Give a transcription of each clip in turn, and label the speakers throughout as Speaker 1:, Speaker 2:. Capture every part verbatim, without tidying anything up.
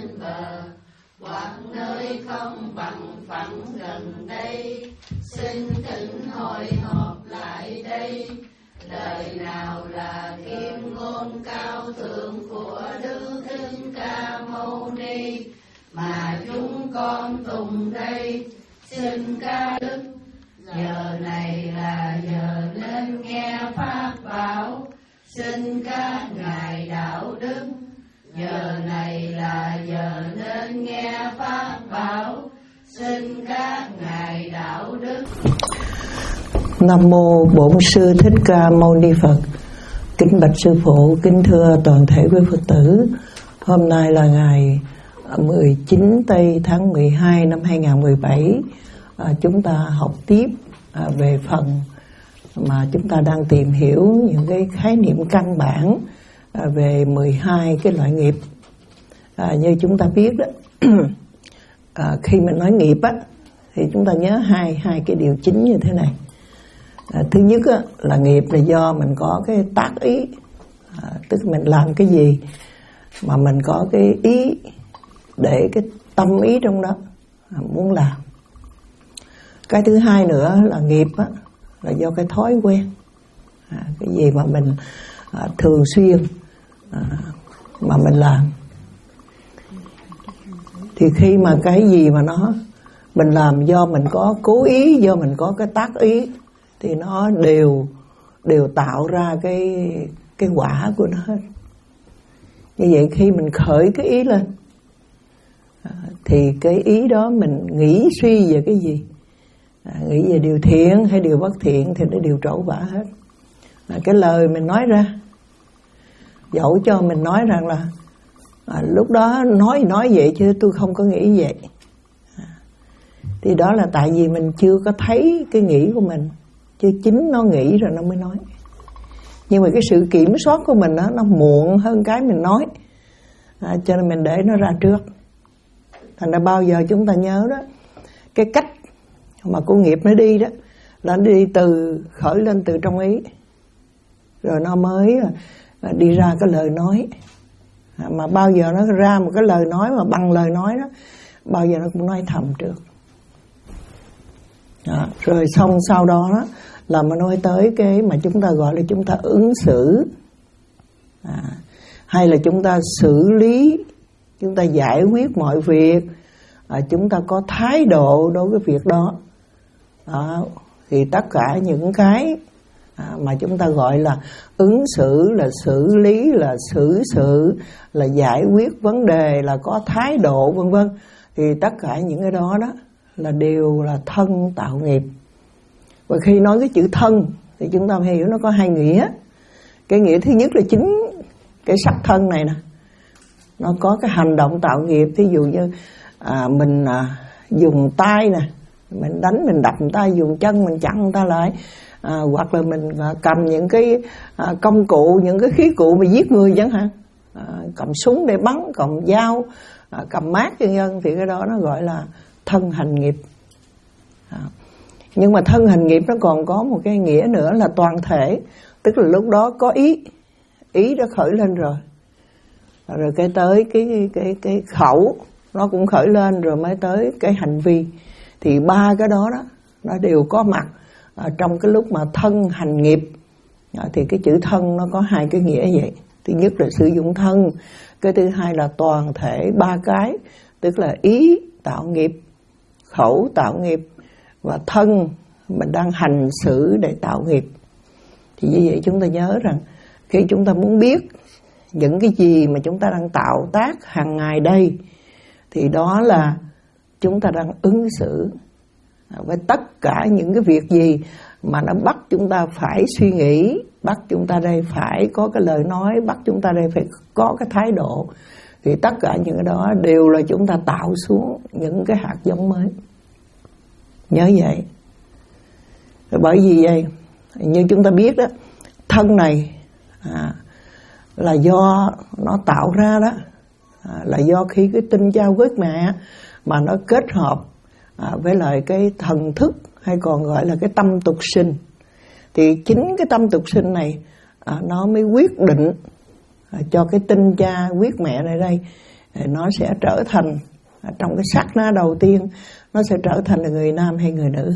Speaker 1: bên bờ, hoặc nơi không bằng phẳng gần đây, xin thỉnh hội họp lại đây. Lời nào là kim ngôn cao thượng của Đức Thích Ca Mâu Ni mà chúng con tùng đây. Xin ca đức, giờ này là giờ nên nghe pháp bảo. Xin các ngài đạo đức, giờ này là giờ nên nghe pháp bảo. Xin các ngài đạo đức.
Speaker 2: Nam mô Bổn Sư Thích Ca Mâu Ni Phật. Kính bạch sư phụ, kính thưa toàn thể quý Phật tử. Hôm nay là ngày mười chín tây tháng mười hai năm hai nghìn không trăm mười bảy. À, chúng ta học tiếp à, về phần mà chúng ta đang tìm hiểu những cái khái niệm căn bản à, về mười hai cái loại nghiệp. À, như chúng ta biết đó, à, khi mình nói nghiệp á, thì chúng ta nhớ hai hai cái điều chính như thế này. À, thứ nhất á, là nghiệp là do mình có cái tác ý, à, tức mình làm cái gì mà mình có cái ý để cái tâm ý trong đó à, muốn làm. Cái thứ hai nữa là nghiệp á, là do cái thói quen, à, cái gì mà mình à, thường xuyên à, mà mình làm. Thì khi mà cái gì mà nó mình làm do mình có cố ý, do mình có cái tác ý, thì nó đều đều tạo ra cái cái quả của nó hết. Như vậy khi mình khởi cái ý lên à, thì cái ý đó mình nghĩ suy về cái gì, à, nghĩ về điều thiện hay điều bất thiện thì nó đều trổ vả hết. À, cái lời mình nói ra, dẫu cho mình nói rằng là à, lúc đó nói nói vậy chứ tôi không có nghĩ vậy, à, thì đó là tại vì mình chưa có thấy cái nghĩ của mình, chứ chính nó nghĩ rồi nó mới nói. Nhưng mà cái sự kiểm soát của mình đó, nó muộn hơn cái mình nói, à, cho nên mình để nó ra trước. Thành ra bao giờ chúng ta nhớ đó, cái cách mà của nghiệp nó đi đó là nó đi từ khởi lên từ trong ý, rồi nó mới đi ra cái lời nói. À, mà bao giờ nó ra một cái lời nói mà bằng lời nói đó, bao giờ nó cũng nói thầm trước. À, rồi xong sau đó, đó là mà nói tới cái mà chúng ta gọi là chúng ta ứng xử, à, hay là chúng ta xử lý, chúng ta giải quyết mọi việc, à, chúng ta có thái độ đối với việc đó. Đó thì tất cả những cái à, mà chúng ta gọi là ứng xử, là xử lý, là xử sự, là giải quyết vấn đề, là có thái độ vân vân, thì tất cả những cái đó đó là đều là thân tạo nghiệp. Và khi nói cái chữ thân thì chúng ta hiểu nó có hai nghĩa. Cái nghĩa thứ nhất là chính cái sắc thân này nè, nó có cái hành động tạo nghiệp. Thí dụ như à, mình à, dùng tay nè, mình đánh, mình đập người ta, dùng chân mình chặn người ta lại, à, hoặc là mình à, cầm những cái à, công cụ, những cái khí cụ mà giết người chẳng hạn, à, cầm súng để bắn, cầm dao, à, cầm mát vân vân, thì cái đó nó gọi là thân hành nghiệp. À, nhưng mà thân hành nghiệp nó còn có một cái nghĩa nữa là toàn thể, tức là lúc đó có ý, ý đã khởi lên rồi, rồi cái tới cái cái cái khẩu nó cũng khởi lên, rồi mới tới cái hành vi. Thì ba cái đó đó nó đều có mặt à, trong cái lúc mà thân hành nghiệp. À, thì cái chữ thân nó có hai cái nghĩa vậy. Thứ nhất là sử dụng thân, cái thứ hai là toàn thể ba cái, tức là ý tạo nghiệp, khẩu tạo nghiệp và thân mình đang hành xử để tạo nghiệp. Thì như vậy chúng ta nhớ rằng khi chúng ta muốn biết những cái gì mà chúng ta đang tạo tác hàng ngày đây, thì đó là chúng ta đang ứng xử với tất cả những cái việc gì mà nó bắt chúng ta phải suy nghĩ, bắt chúng ta đây phải có cái lời nói, bắt chúng ta đây phải có cái thái độ. Thì tất cả những cái đó đều là chúng ta tạo xuống những cái hạt giống mới. Nhớ vậy. Bởi vì vậy, như chúng ta biết đó, thân này à, là do nó tạo ra đó, à, là do khi cái tinh cha huyết mẹ mà nó kết hợp à, với lại cái thần thức, hay còn gọi là cái tâm tục sinh. Thì chính cái tâm tục sinh này à, nó mới quyết định à, cho cái tinh cha huyết mẹ này đây thì nó sẽ trở thành trong cái sát na đầu tiên, nó sẽ trở thành là người nam hay người nữ.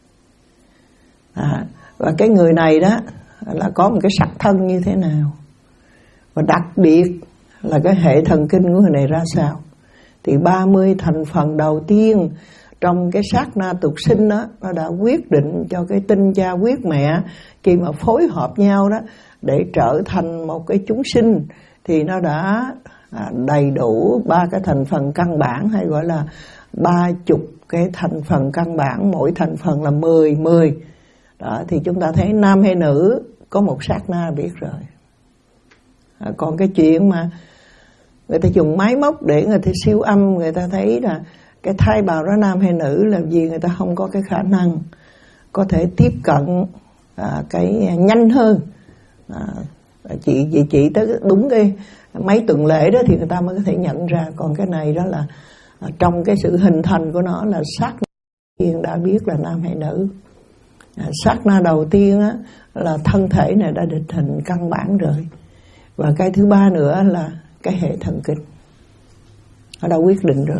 Speaker 2: À, và cái người này đó là có một cái sắc thân như thế nào, và đặc biệt là cái hệ thần kinh của người này ra sao. Thì ba mươi thành phần đầu tiên trong cái sát na tục sinh đó, nó đã quyết định cho cái tinh cha quyết mẹ khi mà phối hợp nhau đó để trở thành một cái chúng sinh, thì nó đã đầy đủ ba cái thành phần căn bản, hay gọi là ba chục cái thành phần căn bản, mỗi thành phần là mười mười. Đó, thì chúng ta thấy nam hay nữ có một sát na biết rồi. À, còn cái chuyện mà người ta dùng máy móc để người ta siêu âm, người ta thấy là cái thai bào đó nam hay nữ là gì, người ta không có cái khả năng có thể tiếp cận à, cái nhanh hơn. À, chị, chị chị tới đúng cái mấy tuần lễ đó thì người ta mới có thể nhận ra. Còn cái này đó là à, trong cái sự hình thành của nó là sát na tiên đã biết là nam hay nữ. À, sát na đầu tiên á, là thân thể này đã định hình căn bản rồi. Và cái thứ ba nữa là cái hệ thần kinh, nó đã quyết định rồi.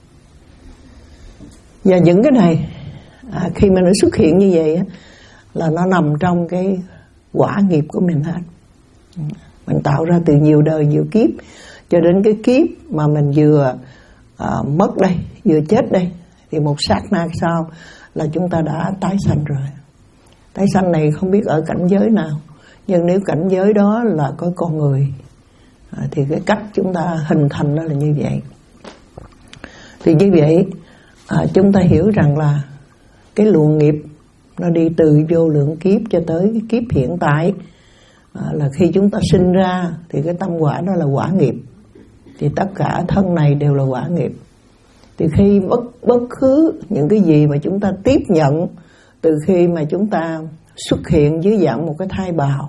Speaker 2: Và những cái này à, khi mà nó xuất hiện như vậy á, là nó nằm trong cái quả nghiệp của mình hết. Mình tạo ra từ nhiều đời nhiều kiếp, cho đến cái kiếp mà mình vừa à, mất đây, vừa chết đây, thì một sát na sau là chúng ta đã tái sanh rồi. Tái sanh này không biết ở cảnh giới nào, nhưng nếu cảnh giới đó là có con người à, thì cái cách chúng ta hình thành nó là như vậy. Thì như vậy à, chúng ta hiểu rằng là cái luồng nghiệp nó đi từ vô lượng kiếp cho tới cái kiếp hiện tại. À, là khi chúng ta sinh ra thì cái tâm quả đó là quả nghiệp, thì tất cả thân này đều là quả nghiệp. Thì khi bất, bất cứ những cái gì mà chúng ta tiếp nhận từ khi mà chúng ta xuất hiện dưới dạng một cái thai bào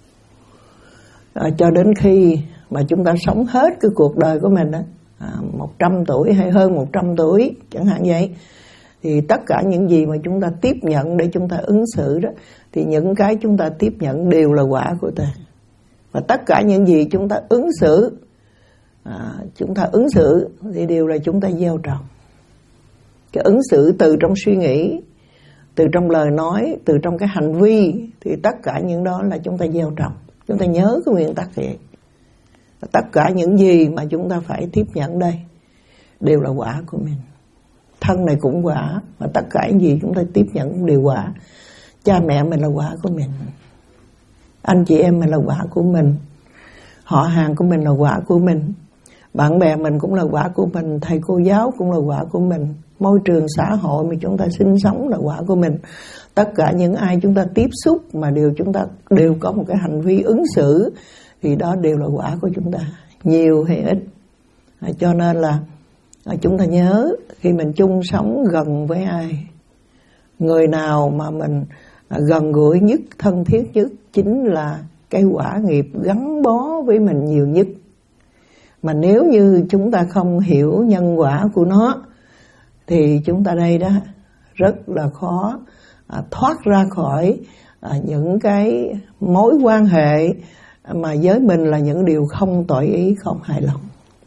Speaker 2: à, cho đến khi mà chúng ta sống hết cái cuộc đời của mình đó, à, một trăm tuổi hay hơn một trăm tuổi chẳng hạn vậy, thì tất cả những gì mà chúng ta tiếp nhận để chúng ta ứng xử đó, thì những cái chúng ta tiếp nhận đều là quả của ta. Và tất cả những gì chúng ta ứng xử à, chúng ta ứng xử thì đều là chúng ta gieo trồng. Cái ứng xử từ trong suy nghĩ, từ trong lời nói, từ trong cái hành vi, thì tất cả những đó là chúng ta gieo trồng. Chúng ta nhớ cái nguyên tắc vậy. Tất cả những gì mà chúng ta phải tiếp nhận đây đều là quả của mình. Thân này cũng quả, và tất cả những gì chúng ta tiếp nhận cũng đều quả. Cha mẹ mình là quả của mình, anh chị em mình là quả của mình, họ hàng của mình là quả của mình, bạn bè mình cũng là quả của mình, thầy cô giáo cũng là quả của mình, môi trường xã hội mà chúng ta sinh sống là quả của mình. Tất cả những ai chúng ta tiếp xúc mà đều chúng ta đều có một cái hành vi ứng xử, thì đó đều là quả của chúng ta, nhiều hay ít. À, cho nên là à, chúng ta nhớ khi mình chung sống gần với ai, người nào mà mình à, gần gũi nhất, thân thiết nhất, chính là cái quả nghiệp gắn bó với mình nhiều nhất. Mà nếu như chúng ta không hiểu nhân quả của nó, thì chúng ta đây đó rất là khó à, thoát ra khỏi à, những cái mối quan hệ mà với mình là những điều không tội ý, không hài lòng.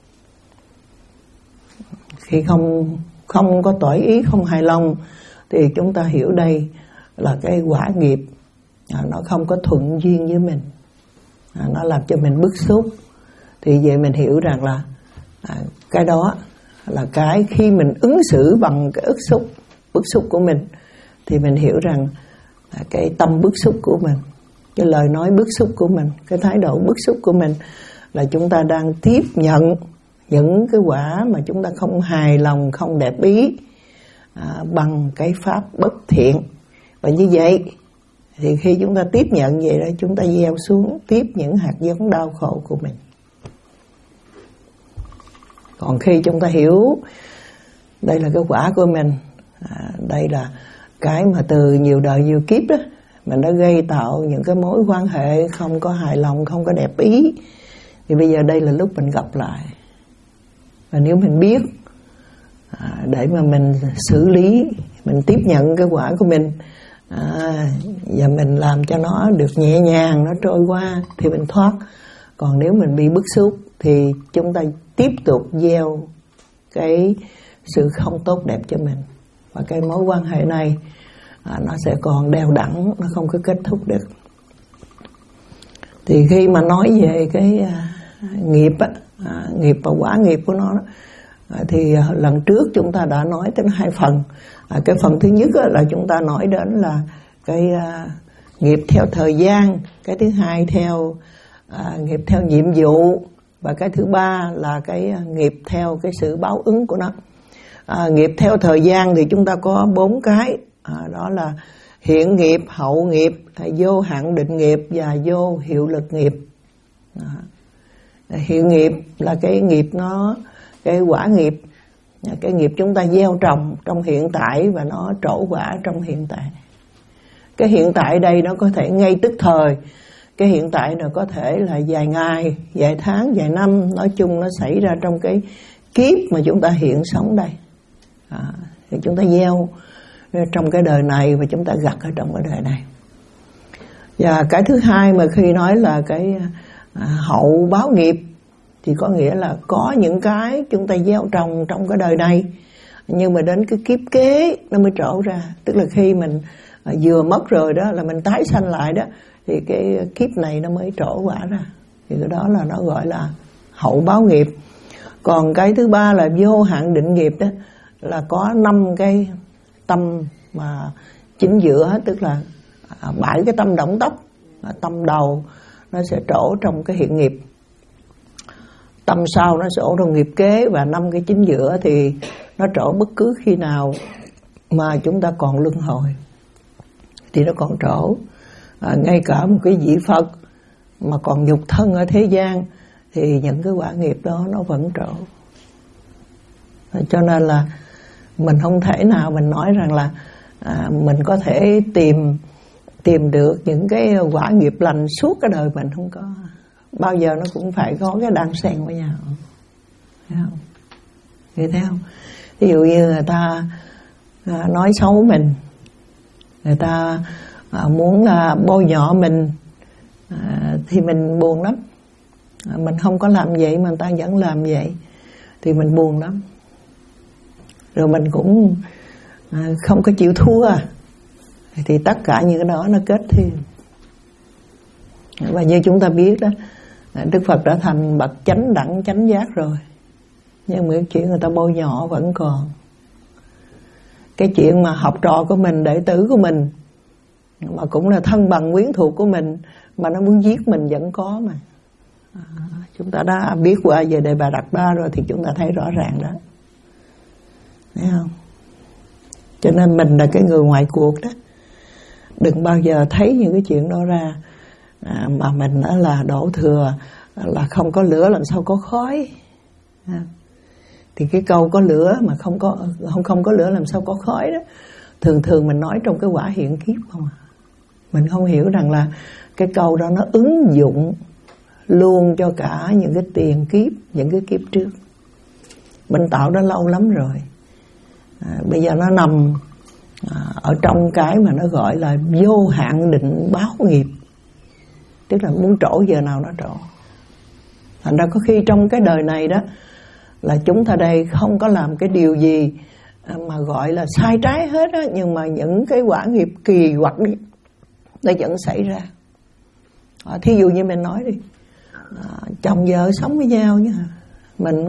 Speaker 2: Khi không không có tội ý, không hài lòng, thì chúng ta hiểu đây là cái quả nghiệp à, nó không có thuận duyên với mình, à, nó làm cho mình bức xúc. Thì vậy mình hiểu rằng là à, cái đó là cái khi mình ứng xử bằng cái ức xúc, bức xúc của mình, thì mình hiểu rằng à, cái tâm bức xúc của mình, cái lời nói bức xúc của mình, cái thái độ bức xúc của mình là chúng ta đang tiếp nhận những cái quả mà chúng ta không hài lòng, không đẹp ý à, bằng cái pháp bất thiện. Và như vậy thì khi chúng ta tiếp nhận vậy đó, chúng ta gieo xuống tiếp những hạt giống đau khổ của mình. Còn khi chúng ta hiểu đây là cái quả của mình, à, đây là cái mà từ nhiều đời nhiều kiếp đó mình đã gây tạo những cái mối quan hệ không có hài lòng, không có đẹp ý, thì bây giờ đây là lúc mình gặp lại. Và nếu mình biết à, để mà mình xử lý, mình tiếp nhận cái quả của mình à, và mình làm cho nó được nhẹ nhàng, nó trôi qua, thì mình thoát. Còn nếu mình bị bức xúc, thì chúng ta tiếp tục gieo cái sự không tốt đẹp cho mình, và cái mối quan hệ này à, nó sẽ còn đeo đẳng, nó không có kết thúc được. Thì khi mà nói về cái à, nghiệp á, à, nghiệp và quả nghiệp của nó đó, à, thì à, lần trước chúng ta đã nói đến hai phần. À, cái phần thứ nhất á, là chúng ta nói đến là cái à, nghiệp theo thời gian, cái thứ hai theo à, nghiệp theo nhiệm vụ, và cái thứ ba là cái à, nghiệp theo cái sự báo ứng của nó. À, nghiệp theo thời gian thì chúng ta có bốn cái, à, đó là hiện nghiệp, hậu nghiệp, vô hạn định nghiệp và vô hiệu lực nghiệp. À, hiện nghiệp là cái nghiệp nó, cái quả nghiệp, cái nghiệp chúng ta gieo trồng trong hiện tại và nó trổ quả trong hiện tại. Cái hiện tại đây nó có thể ngay tức thời, cái hiện tại nó có thể là vài ngày, vài tháng, vài năm, nói chung nó xảy ra trong cái kiếp mà chúng ta hiện sống đây. À, thì chúng ta gieo trong cái đời này và chúng ta gặt ở trong cái đời này. Và cái thứ hai mà khi nói là cái à, hậu báo nghiệp thì có nghĩa là có những cái chúng ta gieo trồng trong cái đời này, nhưng mà đến cái kiếp kế nó mới trổ ra. Tức là khi mình à, vừa mất rồi đó, là mình tái sanh lại đó, thì cái kiếp này nó mới trổ quả ra. Thì cái đó là nó gọi là hậu báo nghiệp. Còn cái thứ ba là vô hạn định nghiệp đó, là có năm cái tâm mà chính giữa, tức là bảy cái tâm động tốc. Tâm đầu nó sẽ trổ trong cái hiện nghiệp, tâm sau nó sẽ trổ trong nghiệp kế, và năm cái chính giữa thì nó trổ bất cứ khi nào mà chúng ta còn luân hồi thì nó còn trổ. À, ngay cả một cái vị Phật mà còn nhục thân ở thế gian thì những cái quả nghiệp đó nó vẫn trổ. À, cho nên là mình không thể nào mình nói rằng là à, mình có thể tìm tìm được những cái quả nghiệp lành suốt cái đời mình, không có. Bao giờ nó cũng phải có cái đan xen với nhau, thấy không? Thì thấy không? Ví dụ như người ta à, nói xấu mình, người ta à, muốn là bôi nhọ mình, à, thì mình buồn lắm. À, mình không có làm vậy mà người ta vẫn làm vậy thì mình buồn lắm. Rồi mình cũng à, không có chịu thua, thì tất cả những cái đó nó kết thêm. Và như chúng ta biết đó, Đức Phật đã thành bậc chánh đẳng chánh giác rồi, nhưng mà cái chuyện người ta bôi nhọ vẫn còn. Cái chuyện mà học trò của mình, đệ tử của mình, mà cũng là thân bằng quyến thuộc của mình, mà nó muốn giết mình vẫn có mà. À, chúng ta đã biết qua về Đề Bà Đạt Đa rồi thì chúng ta thấy rõ ràng đó, thấy không? Cho nên mình là cái người ngoài cuộc đó, đừng bao giờ thấy những cái chuyện đó ra à, mà mình đã là đổ thừa là không có lửa làm sao có khói. À, thì cái câu có lửa mà không có không không có lửa làm sao có khói đó, thường thường mình nói trong cái quả hiện kiếp không à. Mình không hiểu rằng là cái câu đó nó ứng dụng luôn cho cả những cái tiền kiếp, những cái kiếp trước. Mình tạo đó lâu lắm rồi. À, bây giờ nó nằm à, ở trong cái mà nó gọi là vô hạn định báo nghiệp, tức là muốn trổ giờ nào nó trổ. Thành ra có khi trong cái đời này đó là chúng ta đây không có làm cái điều gì mà gọi là sai trái hết á, nhưng mà những cái quả nghiệp kỳ quặc đi nó vẫn xảy ra. À, thí dụ như mình nói đi, à, chồng vợ sống với nhau nhá, mình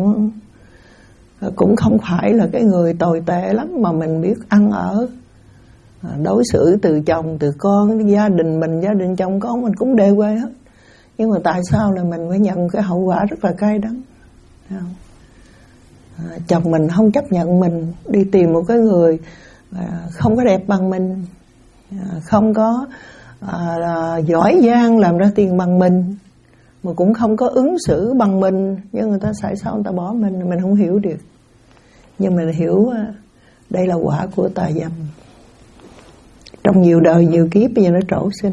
Speaker 2: cũng không phải là cái người tồi tệ lắm, mà mình biết ăn ở, à, đối xử từ chồng từ con, gia đình mình, gia đình chồng con mình cũng đều quê hết. Nhưng mà tại sao là mình phải nhận cái hậu quả rất là cay đắng, không? À, chồng mình không chấp nhận mình đi tìm một cái người à, không có đẹp bằng mình, à, không có à, à, giỏi giang làm ra tiền bằng mình, mà cũng không có ứng xử bằng mình, nhưng người ta tại sao người ta bỏ mình, mình không hiểu được. Nhưng mình hiểu à, đây là quả của tà dâm. Trong nhiều đời nhiều kiếp bây giờ nó trổ sinh.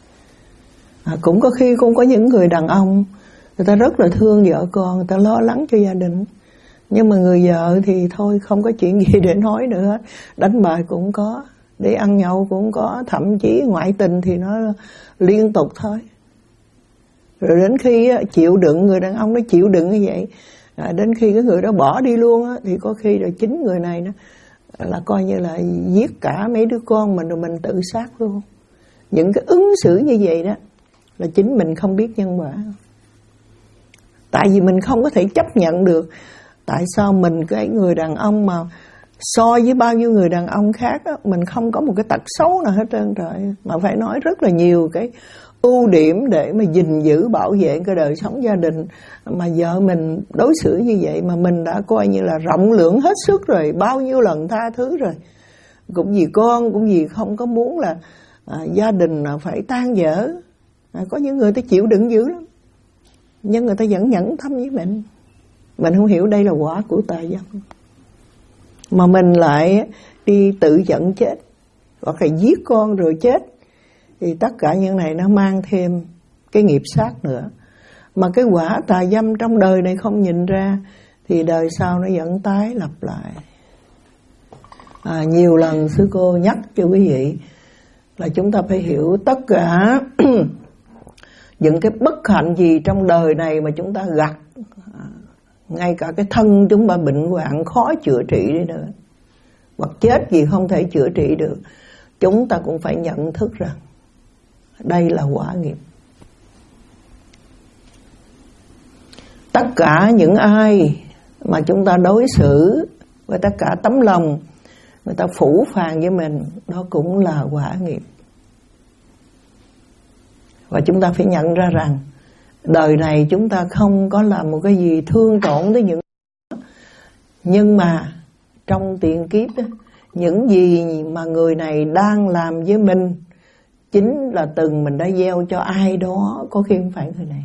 Speaker 2: À, cũng có khi cũng có những người đàn ông người ta rất là thương vợ con, người ta lo lắng cho gia đình, nhưng mà người vợ thì thôi không có chuyện gì để nói nữa hết. Đánh bài cũng có, đi ăn nhậu cũng có, thậm chí ngoại tình thì nó liên tục thôi. Rồi đến khi á, chịu đựng, người đàn ông nó chịu đựng như vậy, à, đến khi cái người đó bỏ đi luôn á, thì có khi rồi chính người này nó là coi như là giết cả mấy đứa con mình, rồi mình tự sát luôn. Những cái ứng xử như vậy đó là chính mình không biết nhân quả. Tại vì mình không có thể chấp nhận được. Tại sao mình cái người đàn ông mà so với bao nhiêu người đàn ông khác á, mình không có một cái tật xấu nào hết trơn trời, mà phải nói rất là nhiều cái ưu điểm để mà gìn giữ bảo vệ cái đời sống gia đình. Mà vợ mình đối xử như vậy mà mình đã coi như là rộng lượng hết sức rồi, bao nhiêu lần tha thứ rồi. Cũng vì con, cũng vì không có muốn là à, gia đình là phải tan vỡ. À, có những người ta chịu đựng dữ lắm, nhưng người ta vẫn nhẫn tâm với mình. Mình không hiểu đây là quả của tà dâm, mà mình lại đi tự giận chết, hoặc là giết con rồi chết. Thì tất cả những này nó mang thêm cái nghiệp sát nữa. Mà cái quả tà dâm trong đời này không nhìn ra, thì đời sau nó vẫn tái lặp lại. À, nhiều lần sư cô nhắc cho quý vị là chúng ta phải hiểu tất cả những cái bất hạnh gì trong đời này mà chúng ta gặp, ngay cả cái thân chúng ta bệnh hoạn khó chữa trị đi nữa, hoặc chết gì không thể chữa trị được, chúng ta cũng phải nhận thức rằng đây là quả nghiệp. Tất cả những ai mà chúng ta đối xử với tất cả tấm lòng, người ta phủ phàng với mình, đó cũng là quả nghiệp. Và chúng ta phải nhận ra rằng đời này chúng ta không có làm một cái gì thương tổn tới những, nhưng mà trong tiền kiếp đó, những gì mà người này đang làm với mình chính là từng mình đã gieo cho ai đó, có khi không phải người này.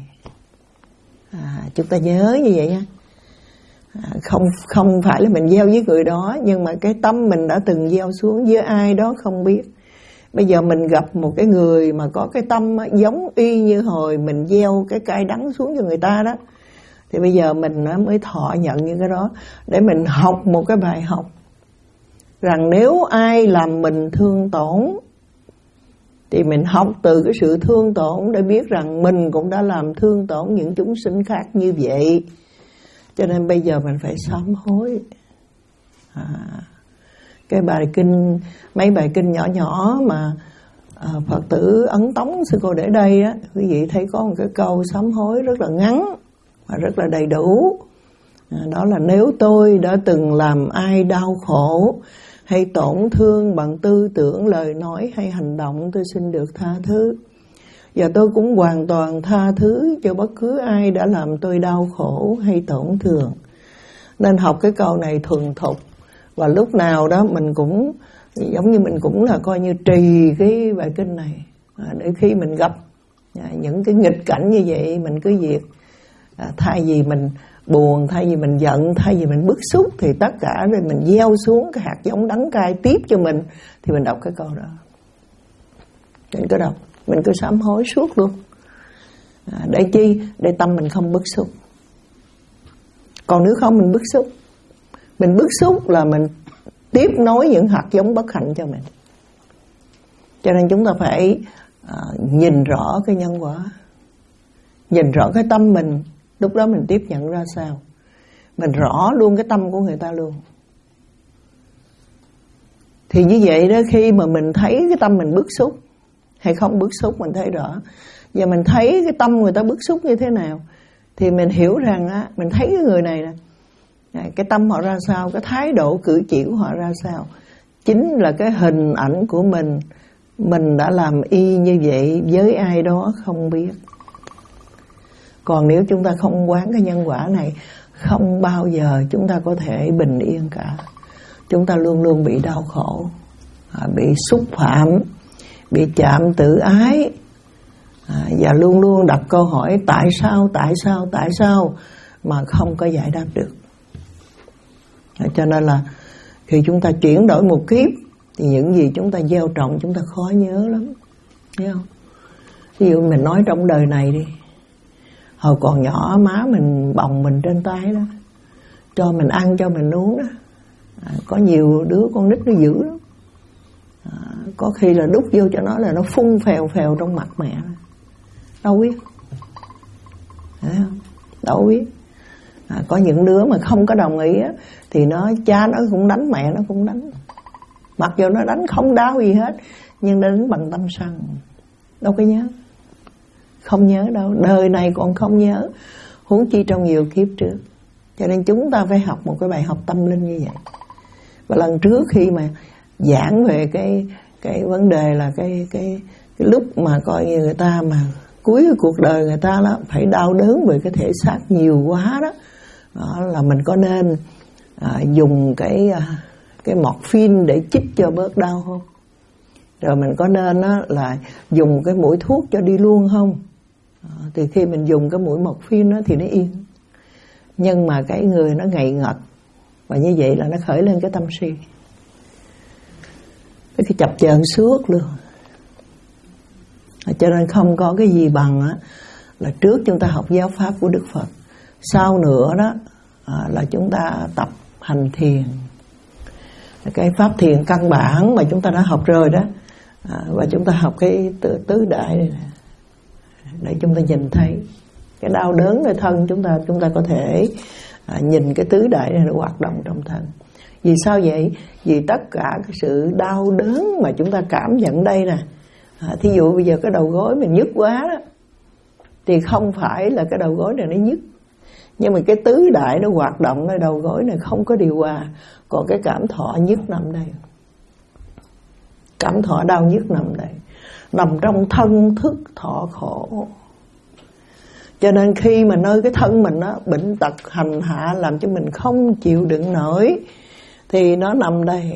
Speaker 2: À, chúng ta nhớ như vậy nha. À, không không phải là mình gieo với người đó, nhưng mà cái tâm mình đã từng gieo xuống với ai đó không biết. Bây giờ mình gặp một cái người mà có cái tâm giống y như hồi mình gieo cái cay đắng xuống cho người ta đó, thì bây giờ mình mới thọ nhận những cái đó để mình học một cái bài học rằng nếu ai làm mình thương tổn thì mình học từ cái sự thương tổn để biết rằng mình cũng đã làm thương tổn những chúng sinh khác như vậy. Cho nên bây giờ mình phải sám hối. À, cái bài kinh, mấy bài kinh nhỏ nhỏ mà à, Phật tử Ấn Tống sư cô để đây á, quý vị thấy có một cái câu sám hối rất là ngắn và rất là đầy đủ. À, đó là nếu tôi đã từng làm ai đau khổ hay tổn thương bằng tư tưởng, lời nói hay hành động, tôi xin được tha thứ. Và tôi cũng hoàn toàn tha thứ cho bất cứ ai đã làm tôi đau khổ hay tổn thương. Nên học cái câu này thuần thục, và lúc nào đó mình cũng giống như mình cũng là coi như trì cái bài kinh này, à, để khi mình gặp à, những cái nghịch cảnh như vậy mình cứ việc à, thay vì mình buồn, thay vì mình giận, thay vì mình bức xúc, thì tất cả rồi mình gieo xuống cái hạt giống đắng cay tiếp cho mình, thì mình đọc cái câu đó. Mình cứ đọc, mình cứ sám hối suốt luôn. À, để chi? Để tâm mình không bức xúc. Còn nếu không mình bức xúc, mình bức xúc là mình tiếp nối những hạt giống bất hạnh cho mình. Cho nên chúng ta phải à, nhìn rõ cái nhân quả, nhìn rõ cái tâm mình, lúc đó mình tiếp nhận ra sao. Mình rõ luôn cái tâm của người ta luôn. Thì như vậy đó, khi mà mình thấy cái tâm mình bức xúc hay không bức xúc, mình thấy rõ. Và mình thấy cái tâm người ta bức xúc như thế nào, thì mình hiểu rằng á, mình thấy cái người này nè, cái tâm họ ra sao, cái thái độ cử chỉ của họ ra sao, chính là cái hình ảnh của mình. Mình đã làm y như vậy với ai đó không biết. Còn nếu chúng ta không quán cái nhân quả này, không bao giờ chúng ta có thể bình yên cả. Chúng ta luôn luôn bị đau khổ, bị xúc phạm, bị chạm tự ái, và luôn luôn đặt câu hỏi tại sao, tại sao, tại sao mà không có giải đáp được. Cho nên là khi chúng ta chuyển đổi một kiếp, thì những gì chúng ta gieo trồng chúng ta khó nhớ lắm, thấy không? Ví dụ mình nói trong đời này đi, hồi còn nhỏ má mình bồng mình trên tay đó, cho mình ăn cho mình uống đó. À, có nhiều đứa con nít nó dữ lắm, à, có khi là đút vô cho nó là nó phun phèo phèo trong mặt mẹ, đâu biết. Thấy không? Đâu biết. À, có những đứa mà không có đồng ý á, thì nó cha nó cũng đánh, mẹ nó cũng đánh. Mặc dù nó đánh không đau gì hết, nhưng nó đánh bằng tâm sân. Đâu có nhớ. Không nhớ đâu. Đời này còn không nhớ, huống chi trong nhiều kiếp trước. Cho nên chúng ta phải học một cái bài học tâm linh như vậy. Và lần trước khi mà giảng về cái cái vấn đề là cái cái cái lúc mà coi như người ta mà cuối cuộc đời người ta đó phải đau đớn về cái thể xác nhiều quá đó, đó là mình có nên à, dùng cái cái morphine để chích cho bớt đau không? Rồi mình có nên đó là dùng cái mũi thuốc cho đi luôn không? À, thì khi mình dùng cái mũi morphine đó thì nó yên. Nhưng mà cái người nó ngậy ngật, và như vậy là nó khởi lên cái tâm si, cái chập chờn suốt luôn. Cho nên không có cái gì bằng á, là trước chúng ta học giáo pháp của Đức Phật, sau nữa đó à, là chúng ta tập hành thiền, cái pháp thiền căn bản mà chúng ta đã học rồi đó. À, và chúng ta học cái tứ, tứ đại này nè, để chúng ta nhìn thấy cái đau đớn nơi thân chúng ta, chúng ta có thể à, nhìn cái tứ đại này nó hoạt động trong thân. Vì sao vậy? Vì tất cả cái sự đau đớn mà chúng ta cảm nhận đây nè, à, thí dụ bây giờ cái đầu gối mình nhức quá đó, thì không phải là cái đầu gối này nó nhức, nhưng mà cái tứ đại nó hoạt động nơi đầu gối này không có điều hòa. Còn cái cảm thọ nhức nằm đây, cảm thọ đau nhức nằm đây, nằm trong thân thức thọ khổ. Cho nên khi mà nơi cái thân mình nó bệnh tật hành hạ làm cho mình không chịu đựng nổi, thì nó nằm đây.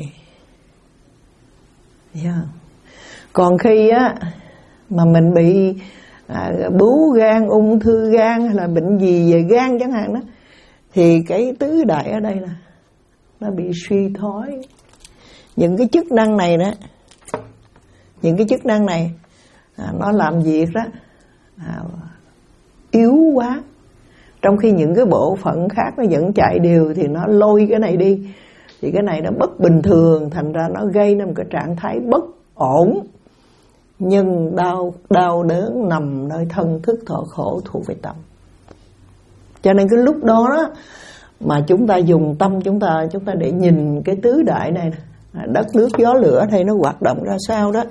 Speaker 2: Yeah. Còn khi á mà mình bị à, bướu gan, ung thư gan hay là bệnh gì về gan chẳng hạn đó, thì cái tứ đại ở đây nè nó bị suy thoái. Những cái chức năng này đó, những cái chức năng này à, nó làm việc đó à, yếu quá. Trong khi những cái bộ phận khác nó vẫn chạy đều, thì nó lôi cái này đi, thì cái này nó bất bình thường, thành ra nó gây nên một cái trạng thái bất ổn. Nhưng đau đau đớn nằm nơi thân thức thọ khổ thuộc về tâm. Cho nên cái lúc đó, đó mà chúng ta dùng tâm chúng ta chúng ta để nhìn cái tứ đại này, đất nước gió lửa đây nó hoạt động ra sao đó,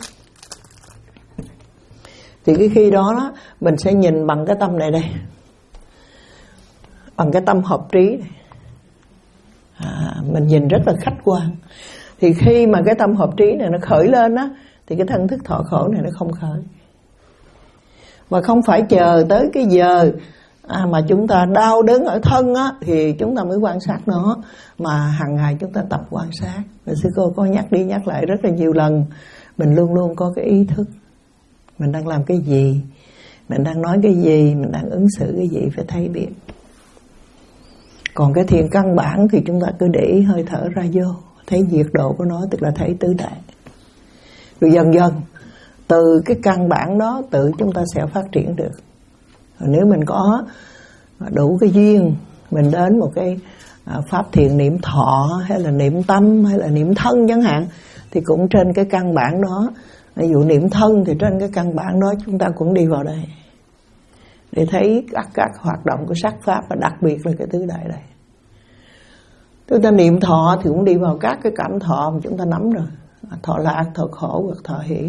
Speaker 2: thì cái khi đó, đó mình sẽ nhìn bằng cái tâm này đây, bằng cái tâm hợp trí này. À, mình nhìn rất là khách quan. Thì khi mà cái tâm hợp trí này nó khởi lên á, thì cái thân thức thọ khổ này nó không khởi. Và không phải chờ tới cái giờ à, mà chúng ta đau đớn ở thân á, thì chúng ta mới quan sát nó, mà hàng ngày chúng ta tập quan sát. Và sư cô có nhắc đi nhắc lại rất là nhiều lần, mình luôn luôn có cái ý thức mình đang làm cái gì, mình đang nói cái gì, mình đang ứng xử cái gì, phải thấy biết. Còn cái thiền căn bản thì chúng ta cứ để ý hơi thở ra vô, thấy diệt độ của nó, tức là thấy tứ đại. Rồi dần dần từ cái căn bản đó tự chúng ta sẽ phát triển được. Rồi nếu mình có đủ cái duyên, mình đến một cái pháp thiền niệm thọ hay là niệm tâm hay là niệm thân chẳng hạn, thì cũng trên cái căn bản đó. Ví dụ niệm thân thì trên cái căn bản đó chúng ta cũng đi vào đây để thấy các, các hoạt động của sắc pháp, và đặc biệt là cái tứ đại đây. Chúng ta niệm thọ thì cũng đi vào các cái cảm thọ mà chúng ta nắm rồi, thọ lạc, thọ khổ hoặc thọ hỷ.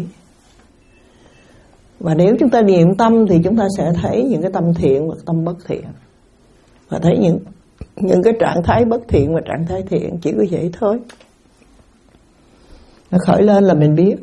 Speaker 2: Và nếu chúng ta niệm tâm thì chúng ta sẽ thấy những cái tâm thiện hoặc tâm bất thiện, và thấy những những cái trạng thái bất thiện và trạng thái thiện, chỉ có vậy thôi. Nó khởi lên là mình biết.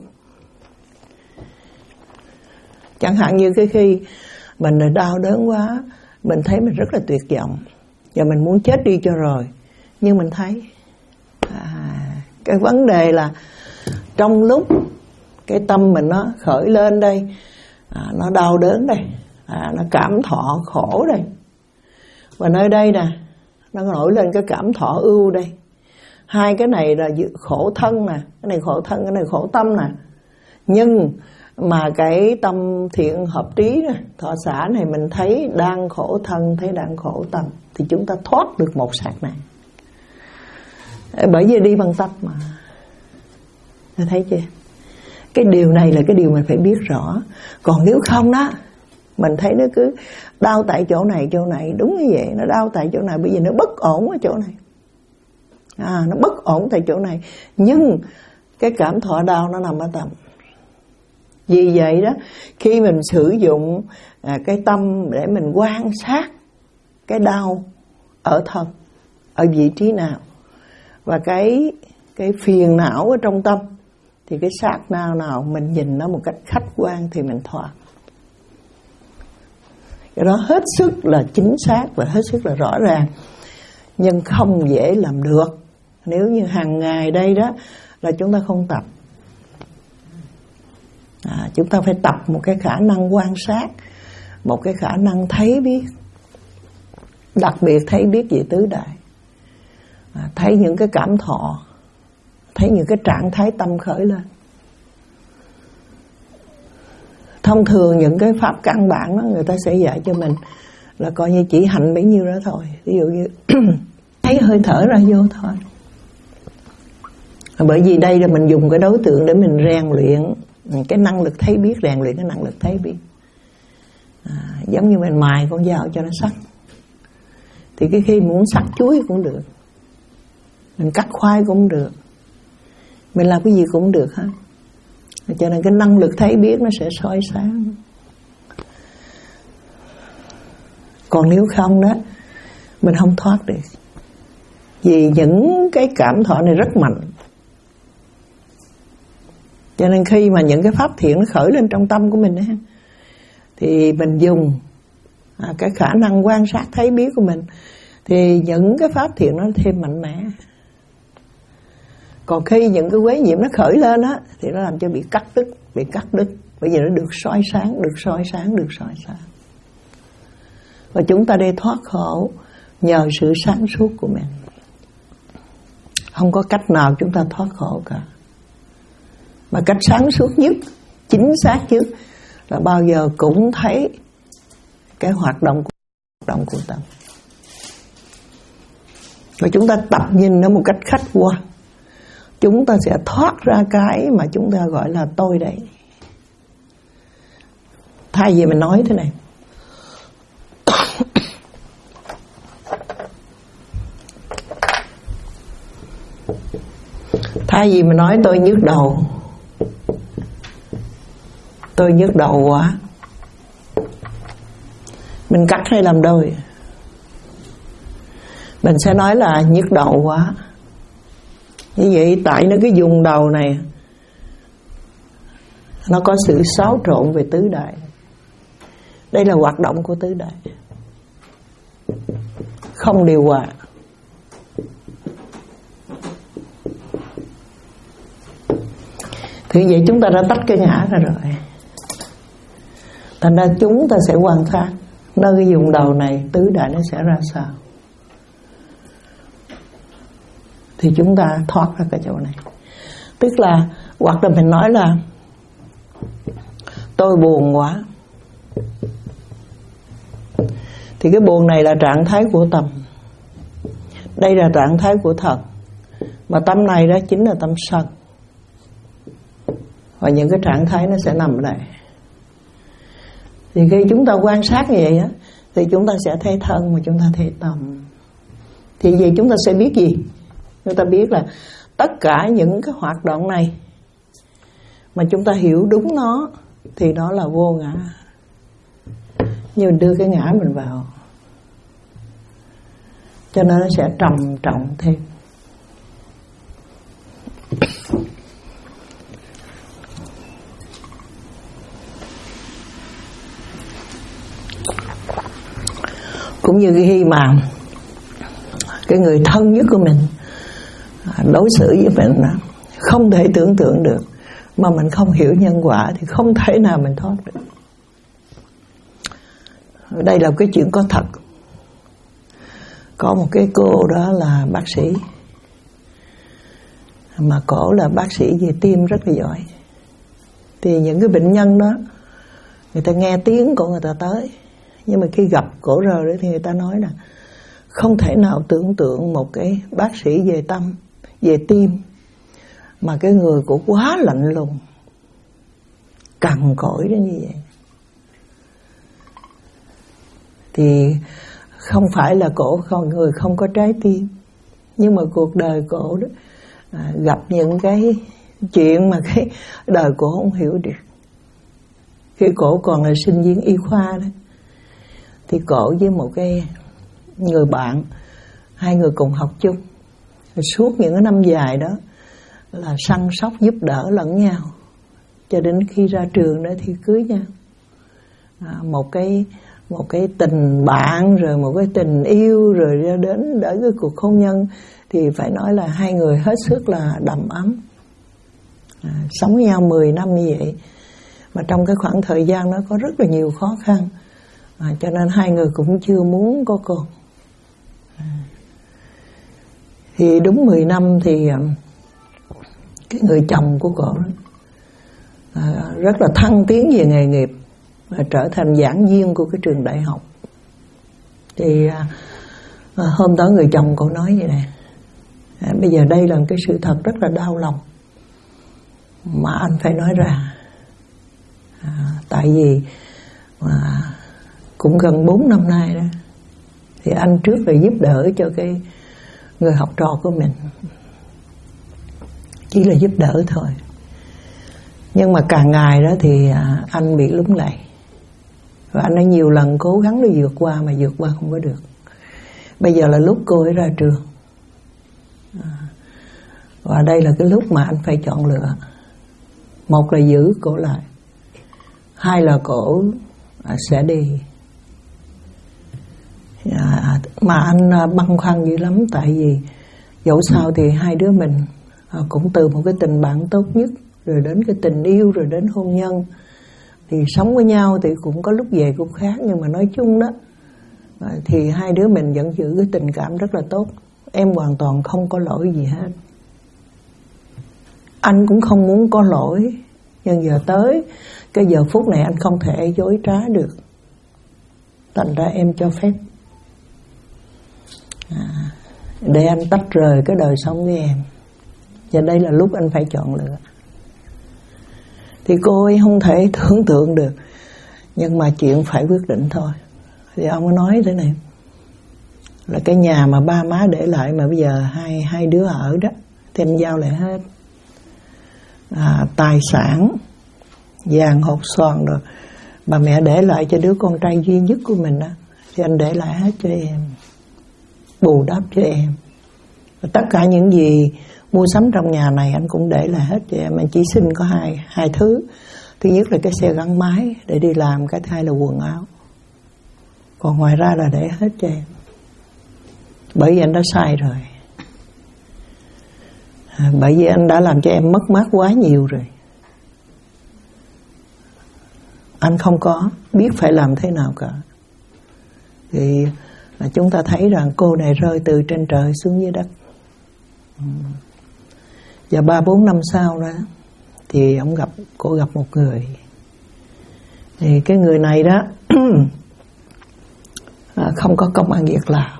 Speaker 2: Chẳng hạn như cái khi mình đau đớn quá, mình thấy mình rất là tuyệt vọng và mình muốn chết đi cho rồi, nhưng mình thấy à, cái vấn đề là trong lúc cái tâm mình nó khởi lên đây, à, nó đau đớn đây, à, nó cảm thọ khổ đây, và nơi đây nè nó nổi lên cái cảm thọ ưu đây. Hai cái này là khổ thân nè, cái này khổ thân, cái này khổ tâm nè. Nhưng mà cái tâm thiện hợp trí nè, thọ xả này mình thấy đang khổ thân, thấy đang khổ tâm, thì chúng ta thoát được một sát này. Bởi vì đi bằng tâm mà. Thấy chưa? Cái điều này là cái điều mình phải biết rõ. Còn nếu không đó, Mình thấy nó cứ đau tại chỗ này chỗ này, đúng như vậy, nó đau tại chỗ này bởi vì nó bất ổn ở chỗ này. À, nó bất ổn tại chỗ này, nhưng cái cảm thọ đau nó nằm ở tâm. Vì vậy đó, khi mình sử dụng à, cái tâm để mình quan sát cái đau ở thân, ở vị trí nào, và cái cái phiền não ở trong tâm, thì cái sát nào nào mình nhìn nó một cách khách quan thì mình thoát. Cái đó hết sức là chính xác và hết sức là rõ ràng, nhưng không dễ làm được nếu như hàng ngày đây đó là chúng ta không tập. À, chúng ta phải tập một cái khả năng quan sát, một cái khả năng thấy biết, đặc biệt thấy biết về tứ đại, à, thấy những cái cảm thọ, thấy những cái trạng thái tâm khởi lên. Thông thường những cái pháp căn bản đó người ta sẽ dạy cho mình là coi như chỉ hành bấy nhiêu đó thôi. Ví dụ như thấy hơi thở ra vô thôi. Bởi vì đây là mình dùng cái đối tượng để mình rèn luyện cái năng lực thấy biết, rèn luyện cái năng lực thấy biết. À, giống như mình mài con dao cho nó sắc, thì cái khi muốn sắc chuối cũng được, mình cắt khoai cũng được, mình làm cái gì cũng được hết. Cho nên cái năng lực thấy biết nó sẽ soi sáng. Còn nếu không đó, mình không thoát được. Vì những cái cảm thọ này rất mạnh. Cho nên khi mà những cái pháp thiện nó khởi lên trong tâm của mình ấy, thì mình dùng à, cái khả năng quan sát thấy biết của mình, thì những cái pháp thiện nó thêm mạnh mẽ. Còn khi những cái quấy nhiễm nó khởi lên á, thì nó làm cho bị cắt đứt, bị cắt đứt. Bởi vì nó được soi sáng, được soi sáng, được soi sáng. Và chúng ta đây thoát khổ nhờ sự sáng suốt của mình. Không có cách nào chúng ta thoát khổ cả. Mà cách sáng suốt nhất, chính xác nhất là bao giờ cũng thấy cái hoạt động của, hoạt động của tâm. Và chúng ta tập nhìn nó một cách khách quan, chúng ta sẽ thoát ra cái mà chúng ta gọi là tôi đây. Thay vì mình nói thế này, thay vì mình nói tôi nhức đầu, tôi nhức đầu quá, mình cắt hay làm đôi, mình sẽ nói là nhức đầu quá. Như vậy tại nó cái vùng đầu này nó có sự xáo trộn về tứ đại. Đây là hoạt động của tứ đại, không điều hòa. Thì vậy chúng ta đã tách cái ngã ra rồi. Thành ra chúng ta sẽ quan sát nơi cái vùng đầu này tứ đại nó sẽ ra sao, thì chúng ta thoát ra cái chỗ này. Tức là hoặc là mình nói là tôi buồn quá, thì cái buồn này là trạng thái của tâm, đây là trạng thái của thần, mà tâm này đó chính là tâm sân. Và những cái trạng thái nó sẽ nằm ở đây. Thì khi chúng ta quan sát như vậy á, thì chúng ta sẽ thấy thân mà chúng ta thấy tâm. Thì vậy chúng ta sẽ biết gì? Chúng ta biết là tất cả những cái hoạt động này mà chúng ta hiểu đúng nó thì nó là vô ngã. Nhưng mình đưa cái ngã mình vào, cho nên nó sẽ trầm trọng thêm. Cũng như khi mà cái người thân nhất của mình đối xử với mình không thể tưởng tượng được, mà mình không hiểu nhân quả thì không thể nào mình thoát được. Đây là cái chuyện có thật. Có một cái cô đó là bác sĩ, mà cổ là bác sĩ về tim rất là giỏi. Thì những cái bệnh nhân đó, người ta nghe tiếng của người ta tới, nhưng mà khi gặp cổ rồi đó thì người ta nói là không thể nào tưởng tượng một cái bác sĩ về tâm, về tim mà cái người của quá lạnh lùng, cằn cỗi đến như vậy. thì không phải là cổ không người không có trái tim, nhưng mà cuộc đời cổ đó à, gặp những cái chuyện mà cái đời cổ không hiểu được. Khi cổ còn là sinh viên y khoa đó, thì cổ với một cái người bạn, hai người cùng học chung, suốt những cái năm dài đó là săn sóc giúp đỡ lẫn nhau, cho đến khi ra trường đó thì cưới nhau. À, một cái một cái tình bạn, rồi một cái tình yêu, rồi ra đến đến cái cuộc hôn nhân, thì phải nói là hai người hết sức là đầm ấm. À, sống với nhau mười năm như vậy, mà trong cái khoảng thời gian đó có rất là nhiều khó khăn, à, cho nên hai người cũng chưa muốn có con. À, thì đúng mười năm thì cái người chồng của cô à, rất là thăng tiến về nghề nghiệp, à, trở thành giảng viên của cái trường đại học. Thì à, hôm đó người chồng cô nói vậy nè, à, bây giờ đây là cái sự thật rất là đau lòng mà anh phải nói ra. À, tại vì à, cũng gần bốn năm nay đó, thì anh trước là giúp đỡ cho cái người học trò của mình, chỉ là giúp đỡ thôi, nhưng mà càng ngày đó thì à, anh bị lúng lầy, và anh đã nhiều lần cố gắng để vượt qua mà vượt qua không có được. Bây giờ là lúc cô ấy ra trường, à, và đây là cái lúc mà anh phải chọn lựa. Một là giữ cổ lại, hai là cổ à, sẽ đi. À, mà anh à, băn khoăn dữ lắm, tại vì dẫu sao thì hai đứa mình à, cũng từ một cái tình bạn tốt nhất, rồi đến cái tình yêu, rồi đến hôn nhân, thì sống với nhau thì cũng có lúc về cũng khác, nhưng mà nói chung đó à, thì hai đứa mình vẫn giữ cái tình cảm rất là tốt. Em hoàn toàn không có lỗi gì hết, anh cũng không muốn có lỗi, nhưng giờ tới cái giờ phút này anh không thể dối trá được, thành ra em cho phép à, để anh tách rời cái đời sống với em. Và đây là lúc anh phải chọn lựa. Thì cô ấy không thể tưởng tượng được, nhưng mà chuyện phải quyết định thôi. Thì ông có nói thế này, là cái nhà mà ba má để lại mà bây giờ hai hai đứa ở đó thì em giao lại hết. À, tài sản vàng hột xoàn rồi bà mẹ để lại cho đứa con trai duy nhất của mình đó, thì anh để lại hết cho em, bù đắp cho em. Và tất cả những gì mua sắm trong nhà này anh cũng để lại hết cho em. Anh chỉ xin có hai hai thứ. Thứ nhất là cái xe gắn máy để đi làm, cái thứ hai là quần áo. Còn ngoài ra là để hết cho em, bởi vì anh đã sai rồi. À, bởi vì anh đã làm cho em mất mát quá nhiều rồi. Anh không có biết phải làm thế nào cả. Thì à, chúng ta thấy rằng cô này rơi từ trên trời xuống dưới đất. Ừ. Và ba bốn năm sau đó thì ông gặp cô gặp một người. Thì cái người này đó à, không có công ăn việc làm.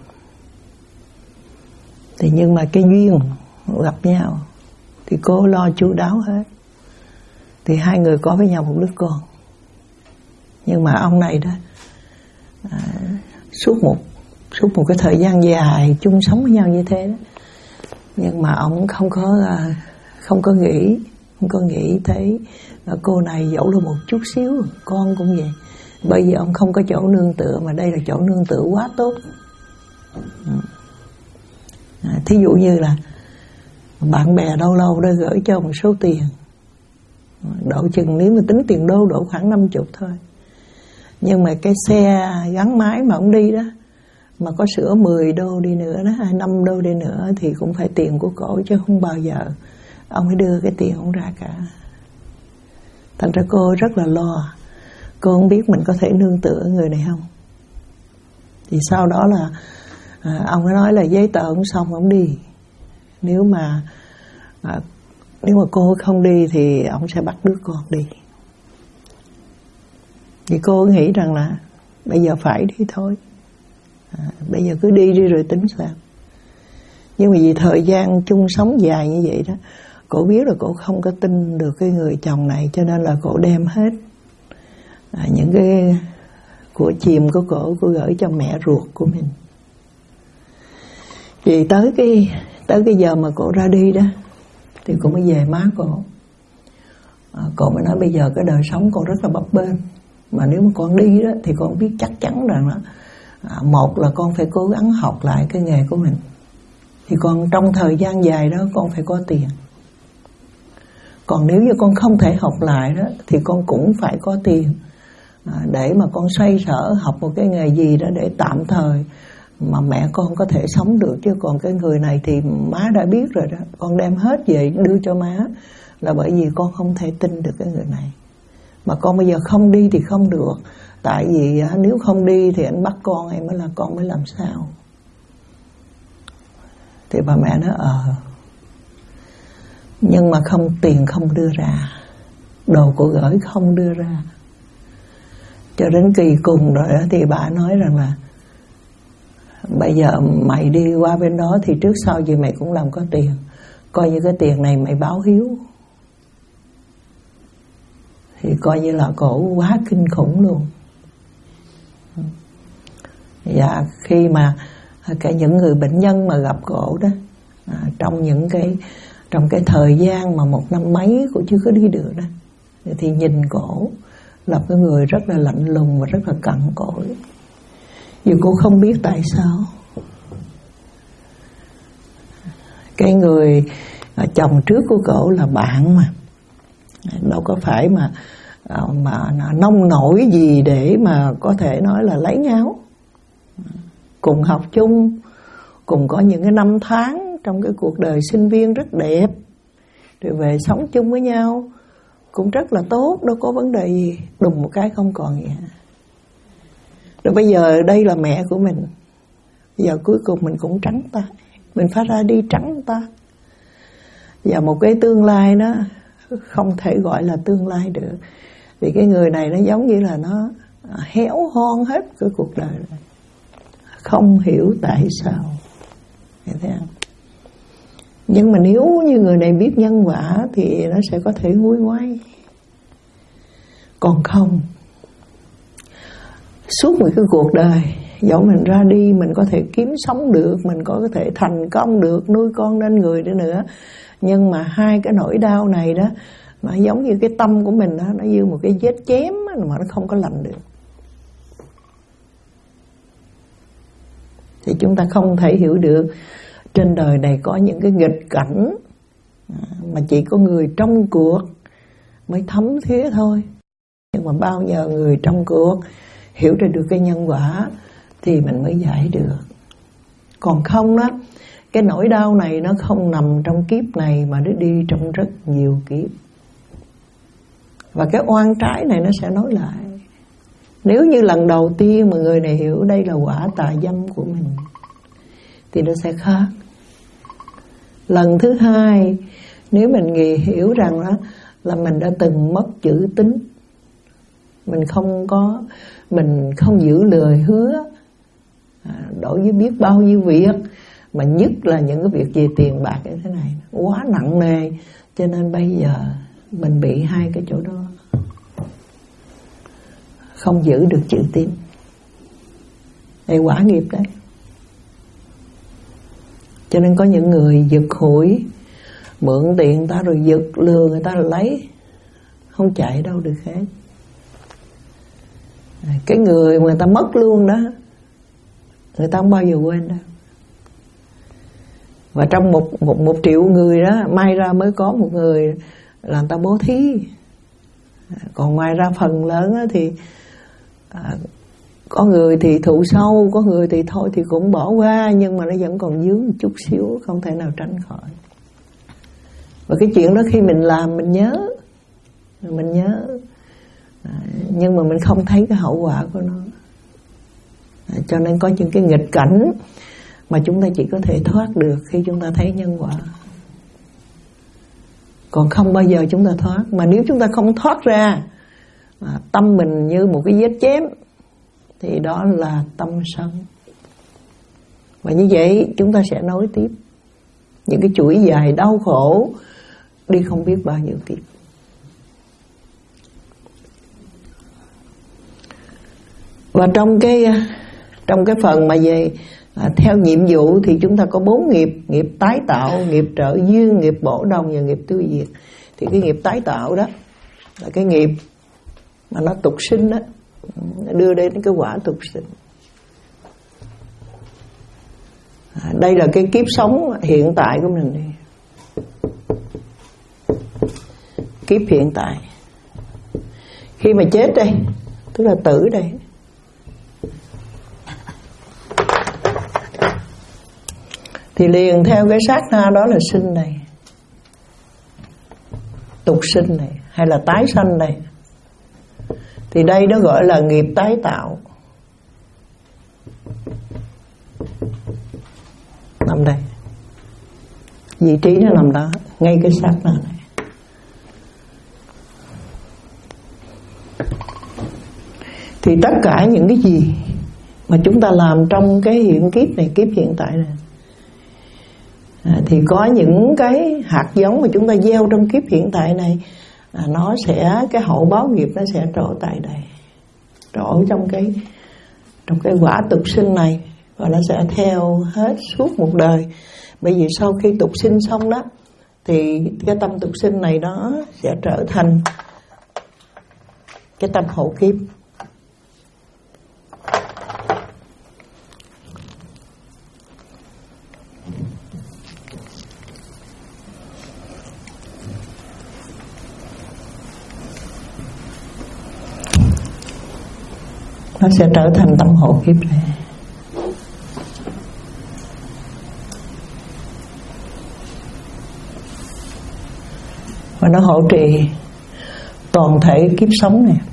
Speaker 2: Thì nhưng mà cái duyên gặp nhau thì cô lo chu đáo hết. Thì hai người có với nhau một đứa con. Nhưng mà ông này đó à, suốt một suốt một cái thời gian dài chung sống với nhau như thế đó, nhưng mà ông không có không có nghĩ không có nghĩ thấy cô này dẫu là một chút xíu con cũng vậy, bởi vì ông không có chỗ nương tựa, mà đây là chỗ nương tựa quá tốt. À, thí dụ như là bạn bè lâu lâu đã gửi cho một số tiền, độ chừng nếu mà tính tiền đô độ khoảng năm chục thôi, nhưng mà cái xe gắn máy mà ông đi đó mà có sửa mười đô đi nữa đó, hay năm đô đi nữa thì cũng phải tiền của cổ, chứ không bao giờ ông ấy đưa cái tiền ông ra cả. Thành ra cô rất là lo, cô không biết mình có thể nương tựa người này không. Thì sau đó là à, ông ấy nói là giấy tờ ông xong ông đi, nếu mà à, nếu mà cô không đi thì ông sẽ bắt đứa con đi. Thì cô nghĩ rằng là bây giờ phải đi thôi, à, bây giờ cứ đi đi rồi tính sao. Nhưng mà vì thời gian chung sống dài như vậy đó, cô biết là cô không có tin được cái người chồng này, cho nên là cô đem hết à, những cái của chìm của cổ, của gửi cho mẹ ruột của mình. Vì tới cái tới cái giờ mà cổ ra đi đó thì cổ mới về má cổ. À, cổ mới nói bây giờ cái đời sống con rất là bấp bênh, mà nếu mà con đi đó thì con biết chắc chắn rằng là à, một là con phải cố gắng học lại cái nghề của mình. Thì con trong thời gian dài đó con phải có tiền. Còn nếu như con không thể học lại đó thì con cũng phải có tiền à, để mà con xoay sở học một cái nghề gì đó để tạm thời mà mẹ con có thể sống được. Chứ còn cái người này thì má đã biết rồi đó, con đem hết về đưa cho má là bởi vì con không thể tin được cái người này. Mà con bây giờ không đi thì không được, tại vì nếu không đi thì anh bắt con, em mới là con mới làm sao. Thì bà mẹ nói ờ nhưng mà không, tiền không đưa ra, đồ của gửi không đưa ra. Cho đến kỳ cùng rồi đó thì bà nói rằng là bây giờ mày đi qua bên đó thì trước sau gì mày cũng làm có tiền, coi như cái tiền này mày báo hiếu. Thì coi như là cổ quá kinh khủng luôn. Dạ khi mà cả những người bệnh nhân mà gặp cổ đó à, trong những cái trong cái thời gian mà một năm mấy cổ chưa có đi được đó, thì nhìn cổ là cái người rất là lạnh lùng và rất là cằn cỗi. Vì cô không biết tại sao cái người chồng trước của cổ là bạn mà, đâu có phải mà mà nông nổi gì để mà có thể nói là lấy nhau. Cùng học chung, cùng có những cái năm tháng trong cái cuộc đời sinh viên rất đẹp, rồi về sống chung với nhau cũng rất là tốt, đâu có vấn đề gì. Đùng một cái không còn gì. Rồi bây giờ đây là mẹ của mình, bây giờ cuối cùng mình cũng trắng tay, mình phải ra đi trắng tay. Và một cái tương lai đó không thể gọi là tương lai được, vì cái người này nó giống như là nó héo hon hết cái cuộc đời này. Không hiểu tại sao. Thấy không? Nhưng mà nếu như người này biết nhân quả thì nó sẽ có thể nguôi ngoai. Còn không, suốt một cái cuộc đời dẫu mình ra đi mình có thể kiếm sống được, mình có thể thành công được, nuôi con nên người nữa nữa, nhưng mà hai cái nỗi đau này đó nó giống như cái tâm của mình đó, nó như một cái vết chém mà nó không có lành được. Thì chúng ta không thể hiểu được trên đời này có những cái nghịch cảnh mà chỉ có người trong cuộc mới thấm thía thôi. Nhưng mà bao giờ người trong cuộc hiểu ra được cái nhân quả thì mình mới giải được. Còn không đó, cái nỗi đau này nó không nằm trong kiếp này mà nó đi trong rất nhiều kiếp. Và cái oan trái này nó sẽ nói lại. Nếu như lần đầu tiên mà người này hiểu đây là quả tà dâm của mình thì nó sẽ khác. Lần thứ hai, nếu mình nghĩ hiểu rằng đó là mình đã từng mất chữ tín, mình không có mình không giữ lời hứa à, đối với biết bao nhiêu việc, mà nhất là những cái việc về tiền bạc như thế này quá nặng nề, cho nên bây giờ mình bị hai cái chỗ đó, không giữ được chữ tín. Đây quả nghiệp đấy. Cho nên có những người giật hủi, mượn tiền người ta rồi giật, lừa người ta rồi lấy, không chạy đâu được hết. Cái người mà người ta mất luôn đó, người ta không bao giờ quên đâu. Và trong một, một, một triệu người đó, may ra mới có một người là người ta bố thí. Còn ngoài ra phần lớn đó thì à, có người thì thụ sâu, có người thì thôi thì cũng bỏ qua, nhưng mà nó vẫn còn dướng một chút xíu, không thể nào tránh khỏi. Và cái chuyện đó khi mình làm mình nhớ, mình nhớ, à, nhưng mà mình không thấy cái hậu quả của nó. À, cho nên có những cái nghịch cảnh mà chúng ta chỉ có thể thoát được khi chúng ta thấy nhân quả. Còn không bao giờ chúng ta thoát. Mà nếu chúng ta không thoát ra, à, tâm mình như một cái vết chém, thì đó là tâm sân. Và như vậy chúng ta sẽ nối tiếp những cái chuỗi dài đau khổ đi không biết bao nhiêu kiếp. Và trong cái trong cái phần mà về à, theo nhiệm vụ thì chúng ta có bốn nghiệp: nghiệp tái tạo, nghiệp trợ duyên, nghiệp bổ đồng và nghiệp tiêu diệt. Thì cái nghiệp tái tạo đó là cái nghiệp mà nó tục sinh đó, đưa đến cái quả tục sinh. À, đây là cái kiếp sống hiện tại của mình đi. Kiếp hiện tại. Khi mà chết đây, tức là tử đây, thì liền theo cái sát na đó là sinh này, tục sinh này, hay là tái sanh này. Thì đây nó gọi là nghiệp tái tạo. Nằm đây, vị trí nó nằm đó, ngay cái sát na này. Thì tất cả những cái gì mà chúng ta làm trong cái hiện kiếp này, kiếp hiện tại này, à, thì có những cái hạt giống mà chúng ta gieo trong kiếp hiện tại này, à, nó sẽ, cái hậu báo nghiệp nó sẽ trổ tại đây, trổ trong cái trong cái quả tục sinh này, và nó sẽ theo hết suốt một đời. Bởi vì sau khi tục sinh xong đó, thì cái tâm tục sinh này nó sẽ trở thành cái tâm hậu kiếp. Nó sẽ trở thành tâm hộ kiếp này. Và nó hỗ trì toàn thể kiếp sống này,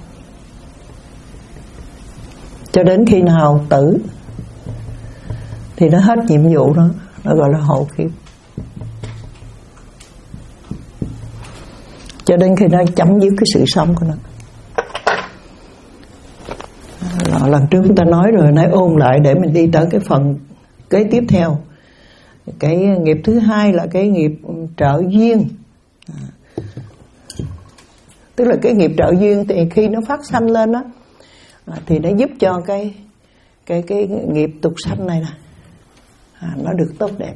Speaker 2: cho đến khi nào tử thì nó hết nhiệm vụ đó, nó gọi là hộ kiếp. Cho đến khi nó chấm dứt cái sự sống của nó. Lần trước chúng ta nói rồi, nãy ôn lại để mình đi tới cái phần kế tiếp theo. Cái nghiệp thứ hai là cái nghiệp trợ duyên. À, tức là cái nghiệp trợ duyên thì khi nó phát sanh lên đó, à, thì nó giúp cho cái cái cái nghiệp tục sanh này nè, à, nó được tốt đẹp.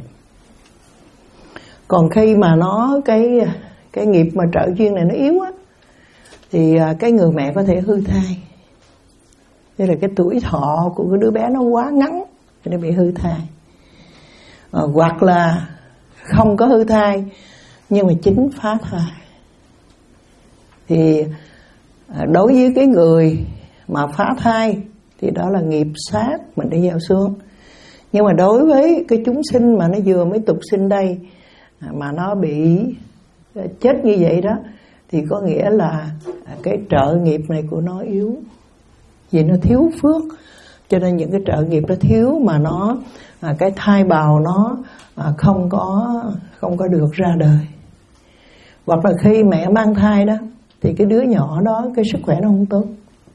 Speaker 2: Còn khi mà nó cái cái nghiệp mà trợ duyên này nó yếu á, thì cái người mẹ có thể hư thai. Đây là cái tuổi thọ của cái đứa bé nó quá ngắn cho nên bị hư thai. À, hoặc là không có hư thai nhưng mà chính phá thai. Thì đối với cái người mà phá thai thì đó là nghiệp sát mình đã gieo xuống. Nhưng mà đối với cái chúng sinh mà nó vừa mới tục sinh đây mà nó bị chết như vậy đó, thì có nghĩa là cái trợ nghiệp này của nó yếu, vì nó thiếu phước, cho nên những cái trợ nghiệp nó thiếu mà nó à, cái thai bào nó à, không có không có được ra đời. Hoặc là khi mẹ mang thai đó thì cái đứa nhỏ đó cái sức khỏe nó không tốt,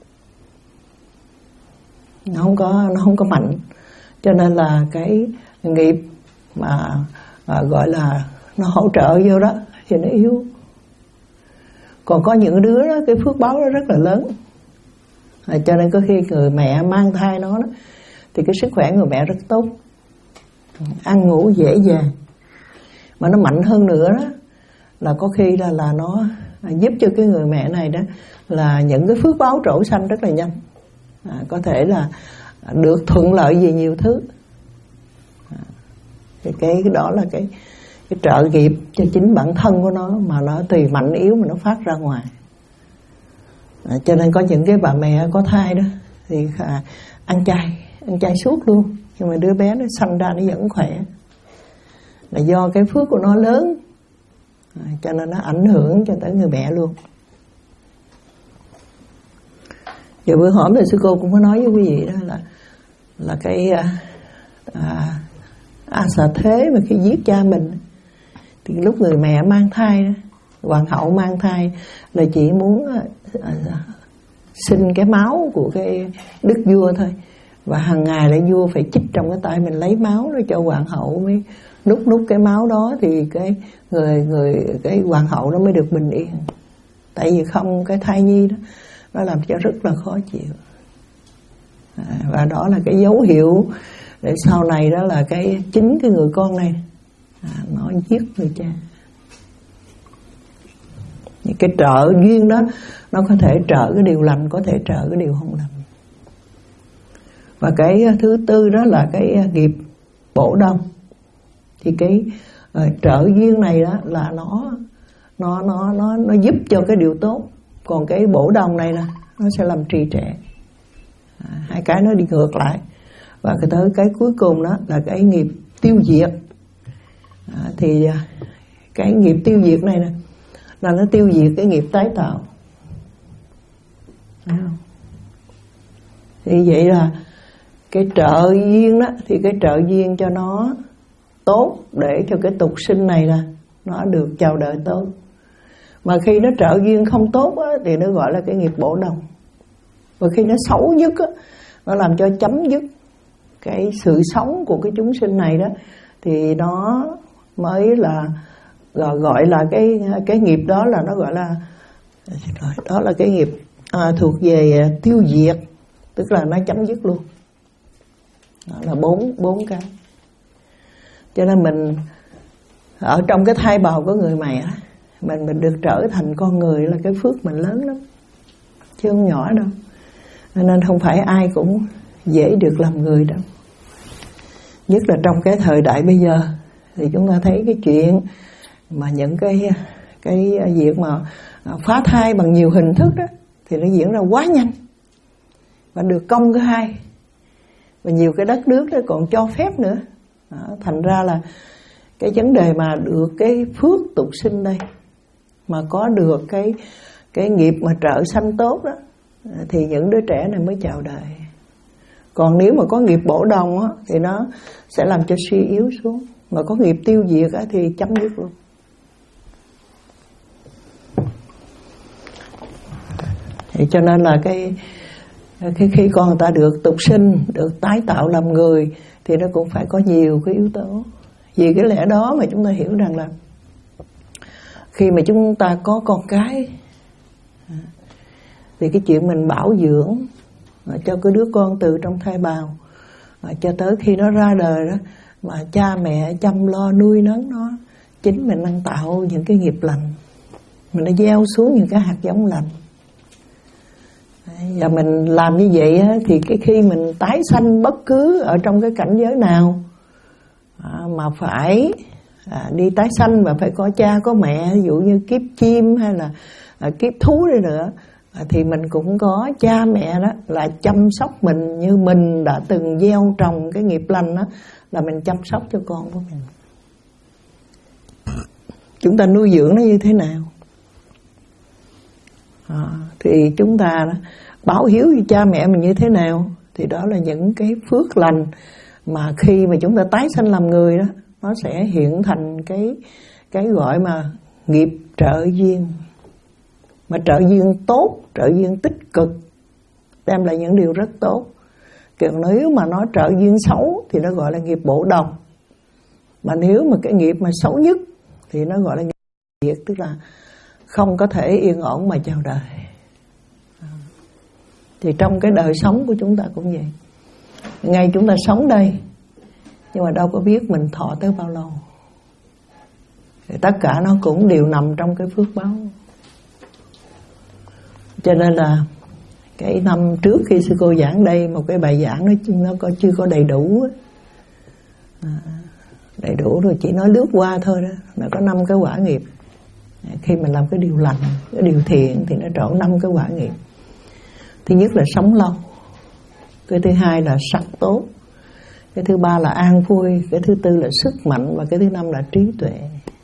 Speaker 2: nó không có nó không có mạnh, cho nên là cái nghiệp mà à, gọi là nó hỗ trợ vô đó thì nó yếu. Còn có những đứa đó cái phước báo nó rất là lớn, à, cho nên có khi người mẹ mang thai nó đó, thì cái sức khỏe người mẹ rất tốt, ăn ngủ dễ dàng, mà nó mạnh hơn nữa đó là có khi là là nó giúp cho cái người mẹ này đó là những cái phước báo trổ sanh rất là nhanh, à, có thể là được thuận lợi về nhiều thứ. À, thì cái, cái đó là cái cái trợ nghiệp cho chính bản thân của nó, mà nó tùy mạnh yếu mà nó phát ra ngoài. À, cho nên có những cái bà mẹ có thai đó thì à, ăn chay ăn chay suốt luôn, nhưng mà đứa bé nó sanh ra nó vẫn khỏe, là do cái phước của nó lớn, à, cho nên nó ảnh hưởng cho tới người mẹ luôn. Giờ bữa hổm thì sư cô cũng có nói với quý vị đó là là cái à, à, à xà thế mà khi giết cha mình thì lúc người mẹ mang thai đó, hoàng hậu mang thai là chỉ muốn à, xin cái máu của cái đức vua thôi, và hàng ngày là vua phải chích trong cái tay mình lấy máu để cho hoàng hậu mới nút nút cái máu đó, thì cái người người cái hoàng hậu nó mới được bình yên. Tại vì không cái thai nhi đó nó làm cho rất là khó chịu. à, và đó là cái dấu hiệu để sau này đó là cái chính cái người con này à, nó giết người cha. Cái trợ duyên đó nó có thể trợ cái điều lành, có thể trợ cái điều không lành. Và cái thứ tư đó là cái nghiệp bổ đông. Thì cái uh, trợ duyên này đó là nó nó nó nó nó giúp cho cái điều tốt, còn cái bổ đông này nè nó sẽ làm trì trệ. À, hai cái nó đi ngược lại. Và cái tới cái cuối cùng đó là cái nghiệp tiêu diệt. À, thì cái nghiệp tiêu diệt này nè là nó tiêu diệt cái nghiệp tái tạo. Thấy không? Thì vậy là cái trợ duyên đó, thì cái trợ duyên cho nó tốt để cho cái tục sinh này là nó được chào đời tốt. Mà khi nó trợ duyên không tốt á, thì nó gọi là cái nghiệp bổ đông. Và khi nó xấu nhất á, nó làm cho chấm dứt cái sự sống của cái chúng sinh này đó, thì nó mới là gọi, gọi là cái cái nghiệp đó là nó gọi là đó là cái nghiệp à, thuộc về tiêu diệt, tức là nó chấm dứt luôn. Đó là bốn bốn cái. Cho nên mình ở trong cái thai bào của người mẹ, mình mình được trở thành con người là cái phước mình lớn lắm, chứ không nhỏ đâu. Nên không phải ai cũng dễ được làm người đâu. Nhất là trong cái thời đại bây giờ thì chúng ta thấy cái chuyện mà những cái cái việc mà phá thai bằng nhiều hình thức đó thì nó diễn ra quá nhanh và được công khai, và nhiều cái đất nước đó còn cho phép nữa. Đó, thành ra là cái vấn đề mà được cái phước tục sinh đây, mà có được cái cái nghiệp mà trợ sanh tốt đó, thì những đứa trẻ này mới chào đời. Còn nếu mà có nghiệp bổ đông á, thì nó sẽ làm cho suy yếu xuống. Mà có nghiệp tiêu diệt á, thì chấm dứt luôn. Thì cho nên là cái, cái khi con người ta được tục sinh, được tái tạo làm người, thì nó cũng phải có nhiều cái yếu tố. Vì cái lẽ đó mà chúng ta hiểu rằng là khi mà chúng ta có con cái, thì cái chuyện mình bảo dưỡng cho cái đứa con từ trong thai bào cho tới khi nó ra đời đó, mà cha mẹ chăm lo nuôi nấng nó, chính mình đang tạo những cái nghiệp lành, mình đã gieo xuống những cái hạt giống lành. Và mình làm như vậy á, thì cái khi mình tái sanh bất cứ ở trong cái cảnh giới nào à, mà phải à, đi tái sanh và phải có cha có mẹ, ví dụ như kiếp chim hay là à, kiếp thú đi nữa, à, thì mình cũng có cha mẹ đó là chăm sóc mình như mình đã từng gieo trồng cái nghiệp lành đó, là mình chăm sóc cho con của mình. Chúng ta nuôi dưỡng nó như thế nào? À, thì chúng ta đó, báo hiếu với cha mẹ mình như thế nào, thì đó là những cái phước lành mà khi mà chúng ta tái sanh làm người đó, nó sẽ hiện thành cái cái gọi mà nghiệp trợ duyên. Mà trợ duyên tốt, trợ duyên tích cực, đem lại những điều rất tốt. Còn nếu mà nó trợ duyên xấu thì nó gọi là nghiệp bổ đồng. Mà nếu mà cái nghiệp mà xấu nhất thì nó gọi là nghiệp diệt, tức là không có thể yên ổn mà chào đời. Thì trong cái đời sống của chúng ta cũng vậy. Ngay chúng ta sống đây, nhưng mà đâu có biết mình thọ tới bao lâu. Thì tất cả nó cũng đều nằm trong cái phước báo. Cho nên là cái năm trước khi sư cô giảng đây, một cái bài giảng nó, nó có, chưa có đầy đủ. À, đầy đủ rồi chỉ nói lướt qua thôi đó. Nó có năm cái quả nghiệp. Khi mình làm cái điều lành, cái điều thiện thì nó trổ năm cái quả nghiệp. Thứ nhất là sống lâu, cái thứ hai là sắc tốt, cái thứ ba là an vui, cái thứ tư là sức mạnh, và cái thứ năm là trí tuệ.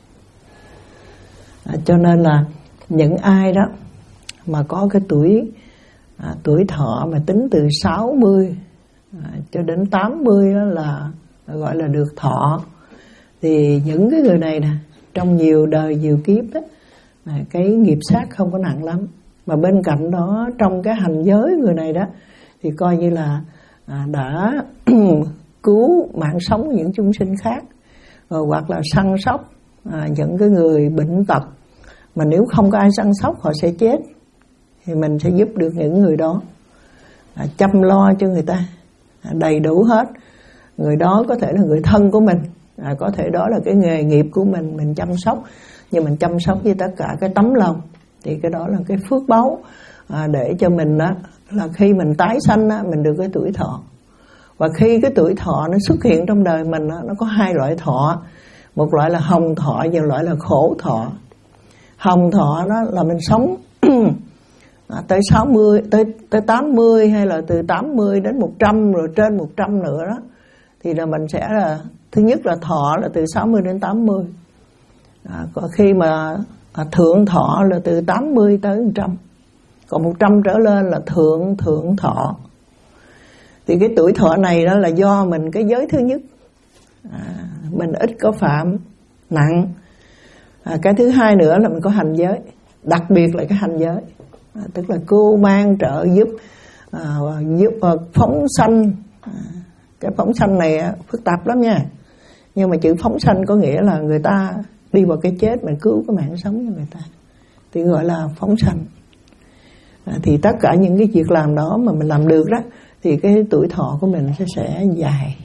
Speaker 2: À, cho nên là những ai đó mà có cái tuổi à, tuổi thọ mà tính từ sáu mươi à, cho đến tám mươi đó là gọi là được thọ, thì những cái người này nè, trong nhiều đời nhiều kiếp đó, à, cái nghiệp sát không có nặng lắm. Mà bên cạnh đó, trong cái hành giới người này đó, thì coi như là à, đã cứu mạng sống những chúng sinh khác, rồi hoặc là săn sóc à, những cái người bệnh tật mà nếu không có ai săn sóc họ sẽ chết, thì mình sẽ giúp được những người đó. à, chăm lo cho người ta à, đầy đủ hết. Người đó có thể là người thân của mình, à, có thể đó là cái nghề nghiệp của mình, mình chăm sóc, nhưng mình chăm sóc với tất cả cái tấm lòng, thì cái đó là cái phước báu à, để cho mình đó, là khi mình tái sanh đó, mình được cái tuổi thọ. Và khi cái tuổi thọ nó xuất hiện trong đời mình đó, nó có hai loại thọ, một loại là hồng thọ và loại là khổ thọ. Hồng thọ đó là mình sống à, tới sáu mươi, tới tới tám mươi, hay là từ tám mươi đến một trăm, rồi trên một trăm nữa đó, thì là mình sẽ là thứ nhất là thọ là từ sáu mươi đến tám mươi. À, còn khi mà à, thượng thọ là từ tám mươi tới một trăm, còn một trăm trở lên là thượng thượng thọ. Thì cái tuổi thọ này đó là do mình cái giới thứ nhất à, mình ít có phạm nặng. À, cái thứ hai nữa là mình có hành giới, đặc biệt là cái hành giới, à, tức là cưu mang trợ giúp, à, giúp à, phóng sanh. À, cái phóng sanh này à, phức tạp lắm nha, nhưng mà chữ phóng sanh có nghĩa là người ta đi vào cái chết, mình cứu cái mạng sống cho người ta, thì gọi là phóng sanh. À, thì tất cả những cái việc làm đó mà mình làm được đó, thì cái tuổi thọ của mình sẽ, sẽ dài.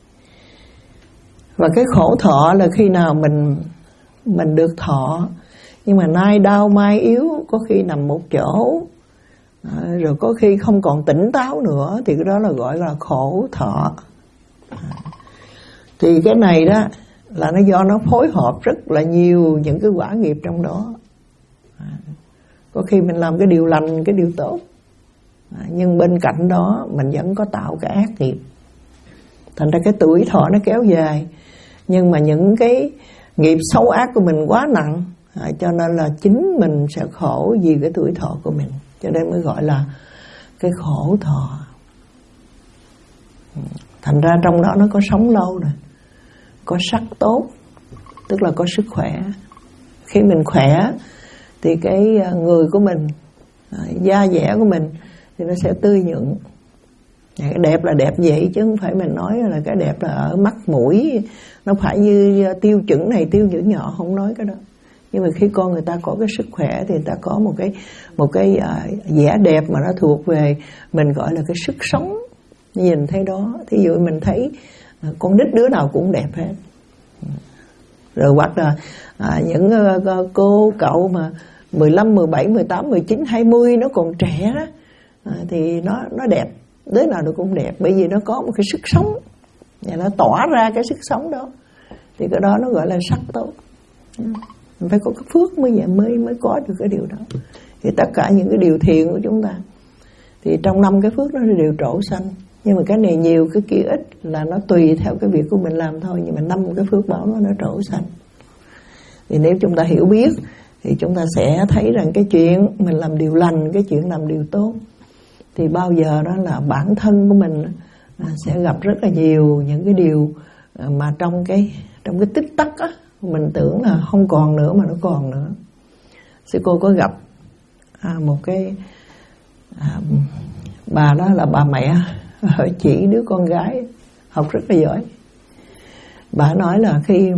Speaker 2: Và cái khổ thọ là khi nào mình mình được thọ, nhưng mà nay đau mai yếu, có khi nằm một chỗ, à, rồi có khi không còn tỉnh táo nữa, thì cái đó là gọi là khổ thọ. À, thì cái này đó là nó do nó phối hợp rất là nhiều những cái quả nghiệp trong đó. À, có khi mình làm cái điều lành, cái điều tốt, à, nhưng bên cạnh đó mình vẫn có tạo cái ác nghiệp. Thành ra cái tuổi thọ nó kéo dài, nhưng mà những cái nghiệp xấu ác của mình quá nặng, à, cho nên là chính mình sẽ khổ vì cái tuổi thọ của mình, cho nên mới gọi là cái khổ thọ. Thành ra trong đó nó có sống lâu nè, có sắc tốt, tức là có sức khỏe. Khi mình khỏe thì cái người của mình, à, da dẻ của mình thì nó sẽ tươi nhuận. Cái đẹp là đẹp vậy, chứ không phải mình nói là cái đẹp là ở mắt mũi, nó phải như tiêu chuẩn này tiêu chuẩn nhỏ, không nói cái đó. Nhưng mà khi con người ta có cái sức khỏe thì người ta có một cái một cái à, vẻ đẹp mà nó thuộc về mình, gọi là cái sức sống. Nhìn thấy đó, thí dụ mình thấy à, con nít đứa nào cũng đẹp hết. Rồi hoặc là à, những uh, cô cậu mà mười lăm, mười bảy, mười tám, mười chín, hai mươi nó còn trẻ đó, à, thì nó nó đẹp, đứa nào nó cũng đẹp, bởi vì nó có một cái sức sống và nó tỏa ra cái sức sống đó, thì cái đó nó gọi là sắc tốt. Mình phải có cái phước mới mới mới có được cái điều đó. Thì tất cả những cái điều thiện của chúng ta thì trong năm cái phước nó đều trổ sanh, nhưng mà cái này nhiều cái kia ít là nó tùy theo cái việc của mình làm thôi, nhưng mà năm cái phước báo nó nó trổ sanh. Thì nếu chúng ta hiểu biết thì chúng ta sẽ thấy rằng cái chuyện mình làm điều lành, cái chuyện làm điều tốt, thì bao giờ đó là bản thân của mình sẽ gặp rất là nhiều những cái điều mà trong cái trong cái tích tắc á, mình tưởng là không còn nữa mà nó còn nữa. Sư cô có gặp à, một cái à, bà đó là bà mẹ chỉ đứa con gái học rất là giỏi. Bà nói là khi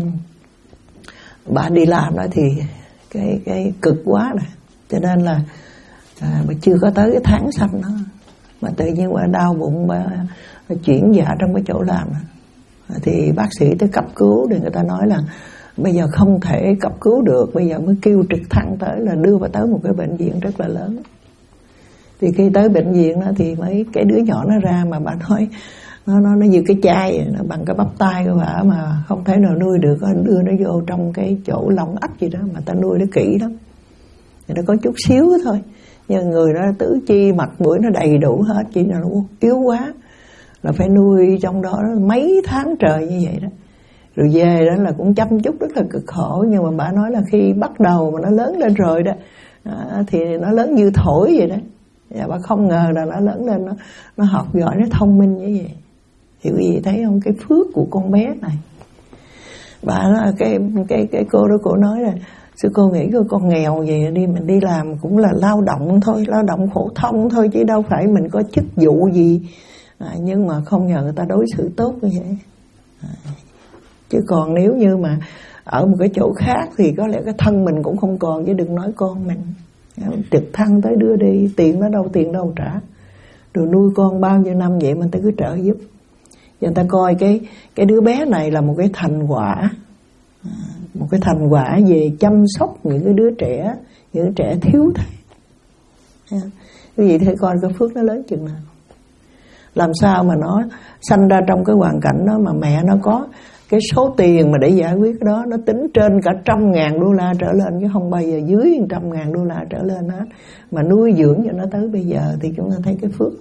Speaker 2: bà đi làm đó thì cái cái cực quá rồi, cho nên là à, bà chưa có tới cái tháng sanh đó, mà tự nhiên bà đau bụng, bà, bà chuyển dạ trong cái chỗ làm. Thì bác sĩ tới cấp cứu thì người ta nói là bây giờ không thể cấp cứu được, bây giờ mới kêu trực thăng tới là đưa bà tới một cái bệnh viện rất là lớn. Thì khi tới bệnh viện đó thì mấy cái đứa nhỏ nó ra, mà bà nói nó nó nó như cái chai, nó bằng cái bắp tay của bà mà không thể nào nuôi được, đưa nó vô trong cái chỗ lông ấp gì đó mà ta nuôi nó kỹ lắm. Thì nó có chút xíu thôi, nhưng người đó tứ chi mặt mũi nó đầy đủ hết, chỉ là nó yếu quá là phải nuôi trong đó mấy tháng trời như vậy đó. Rồi về đó là cũng chăm chút rất là cực khổ. Nhưng mà bà nói là khi bắt đầu mà nó lớn lên rồi đó, à, thì nó lớn như thổi vậy đó. Và bà không ngờ là nó lớn lên, nó, nó học giỏi, nó thông minh như vậy. Hiểu gì thấy không? Cái phước của con bé này. Bà nói, cái, cái, cái cô đó cô nói là sư cô nghĩ cô con nghèo vậy đi, mình đi làm cũng là lao động thôi, lao động phổ thông thôi, chứ đâu phải mình có chức vụ gì. À, nhưng mà không ngờ người ta đối xử tốt như vậy. À, chứ còn nếu như mà ở một cái chỗ khác thì có lẽ cái thân mình cũng không còn, chứ đừng nói con mình. Trực thăng tới đưa đi, tiền nó đâu, tiền đâu trả. rồi nuôi con bao nhiêu năm vậy mà người ta cứ trợ giúp. Người ta coi cái cái đứa bé này là một cái thành quả, một cái thành quả về chăm sóc những cái đứa trẻ, những đứa trẻ thiếu thầy. Quý vị thấy coi cái phước nó lớn chừng nào. Làm sao mà nó sanh ra trong cái hoàn cảnh đó mà mẹ nó có cái số tiền mà để giải quyết cái đó, nó tính trên cả trăm ngàn đô la trở lên, chứ không bao giờ dưới trăm ngàn đô la trở lên hết, mà nuôi dưỡng cho nó tới bây giờ, thì chúng ta thấy cái phước.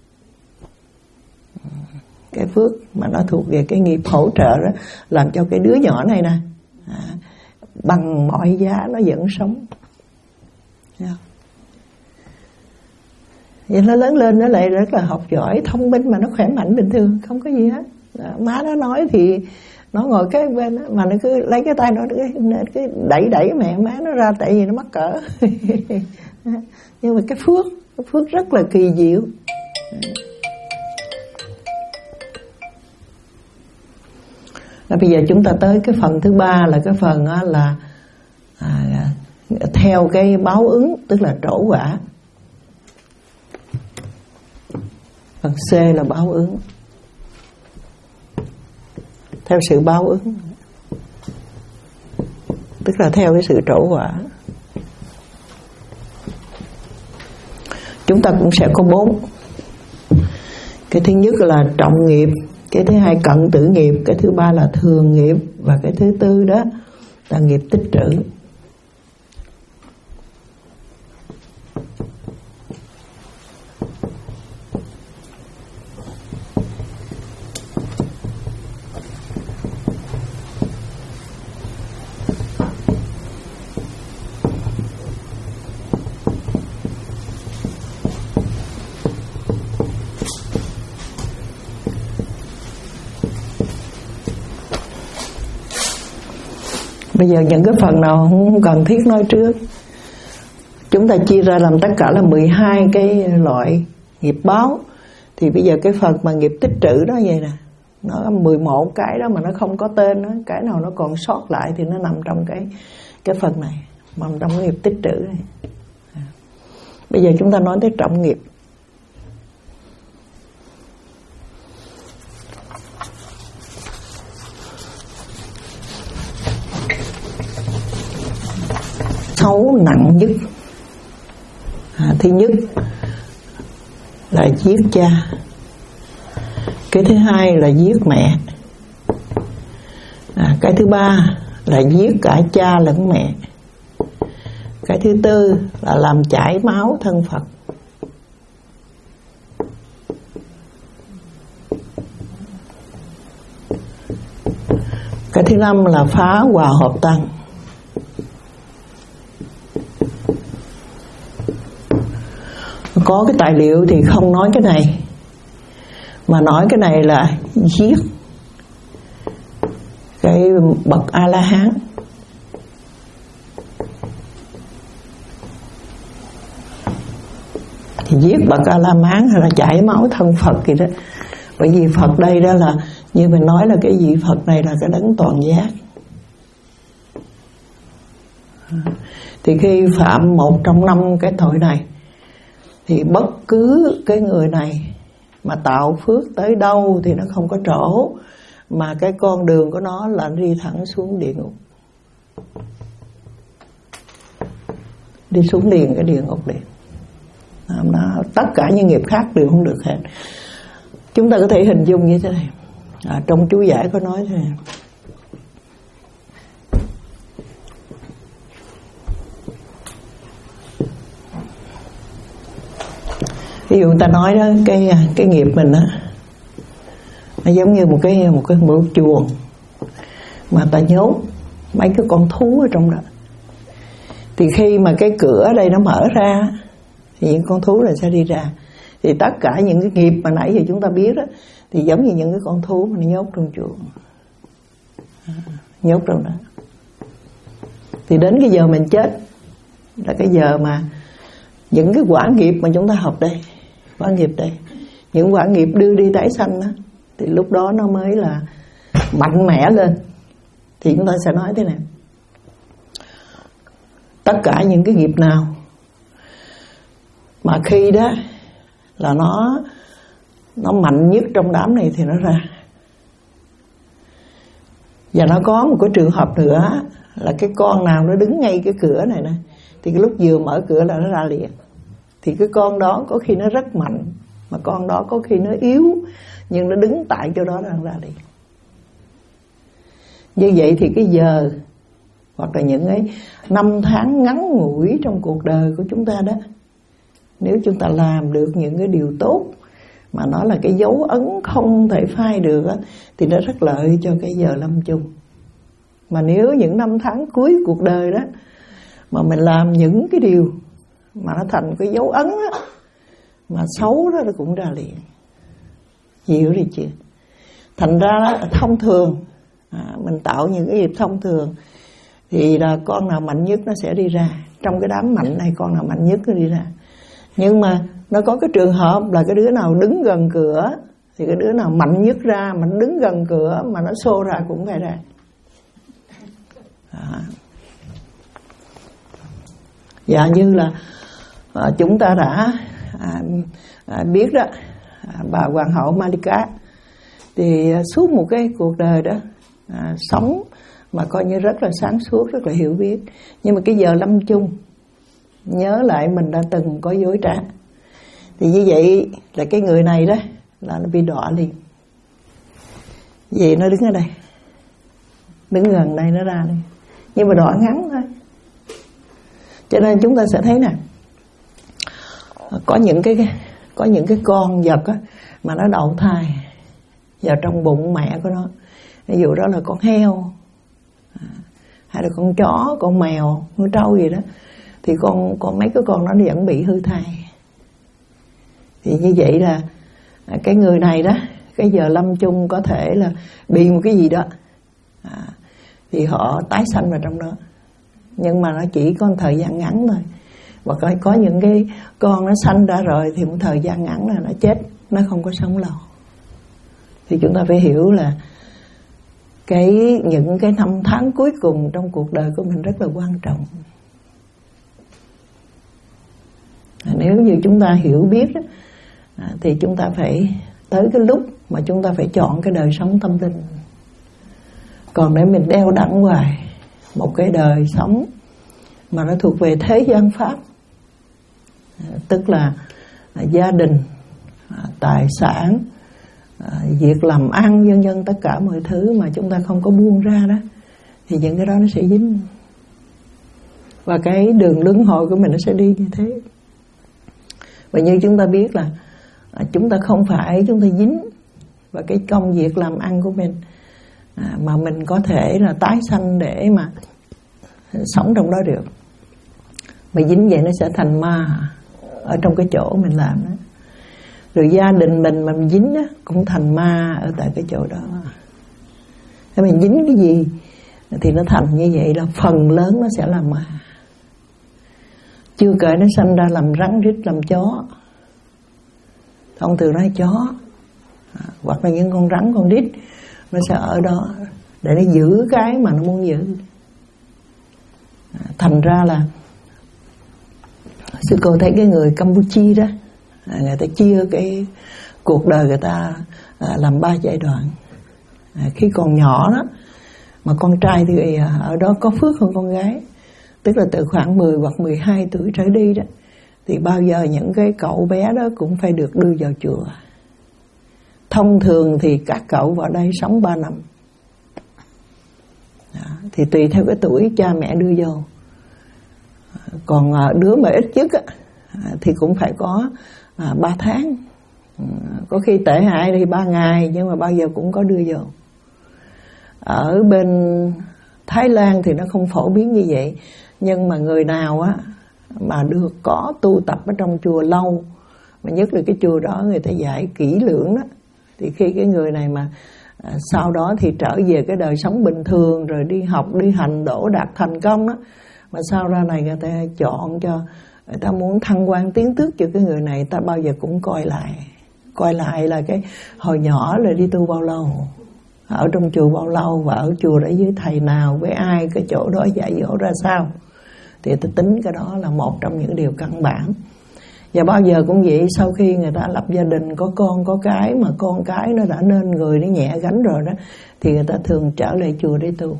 Speaker 2: Cái phước mà nó thuộc về cái nghiệp hỗ trợ đó, làm cho cái đứa nhỏ này nè à, bằng mọi giá nó vẫn sống. Vậy nó lớn lên nó lại rất là học giỏi, thông minh, mà nó khỏe mạnh bình thường, không có gì hết. À, má nó nói thì nó ngồi kế bên đó, mà nó cứ lấy cái tay nó cứ, cứ đẩy đẩy mẹ má nó ra, tại vì nó mắc cỡ. Nhưng mà cái phước, cái phước rất là kỳ diệu. Và bây giờ chúng ta tới cái phần thứ ba, là cái phần là à, theo cái báo ứng, tức là trổ quả. Phần C là báo ứng, theo sự báo ứng, tức là theo cái sự trổ quả. Chúng ta cũng sẽ có bốn. Cái thứ nhất là trọng nghiệp, cái thứ hai cận tử nghiệp, cái thứ ba là thường nghiệp, và cái thứ tư đó là nghiệp tích trữ. Bây giờ những cái phần nào không cần thiết nói trước. Chúng ta chia ra làm tất cả là mười hai cái loại nghiệp báo. Thì bây giờ cái phần mà nghiệp tích trữ đó vậy nè, nó mười một cái đó mà nó không có tên đó, cái nào nó còn sót lại thì nó nằm trong cái cái phần này, nằm trong cái nghiệp tích trữ này. Bây giờ chúng ta nói tới trọng nghiệp. Xấu nặng nhất à, thứ nhất là giết cha, cái thứ hai là giết mẹ, à, cái thứ ba là giết cả cha lẫn mẹ, cái thứ tư là làm chảy máu thân Phật, cái thứ năm là phá hòa hợp tăng. Có cái tài liệu thì không nói cái này, mà nói cái này là giết cái bậc A-la-hán. Thì giết bậc A-la-hán hay là chảy máu thân Phật gì đó. Bởi vì Phật đây đó là, như mình nói là cái vị Phật này là cái đấng toàn giác. Thì khi phạm một trong năm cái tội này, thì bất cứ cái người này mà tạo phước tới đâu thì nó không có chỗ, mà cái con đường của nó là đi thẳng xuống địa ngục, đi xuống liền cái địa ngục liền. Nó, tất cả những nghiệp khác đều không được hết. Chúng ta có thể hình dung như thế này, à, trong chú giải có nói thế này. Ví dụ người ta nói đó, cái cái nghiệp mình á, nó giống như một cái một cái một chuồng mà ta nhốt mấy cái con thú ở trong đó. Thì khi mà cái cửa ở đây nó mở ra thì những con thú này sẽ đi ra. Thì tất cả những cái nghiệp mà nãy giờ chúng ta biết đó, thì giống như những cái con thú mà nó nhốt trong chuồng, nhốt trong đó. Thì đến cái giờ mình chết là cái giờ mà những cái quả nghiệp mà chúng ta học đây, quả nghiệp đây, những quả nghiệp đưa đi tái sanh đó, thì lúc đó nó mới là mạnh mẽ lên. Thì chúng ta sẽ nói thế này: tất cả những cái nghiệp nào mà khi đó là nó nó mạnh nhất trong đám này thì nó ra. Và nó có một cái trường hợp nữa là cái con nào nó đứng ngay cái cửa này nè, thì cái lúc vừa mở cửa là nó ra liền. Thì cái con đó có khi nó rất mạnh, mà con đó có khi nó yếu, nhưng nó đứng tại chỗ đó là nó ra liền. Như vậy thì cái giờ hoặc là những cái năm tháng ngắn ngủi trong cuộc đời của chúng ta đó, nếu chúng ta làm được những cái điều tốt mà nó là cái dấu ấn không thể phai được á, thì nó rất lợi cho cái giờ lâm chung. Mà nếu những năm tháng cuối cuộc đời đó mà mình làm những cái điều mà nó thành cái dấu ấn á, mà xấu đó nó cũng ra liền. Hiểu rồi chưa? Thành ra đó, thông thường à, mình tạo những cái nghiệp thông thường thì là con nào mạnh nhất nó sẽ đi ra. Trong cái đám mạnh này con nào mạnh nhất nó đi ra. Nhưng mà nó có cái trường hợp là cái đứa nào đứng gần cửa thì cái đứa nào mạnh nhất ra, mà nó đứng gần cửa mà nó xô ra cũng phải ra. À. Dạ như là à, chúng ta đã à, à, biết đó, à, bà Hoàng hậu Malika thì à, suốt một cái cuộc đời đó à, sống mà coi như rất là sáng suốt, rất là hiểu biết. Nhưng mà cái giờ lâm chung nhớ lại mình đã từng có dối trá, thì như vậy là cái người này đó là nó bị đọa liền. Vậy nó đứng ở đây, đứng gần đây nó ra đây, nhưng mà đọa ngắn thôi. Cho nên chúng ta sẽ thấy nè, có những cái có những cái con vật á, mà nó đậu thai vào trong bụng mẹ của nó. Ví dụ đó là con heo, hay là con chó, con mèo, con trâu gì đó, thì con con mấy cái con đó nó vẫn bị hư thai. Thì như vậy là cái người này đó, cái giờ lâm chung có thể là bị một cái gì đó à, thì họ tái sanh vào trong đó. Nhưng mà nó chỉ có một thời gian ngắn thôi. Và có, có những cái con nó sanh ra rồi thì một thời gian ngắn là nó chết, nó không có sống lâu. Thì chúng ta phải hiểu là cái những cái năm tháng cuối cùng trong cuộc đời của mình rất là quan trọng. À, nếu như chúng ta hiểu biết đó, à, thì chúng ta phải tới cái lúc mà chúng ta phải chọn cái đời sống tâm linh. Còn để mình đeo đẳng hoài một cái đời sống mà nó thuộc về thế gian pháp, à, tức là à, gia đình, à, tài sản, à, việc làm ăn, vân vân, tất cả mọi thứ mà chúng ta không có buông ra đó, thì những cái đó nó sẽ dính. Và cái đường luân hồi của mình nó sẽ đi như thế. Và như chúng ta biết là à, chúng ta không phải chúng ta dính vào cái công việc làm ăn của mình, à, mà mình có thể là tái sanh để mà sống trong đó được. Mà dính vậy nó sẽ thành ma ở trong cái chỗ mình làm đó. Rồi gia đình mình mà mình dính đó, cũng thành ma ở tại cái chỗ đó. Thế mình dính cái gì thì nó thành như vậy, là phần lớn nó sẽ là ma. Chưa kể nó sanh ra làm rắn rít, làm chó. Thông thường nói chó à, hoặc là những con rắn, con rít, nó sẽ ở đó để nó giữ cái mà nó muốn giữ. à, Thành ra là sư cô thấy cái người Campuchia đó, à, người ta chia cái cuộc đời người ta à, làm ba giai đoạn. à, Khi còn nhỏ đó, mà con trai thì à, ở đó có phước hơn con gái. Tức là từ khoảng mười hoặc mười hai tuổi trở đi đó, thì bao giờ những cái cậu bé đó cũng phải được đưa vào chùa. Thông thường thì các cậu vào đây sống ba năm. Đó, thì tùy theo cái tuổi cha mẹ đưa vô. Còn đứa mà ít nhất á, thì cũng phải có à, ba tháng. Có khi tệ hại thì ba ngày, nhưng mà bao giờ cũng có đưa vô. Ở bên Thái Lan thì nó không phổ biến như vậy. Nhưng mà người nào á mà được có tu tập ở trong chùa lâu, mà nhất là cái chùa đó người ta dạy kỹ lưỡng đó, thì khi cái người này mà à, sau đó thì trở về cái đời sống bình thường, rồi đi học, đi hành, đỗ đạt thành công đó, mà sau ra này người ta chọn cho, người ta muốn thăng quan tiến tước cho cái người này, ta bao giờ cũng coi lại. Coi lại là cái hồi nhỏ là đi tu bao lâu, ở trong chùa bao lâu, và ở chùa để với thầy nào, với ai, cái chỗ đó dạy dỗ ra sao. Thì tôi tính cái đó là một trong những điều căn bản. Và bao giờ cũng vậy, sau khi người ta lập gia đình, có con có cái, mà con cái nó đã nên người, nó nhẹ gánh rồi đó, thì người ta thường trở lại chùa để tu.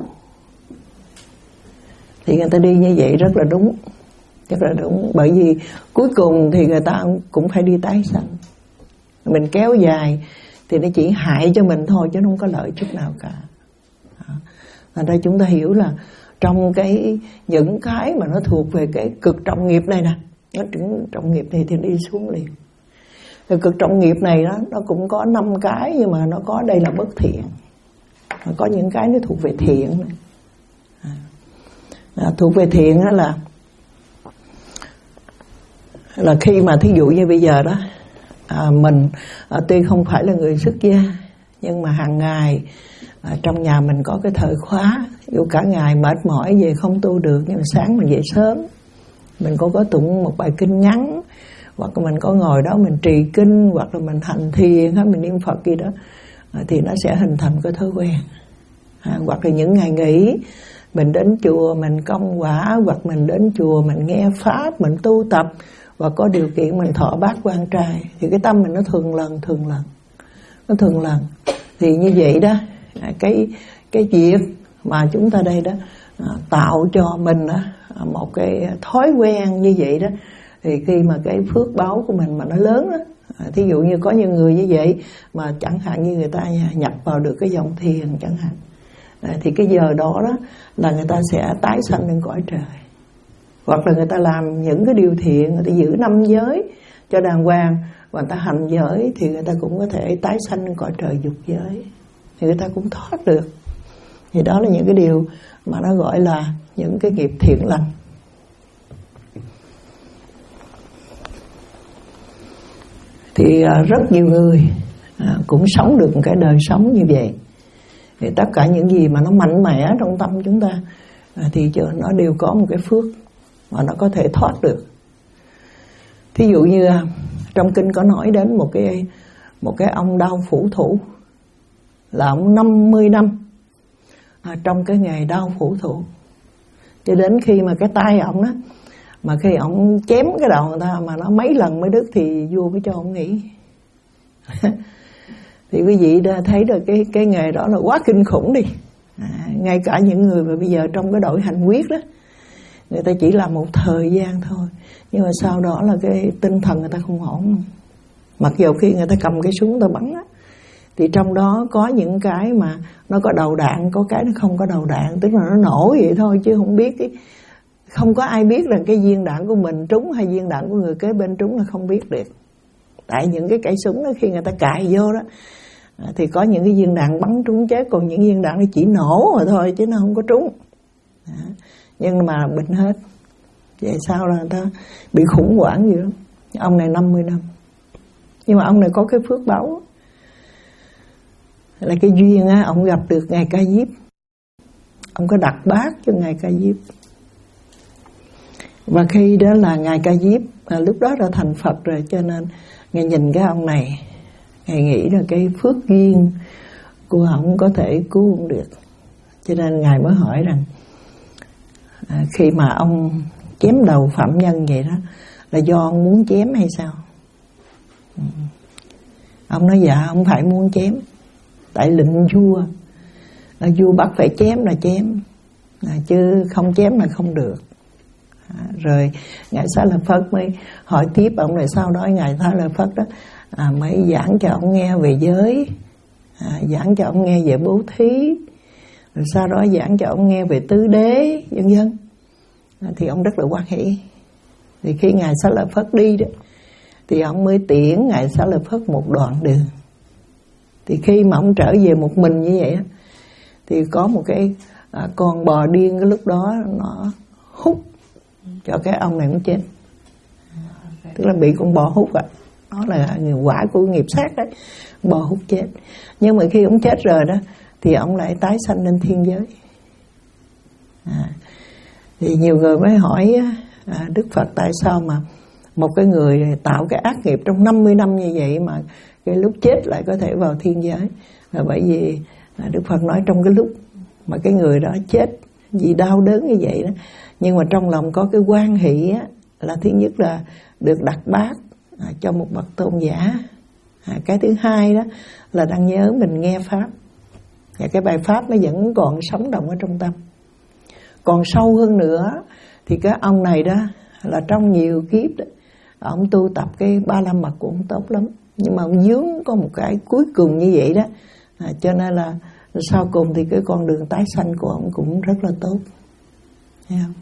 Speaker 2: Thì người ta đi như vậy rất là đúng, rất là đúng. Bởi vì cuối cùng thì người ta cũng phải đi tái sanh. Mình kéo dài thì nó chỉ hại cho mình thôi, chứ không có lợi chút nào cả. Thành ra chúng ta hiểu là trong cái những cái mà nó thuộc về cái cực trọng nghiệp này nè, nóถึงtrọng nghiệp này thì đi xuống liền. Cái cực trọng nghiệp này đó, nó cũng có năm cái, nhưng mà nó có đây là bất thiện, nó có những cái nó thuộc về thiện này. À, thuộc về thiện đó là là khi mà thí dụ như bây giờ đó, à, mình à, tuy không phải là người xuất gia, nhưng mà hàng ngày à, trong nhà mình có cái thời khóa, dù cả ngày mệt mỏi về không tu được, nhưng mà sáng mình dậy sớm, mình có có tụng một bài kinh ngắn, hoặc là mình có ngồi đó mình trì kinh, hoặc là mình hành thiền hay mình niệm Phật gì đó, à, thì nó sẽ hình thành cái thói quen. À, hoặc là những ngày nghỉ mình đến chùa mình công quả, hoặc mình đến chùa mình nghe pháp, mình tu tập, và có điều kiện mình thọ bát quan trai, thì cái tâm mình nó thường lần thường lần nó thường lần thì như vậy đó, cái cái việc mà chúng ta đây đó à, tạo cho mình đó, một cái thói quen như vậy đó, thì khi mà cái phước báo của mình mà nó lớn đó, à, thí dụ như có những người như vậy mà chẳng hạn như người ta nhập vào được cái dòng thiền chẳng hạn, à, thì cái giờ đó đó là người ta sẽ tái sanh lên cõi trời. Hoặc là người ta làm những cái điều thiện, người ta giữ năm giới cho đàng hoàng, và người ta hành giới, thì người ta cũng có thể tái sanh lên cõi trời dục giới, thì người ta cũng thoát được. Thì đó là những cái điều mà nó gọi là những cái nghiệp thiện lành. Thì rất nhiều người cũng sống được một cái đời sống như vậy. Thì tất cả những gì mà nó mạnh mẽ trong tâm chúng ta thì nó đều có một cái phước mà nó có thể thoát được. Thí dụ như trong kinh có nói đến một cái một cái ông đao phủ thủ, là ông năm mươi năm à, trong cái nghề đao phủ thủ, cho đến khi mà cái tay ông đó, mà khi ông chém cái đầu người ta mà nó mấy lần mới đứt, thì vua mới cho ông nghỉ. Thì quý vị đã thấy được cái cái nghề đó là quá kinh khủng đi. À, ngay cả những người mà bây giờ trong cái đội hành quyết đó, người ta chỉ làm một thời gian thôi, nhưng mà sau đó là cái tinh thần người ta không ổn. Mặc dù khi người ta cầm cái súng người ta bắn á, thì trong đó có những cái mà nó có đầu đạn, có cái nó không có đầu đạn, tức là nó nổ vậy thôi, chứ không biết cái, không có ai biết là cái viên đạn của mình trúng hay viên đạn của người kế bên trúng là không biết được. Tại những cái cây súng đó khi người ta cài vô đó, thì có những cái viên đạn bắn trúng chết, còn những viên đạn nó chỉ nổ rồi thôi chứ nó không có trúng. Nhưng mà bệnh hết. Vậy sao là người ta bị khủng hoảng gì lắm. Ông này năm mươi năm, nhưng mà ông này có cái phước báo, là cái duyên á, ông gặp được Ngài Ca Diếp, ông có đặt bát cho Ngài Ca Diếp. Và khi đó là Ngài Ca Diếp à, lúc đó đã thành Phật rồi, cho nên Ngài nhìn cái ông này, Ngài nghĩ là cái phước duyên của ông có thể cứu ông được, cho nên Ngài mới hỏi rằng à, khi mà ông chém đầu phạm nhân vậy đó, là do ông muốn chém hay sao? Ừ. Ông nói dạ không phải muốn chém, tại lệnh vua, là vua bắt phải chém là chém, à, chứ không chém là không được. À, rồi Ngài Xá Lợi Phất mới hỏi tiếp ông này, sau đó Ngài Xá Lợi Phất đó à, mới giảng cho ông nghe về giới, à, giảng cho ông nghe về bố thí, rồi sau đó giảng cho ông nghe về tứ đế, vân vân. À, thì ông rất là hoan hỷ. Thì khi Ngài Xá Lợi Phất đi đó, thì ông mới tiễn Ngài Xá Lợi Phất một đoạn đường. Thì khi mà ông trở về một mình như vậy á, thì có một cái à, con bò điên cái lúc đó nó hút cho cái ông này cũng chết. Tức là bị con bò hút ạ. À. Đó là quả của nghiệp sát đấy. Bò hút chết. Nhưng mà khi ông chết rồi đó, thì ông lại tái sanh lên thiên giới. À, thì nhiều người mới hỏi à, Đức Phật tại sao mà một cái người tạo cái ác nghiệp trong năm mươi năm như vậy mà cái lúc chết lại có thể vào thiên giới? Là bởi vì à, Đức Phật nói trong cái lúc mà cái người đó chết vì đau đớn như vậy đó, nhưng mà trong lòng có cái hoan hỷ á, là thứ nhất là được đặt bát à, cho một bậc tôn giả. À, cái thứ hai đó là đang nhớ mình nghe pháp, và cái bài pháp nó vẫn còn sống động ở trong tâm. Còn sâu hơn nữa thì cái ông này đó là trong nhiều kiếp đó, ông tu tập cái ba la mật của ông tốt lắm, nhưng mà ông dướng có một cái cuối cùng như vậy đó, à, cho nên là sau cùng thì cái con đường tái sanh của ông cũng rất là tốt. Thấy không?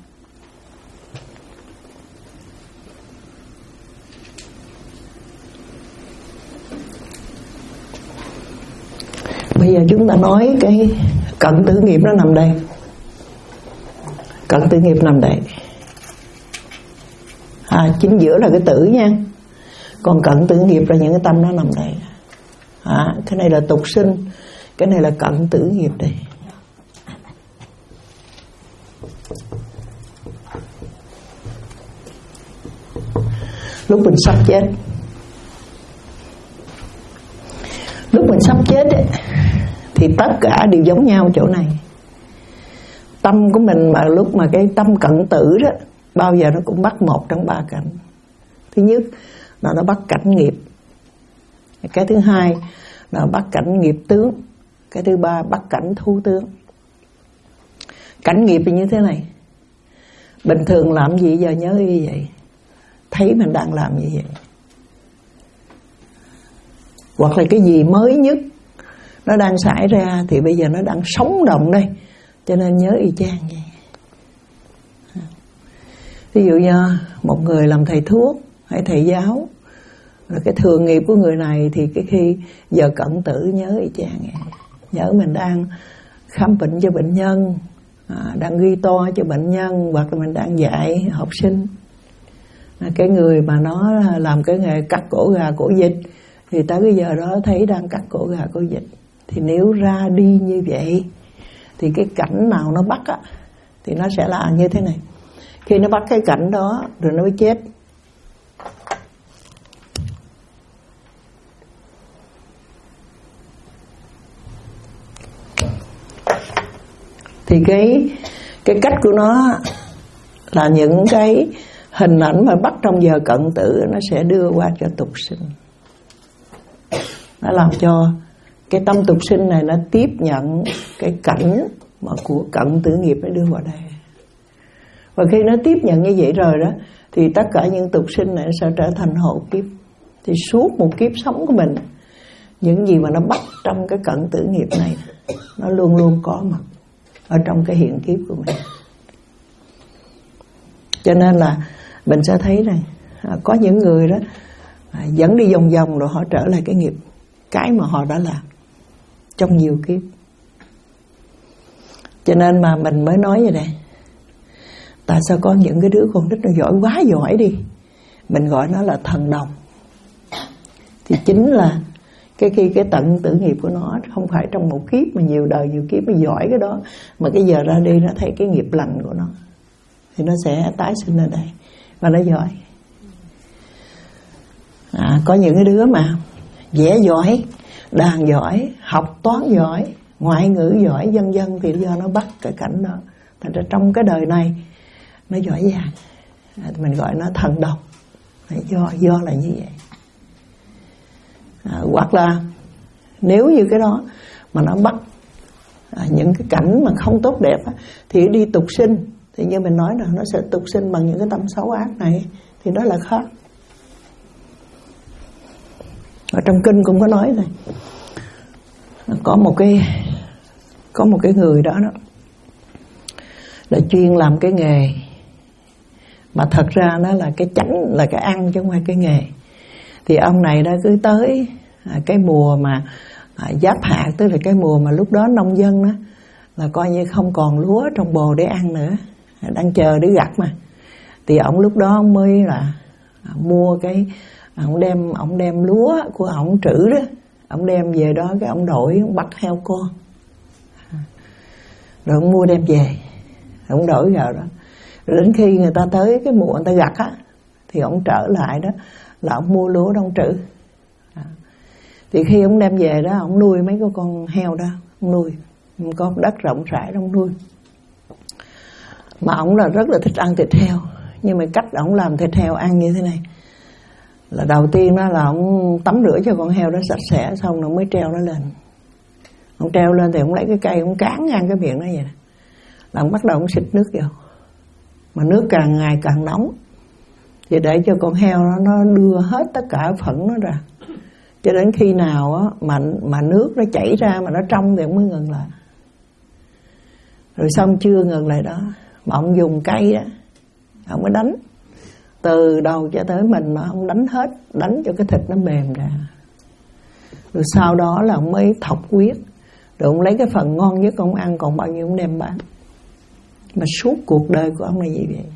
Speaker 2: Bây giờ chúng ta nói cái cận tử nghiệp nó nằm đây. Cận tử nghiệp nằm đây. À, chính giữa là cái tử nha. Còn cận tử nghiệp là những cái tâm nó nằm đây. À, cái này là tục sinh, cái này là cận tử nghiệp đây. Lúc mình sắp chết, lúc mình sắp chết ấy, thì tất cả đều giống nhau chỗ này. Tâm của mình mà lúc mà cái tâm cận tử đó, bao giờ nó cũng bắt một trong ba cảnh. Thứ nhất là nó bắt cảnh nghiệp, cái thứ hai là bắt cảnh nghiệp tướng, cái thứ ba bắt cảnh thu tướng. Cảnh nghiệp thì như thế này. Bình thường làm gì giờ nhớ như vậy, thấy mình đang làm như vậy. Hoặc là cái gì mới nhất nó đang xảy ra thì bây giờ nó đang sống động đây, cho nên nhớ y chang vậy. Ví dụ như một người làm thầy thuốc hay thầy giáo, rồi cái thường nghiệp của người này thì cái khi giờ cận tử nhớ y chang vậy. Nhớ mình đang khám bệnh cho bệnh nhân, à, đang ghi to cho bệnh nhân, hoặc là mình đang dạy học sinh. À, cái người mà nó làm cái nghề cắt cổ gà cổ vịt thì tới cái giờ đó thấy đang cắt cổ gà cổ vịt, thì nếu ra đi như vậy thì cái cảnh nào nó bắt á thì nó sẽ là như thế này. Khi nó bắt cái cảnh đó rồi nó mới chết. Thì cái cái cách của nó là những cái hình ảnh mà bắt trong giờ cận tử nó sẽ đưa qua cho tục sinh. Nó làm cho cái tâm tục sinh này nó tiếp nhận cái cảnh mà của cận tử nghiệp nó đưa vào đây. Và khi nó tiếp nhận như vậy rồi đó thì tất cả những tục sinh này sẽ trở thành hộ kiếp. Thì suốt một kiếp sống của mình, những gì mà nó bắt trong cái cận tử nghiệp này nó luôn luôn có mặt ở trong cái hiện kiếp của mình. Cho nên là mình sẽ thấy rằng à, có những người đó à, dẫn đi vòng vòng rồi họ trở lại cái nghiệp, cái mà họ đã làm trong nhiều kiếp. Cho nên mà mình mới nói vậy này, tại sao có những cái đứa con nít nó giỏi quá giỏi đi, mình gọi nó là thần đồng. Thì chính là cái khi cái tận tử nghiệp của nó không phải trong một kiếp mà nhiều đời nhiều kiếp mới giỏi cái đó, mà cái giờ ra đi nó thấy cái nghiệp lành của nó thì nó sẽ tái sinh ở đây và nó giỏi. À, có những cái đứa mà vẽ giỏi, đàn giỏi, học toán giỏi, ngoại ngữ giỏi, vân vân, thì do nó bắt cái cảnh đó. Thành ra trong cái đời này nó giỏi giang, à, mình gọi nó thần đồng. Do do là như vậy. À, hoặc là nếu như cái đó mà nó bắt à, những cái cảnh mà không tốt đẹp á, thì đi tục sinh, thì như mình nói là nó sẽ tục sinh bằng những cái tâm xấu ác này, thì đó là khác. Ở trong kinh cũng có nói này, có một cái có một cái người đó đó là chuyên làm cái nghề mà thật ra nó là cái chánh, là cái ăn chứ không phải cái nghề. Thì ông này đã cứ tới à, cái mùa mà à, giáp hạt, tức là cái mùa mà lúc đó nông dân đó là coi như không còn lúa trong bồ để ăn nữa, đang chờ để gặt mà. Thì ông lúc đó ông mới là à, mua cái ông đem ông đem lúa của ông trữ đó, ông đem về đó cái ông đổi, ông bắt heo con rồi ông mua đem về, ông đổi vào đó. Rồi đến khi người ta tới cái mùa người ta gặt á thì ông trở lại đó là ông mua lúa đông trữ. À. Thì khi ông đem về đó, ông nuôi mấy cái con heo đó, ông nuôi, ông có đất rộng rãi ông nuôi. Mà ông là rất là thích ăn thịt heo, Nhưng mà cách ổng làm thịt heo ăn như thế này. Là đầu tiên đó là ổng tắm rửa cho con heo đó sạch sẽ, xong rồi mới treo nó lên. Ông treo lên thì ông lấy cái cây ông cán ngang cái miệng nó vậy nè. Là ông bắt đầu ông xịt nước vô. Mà nước càng ngày càng nóng, thì để cho con heo đó, nó đưa hết tất cả phẫn nó ra. Cho đến khi nào á, mà, mà nước nó chảy ra mà nó trong thì ông mới ngừng lại. Rồi xong chưa ngừng lại đó, mà ông dùng cây đó, ông mới đánh từ đầu cho tới mình, mà ông đánh hết, đánh cho cái thịt nó mềm ra. Rồi sau đó là ông mới thọc huyết. Rồi ông lấy cái phần ngon nhất ông ăn, còn bao nhiêu ông đem bán. Mà suốt cuộc đời của ông là như vậy.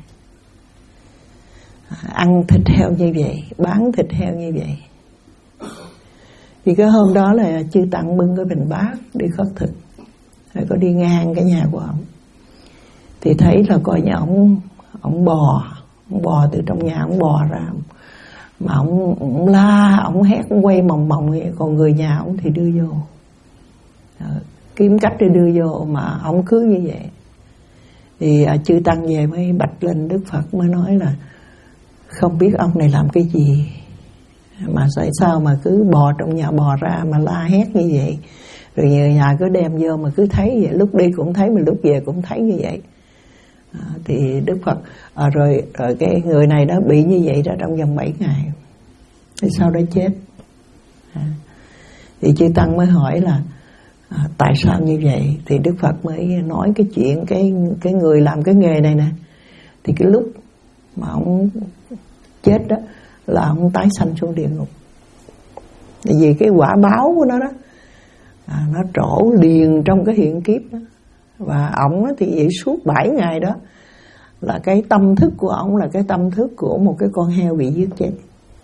Speaker 2: Ăn thịt heo như vậy, bán thịt heo như vậy. Thì cái hôm đó là chư Tăng bưng cái bình bát đi khất thực. Rồi có đi ngang cái nhà của ông, thì thấy là coi nhà ông, ông bò, ông bò từ trong nhà ông bò ra. Mà ông, ông la, ông hét, ông quay mòng mòng vậy. Còn người nhà ông thì đưa vô. Rồi, kiếm cách để đưa vô, mà ông cứ như vậy. Thì à, chư Tăng về mới bạch lên Đức Phật, mới nói là không biết ông này làm cái gì mà tại sao mà cứ bò trong nhà bò ra mà la hét như vậy. Rồi người nhà cứ đem vô mà cứ thấy vậy, lúc đi cũng thấy mà lúc về cũng thấy như vậy. À, thì Đức Phật à, rồi, rồi cái người này đó bị như vậy đó trong vòng bảy ngày. Thì sau đó chết. À, thì chư Tăng mới hỏi là à, tại sao như vậy? Thì Đức Phật mới nói cái chuyện cái cái người làm cái nghề này nè. Thì cái lúc mà ông chết đó là ông tái sanh xuống địa ngục. Tại vì cái quả báo của nó đó à, nó trổ liền trong cái hiện kiếp đó. Và ổng thì vậy suốt bảy ngày đó là cái tâm thức của ổng là cái tâm thức của một cái con heo bị giết chết.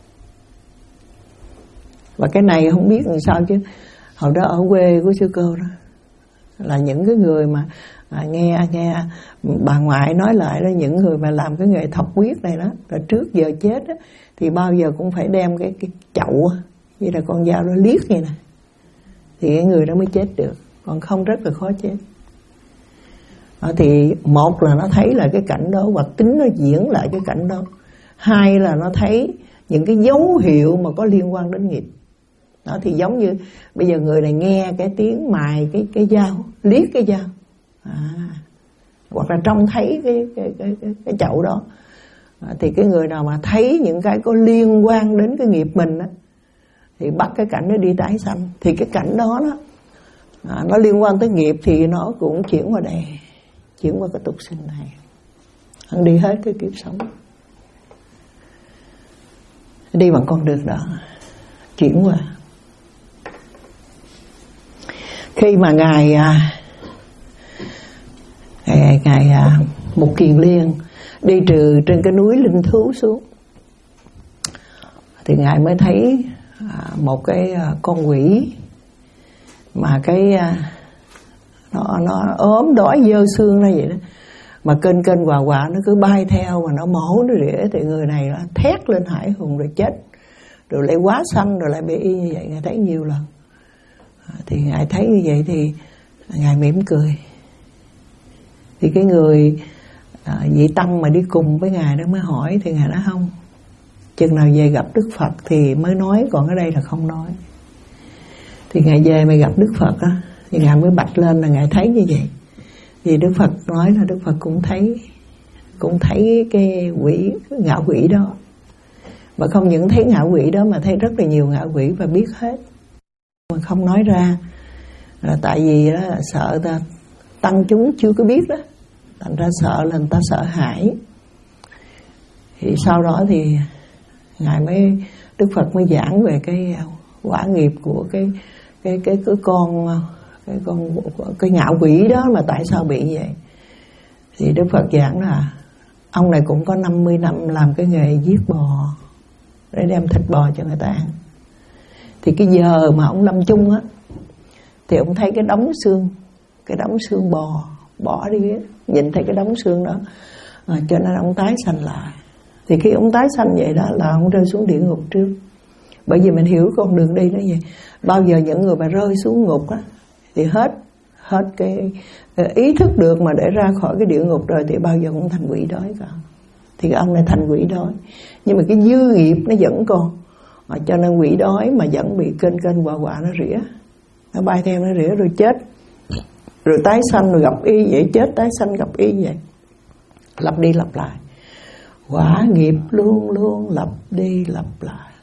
Speaker 2: Và cái này không biết làm sao chứ hồi đó ở quê của sư cô đó là những cái người mà à, nghe nghe bà ngoại nói lại đó, những người mà làm cái nghề thọc huyết này đó, là trước giờ chết đó, thì bao giờ cũng phải đem cái cái chậu như là con dao nó liếc vậy nè, thì cái người đó mới chết được, còn không rất là khó chết. À, thì một là nó thấy là cái cảnh đó hoặc tính nó diễn lại cái cảnh đó, hai là nó thấy những cái dấu hiệu mà có liên quan đến nghiệp. Đó thì giống như bây giờ người này nghe cái tiếng mài cái cái dao, liếc cái dao, à, hoặc là trông thấy cái cái cái cái, cái chậu đó, à, thì cái người nào mà thấy những cái có liên quan đến cái nghiệp mình á, thì bắt cái cảnh nó đi tái sanh. Thì cái cảnh đó nó à, nó liên quan tới nghiệp thì nó cũng chuyển qua đây, chuyển qua cái tục sinh này, hắn đi hết cái kiếp sống, đi bằng con đường đó, chuyển qua. Khi mà ngài ngài, ngài Mục Kiền Liên đi trừ trên cái núi Linh Thú xuống, thì ngài mới thấy một cái con quỷ mà cái nó nó ốm đói dơ xương ra vậy đó, mà kênh kênh quà quà nó cứ bay theo mà nó mổ nó rỉa, thì người này nó thét lên hải hùng rồi chết, rồi lại quá xanh, rồi lại bị y như vậy. Ngài thấy nhiều lần. Thì ngài thấy như vậy thì ngài mỉm cười. Thì cái người à, vị tăng mà đi cùng với ngài đó mới hỏi, thì ngài nói không, chừng nào về gặp Đức Phật thì mới nói, còn ở đây là không nói. Thì ngài về mà gặp Đức Phật á, thì ngài mới bạch lên là ngài thấy như vậy. Thì Đức Phật nói là Đức Phật cũng thấy, cũng thấy cái quỷ, ngạo quỷ đó. Mà không những thấy ngạo quỷ đó mà thấy rất là nhiều ngạo quỷ và biết hết, mà không nói ra là tại vì đó là sợ ta, tăng chúng chưa có biết đó, thành ra sợ là người ta sợ hãi. Thì sau đó thì ngài mới, Đức Phật mới giảng về cái quả nghiệp của cái cái cái cái con cái con cái ngạo quỷ đó, mà tại sao bị vậy. Thì Đức Phật giảng là ông này cũng có năm mươi năm làm cái nghề giết bò để đem thịt bò cho người ta ăn. Thì cái giờ mà ông lâm chung á, thì ông thấy cái đống xương, cái đống xương bò bỏ đi, nhìn thấy cái đống xương đó, à, cho nên ông tái sanh lại. Thì khi ông tái sanh vậy đó là ông rơi xuống địa ngục trước. Bởi vì mình hiểu con đường đi nó vậy. Bao giờ những người mà rơi xuống ngục á, thì hết hết cái ý thức được mà để ra khỏi cái địa ngục rồi, thì bao giờ cũng thành quỷ đói cả. thì cái ông này thành quỷ đói. Nhưng mà cái dư nghiệp nó vẫn còn, cho nên quỷ đói mà vẫn bị kênh kênh quạ quạ nó rỉa, nó bay theo nó rỉa rồi chết, rồi tái sanh rồi gặp y vậy, chết tái sanh gặp y vậy, lặp đi lặp lại. Quả nghiệp luôn luôn lặp đi lặp lại,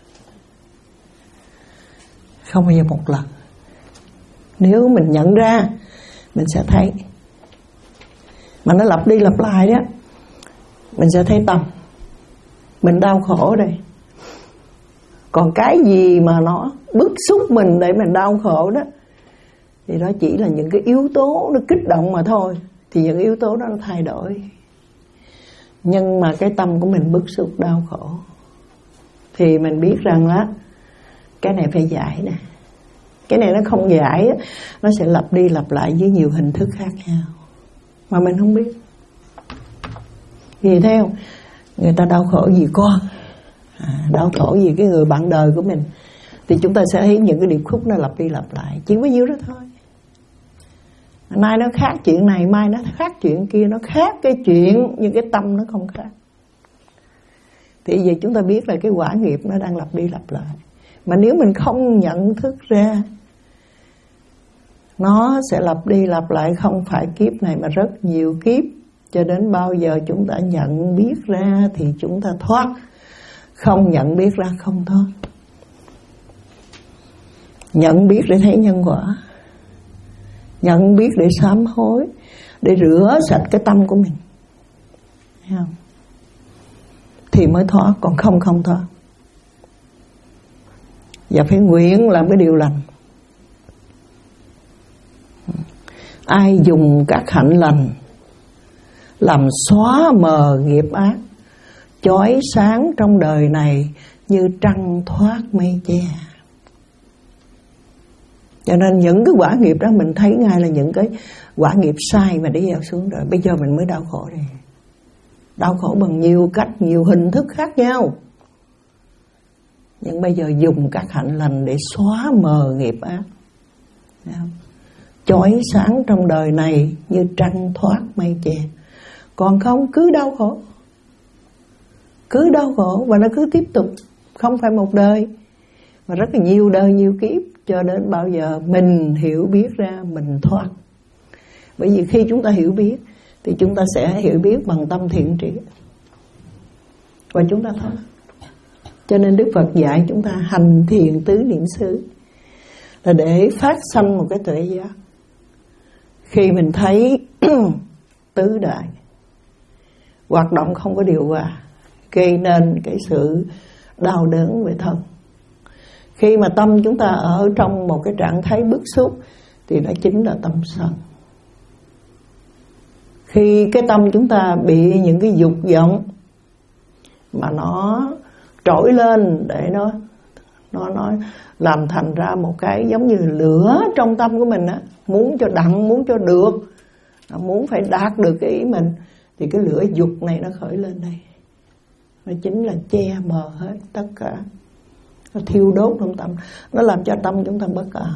Speaker 2: không bao giờ một lần. Nếu mình nhận ra mình sẽ thấy, mà nó lặp đi lặp lại đó, mình sẽ thấy tâm mình đau khổ đây. Còn cái gì mà nó bức xúc mình để mình đau khổ đó, thì đó chỉ là những cái yếu tố nó kích động mà thôi. Thì những yếu tố đó nó thay đổi. Nhưng mà cái tâm của mình bức xúc đau khổ, thì mình biết rằng là cái này phải giải nè. Cái này nó không giải, nó sẽ lặp đi lặp lại với nhiều hình thức khác nhau mà mình không biết. Vì theo người ta đau khổ vì con, à, đau khổ vì cái người bạn đời của mình, thì chúng ta sẽ thấy những cái điệp khúc nó lặp đi lặp lại, chỉ bấy nhiêu đó thôi. Nay nó khác chuyện này, mai nó khác chuyện kia, nó khác cái chuyện, nhưng cái tâm nó không khác. Thì giờ chúng ta biết là cái quả nghiệp nó đang lặp đi lặp lại. Mà nếu mình không nhận thức ra, nó sẽ lặp đi lặp lại, không phải kiếp này mà rất nhiều kiếp. Cho đến bao giờ chúng ta nhận biết ra thì chúng ta thoát, không nhận biết ra không thoát. Nhận biết để thấy nhân quả, nhận biết để sám hối, để rửa sạch cái tâm của mình, thấy không? Thì mới thoát, còn không không thoát. Và phải nguyện làm cái điều lành. Ai dùng các hạnh lành làm xóa mờ nghiệp ác, chói sáng trong đời này như trăng thoát mây che. Cho nên những cái quả nghiệp đó mình thấy ngay là những cái quả nghiệp sai mà để gieo xuống rồi. Bây giờ mình mới đau khổ đây. Đau khổ bằng nhiều cách, nhiều hình thức khác nhau. Nhưng bây giờ dùng các hạnh lành để xóa mờ nghiệp ác, chói sáng trong đời này như trăng thoát mây che. Còn không cứ đau khổ, cứ đau khổ và nó cứ tiếp tục. Không phải một đời, mà rất là nhiều đời, nhiều kiếp, cho đến bao giờ mình hiểu biết ra mình thoát. Bởi vì khi chúng ta hiểu biết thì chúng ta sẽ hiểu biết bằng tâm thiện trí, và chúng ta thoát. Cho nên Đức Phật dạy chúng ta hành thiền tứ niệm xứ là để phát sanh một cái tuệ giác. Khi mình thấy tứ đại hoạt động không có điều hòa, gây nên cái sự đau đớn về thân. Khi mà tâm chúng ta ở trong một cái trạng thái bức xúc thì nó chính là tâm sân. Khi cái tâm chúng ta bị những cái dục vọng mà nó trỗi lên để nó nó nó làm thành ra một cái giống như lửa trong tâm của mình á, muốn cho đặng, muốn cho được, muốn phải đạt được cái ý mình, thì cái lửa dục này nó khởi lên đây. Nó chính là che mờ hết tất cả, nó thiêu đốt trong tâm, nó làm cho tâm chúng ta bất an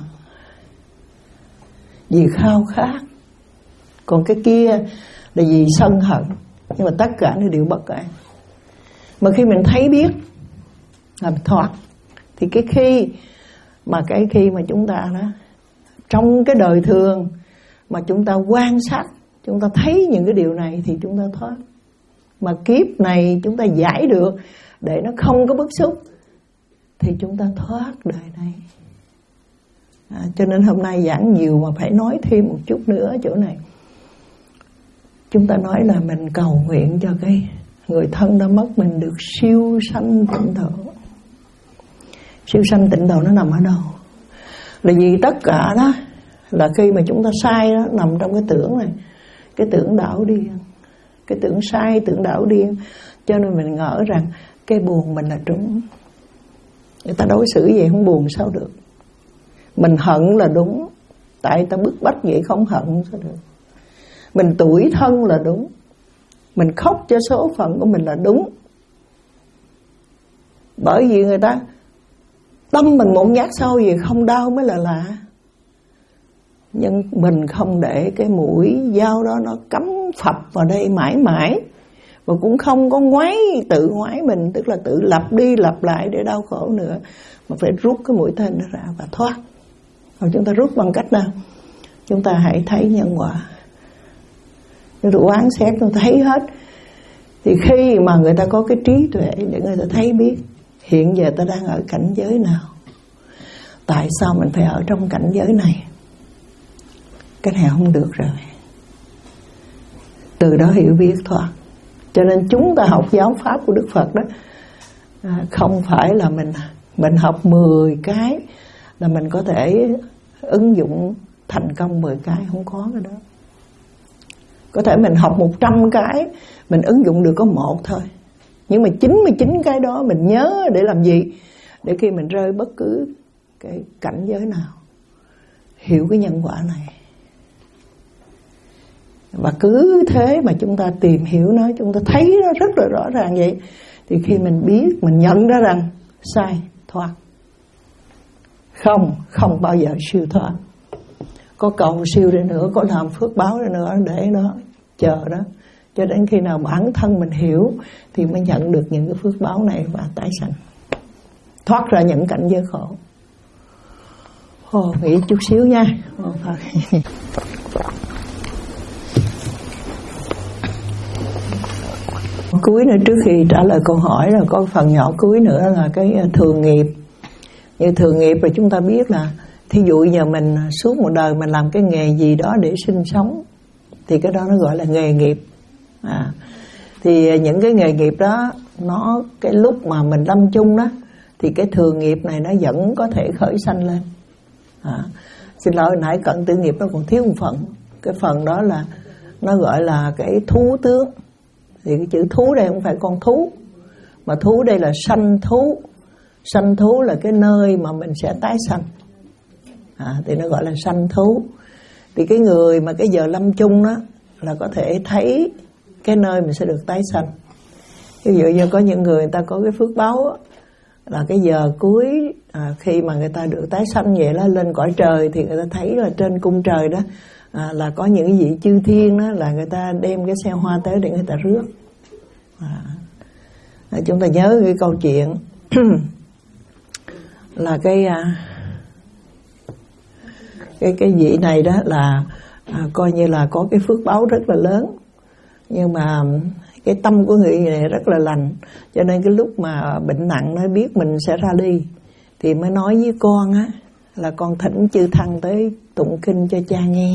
Speaker 2: vì khao khát. Còn cái kia là vì sân hận, nhưng mà tất cả nó đều bất an. Mà khi mình thấy biết làm thoát, thì cái khi mà cái khi mà chúng ta đó trong cái đời thường mà chúng ta quan sát, chúng ta thấy những cái điều này thì chúng ta thoát. Mà kiếp này chúng ta giải được để nó không có bức xúc thì chúng ta thoát đời này. À, cho nên hôm nay giảng nhiều mà phải nói thêm một chút nữa ở chỗ này. Chúng ta nói là mình cầu nguyện cho cái người thân đã mất mình được siêu sanh tịnh độ. Siêu sanh tịnh độ nó nằm ở đâu? Là vì tất cả đó là khi mà chúng ta sai đó, nằm trong cái tưởng này, cái tưởng đảo điên, cái tưởng sai, tưởng đảo điên. Cho nên mình ngỡ rằng cái buồn mình là trúng. Người ta đối xử vậy không buồn sao được. Mình hận là đúng, tại người ta bức bách vậy không hận sao được. Mình tủi thân là đúng, mình khóc cho số phận của mình là đúng. Bởi vì người ta tâm mình một nhát sâu gì không đau mới là lạ. Nhưng mình không để cái mũi dao đó nó cắm phập vào đây mãi mãi, và cũng không có ngoái tự ngoái mình, tức là tự lặp đi lặp lại để đau khổ nữa, mà phải rút cái mũi tên đó ra và thoát. Rồi chúng ta rút bằng cách nào? Chúng ta hãy thấy nhân quả, chúng ta quán xét, chúng ta thấy hết. Thì khi mà người ta có cái trí tuệ để người ta thấy biết hiện giờ ta đang ở cảnh giới nào, tại sao mình phải ở trong cảnh giới này, cái này không được rồi, từ đó hiểu biết thoát. Cho nên chúng ta học giáo pháp của Đức Phật đó, à, không phải là mình mình học mười cái là mình có thể ứng dụng thành công mười cái, không có cái đó. Có thể mình học một trăm cái mình ứng dụng được có một thôi, nhưng mà chín mươi chín cái đó mình nhớ để làm gì? Để khi mình rơi bất cứ cái cảnh giới nào, hiểu cái nhân quả này. Và cứ thế mà chúng ta tìm hiểu nó, chúng ta thấy nó rất là rõ ràng vậy, thì khi mình biết, mình nhận ra rằng sai, thoát. Không, không bao giờ siêu thoát. Có cầu siêu đi nữa, có làm phước báo đi nữa, để nó chờ đó, cho đến khi nào bản thân mình hiểu thì mới nhận được những cái phước báo này và tái sanh, thoát ra những cảnh giới khổ. Ồ, nghĩ chút xíu nha. Ồ, cuối nữa, trước khi trả lời câu hỏi là có phần nhỏ cuối nữa là cái thường nghiệp. Như thường nghiệp là chúng ta biết là thí dụ giờ mình suốt một đời mình làm cái nghề gì đó để sinh sống thì cái đó nó gọi là nghề nghiệp. À, thì những cái nghề nghiệp đó, nó cái lúc mà mình lâm chung đó thì cái thường nghiệp này nó vẫn có thể khởi sanh lên. À, xin lỗi nãy cận tử nghiệp nó còn thiếu một phần. Cái phần đó là nó gọi là cái thú tướng. Thì cái chữ thú đây không phải con thú, mà thú đây là sanh thú. Sanh thú là cái nơi mà mình sẽ tái sanh, à, thì nó gọi là sanh thú. Thì cái người mà cái giờ lâm chung đó là có thể thấy cái nơi mình sẽ được tái sanh. Ví dụ như có những người, người ta có cái phước báo đó, là cái giờ cuối à, khi mà người ta được tái sanh vậy đó, lên cõi trời thì người ta thấy là trên cung trời đó à, là có những vị chư thiên đó, là người ta đem cái xe hoa tới để người ta rước. À, à, chúng ta nhớ cái câu chuyện là cái à, cái cái vị này đó là à, coi như là có cái phước báo rất là lớn, nhưng mà cái tâm của người này rất là lành, cho nên cái lúc mà bệnh nặng nó biết mình sẽ ra đi thì mới nói với con á là con thỉnh chư tăng tới tụng kinh cho cha nghe.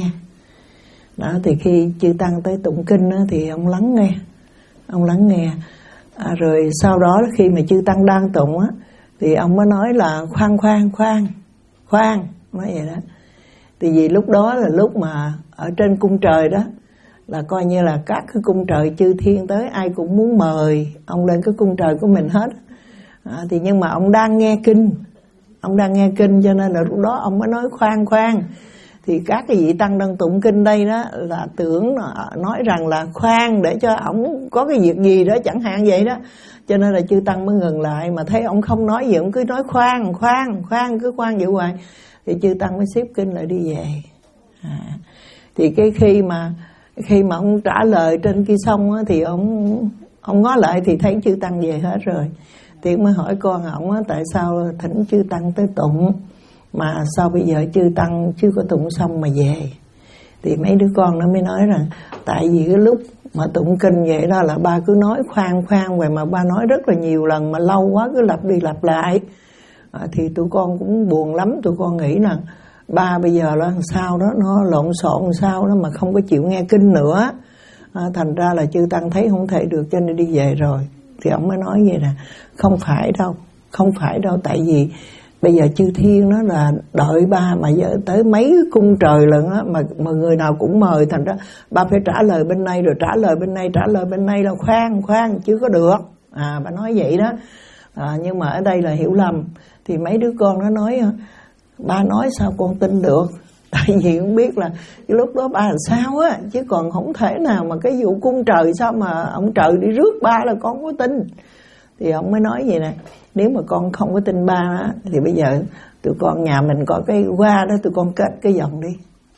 Speaker 2: Đó, thì khi chư tăng tới tụng kinh á, thì ông lắng nghe, ông lắng nghe à, rồi sau đó khi mà chư tăng đang tụng á thì ông mới nói là khoan khoan khoan khoan nói vậy đó. Thì vì lúc đó là lúc mà ở trên cung trời đó là coi như là các cái cung trời chư thiên tới, ai cũng muốn mời ông lên cái cung trời của mình hết. À, thì nhưng mà ông đang nghe kinh, ông đang nghe kinh cho nên là lúc đó ông mới nói khoan khoan. Thì các cái vị tăng đang tụng kinh đây đó là tưởng nói rằng là khoan để cho ổng có cái việc gì đó chẳng hạn vậy đó, cho nên là chư tăng mới ngừng lại. Mà thấy ông không nói gì, ông cứ nói khoan khoan khoan, cứ khoan vậy hoài, thì chư tăng mới xếp kinh lại đi về. À, thì cái khi mà khi mà ông trả lời trên kia xong á, thì ông ông ngó lại thì thấy chư tăng về hết rồi. Thì mới hỏi con ổng á, tại sao thỉnh chư tăng tới tụng mà sao bây giờ chư tăng chưa có tụng xong mà về? Thì mấy đứa con nó mới nói rằng tại vì cái lúc mà tụng kinh vậy đó là ba cứ nói khoan khoan vậy, mà ba nói rất là nhiều lần mà lâu quá cứ lặp đi lặp lại. À, thì tụi con cũng buồn lắm, tụi con nghĩ rằng ba bây giờ là sao đó nó lộn xộn sao đó mà không có chịu nghe kinh nữa. À, thành ra là chư tăng thấy không thể được cho nên đi về rồi. Thì ông mới nói vậy nè, không phải đâu, không phải đâu, tại vì bây giờ chư thiên nó là đợi ba mà giờ tới mấy cung trời lần á, mà, mà người nào cũng mời, thành ra ba phải trả lời bên này rồi trả lời bên này, trả lời bên này là khoan khoan chứ có được. À, bà nói vậy đó. À, nhưng mà ở đây là hiểu lầm. Thì mấy đứa con nó nói ba nói sao con tin được, tại vì không biết là cái lúc đó ba là sao á, chứ còn không thể nào mà cái vụ cung trời sao mà ông trời đi rước ba là con có tin. Thì ông mới nói vậy nè, nếu mà con không có tin ba á, thì bây giờ tụi con nhà mình có cái hoa đó, tụi con kết cái vòng đi.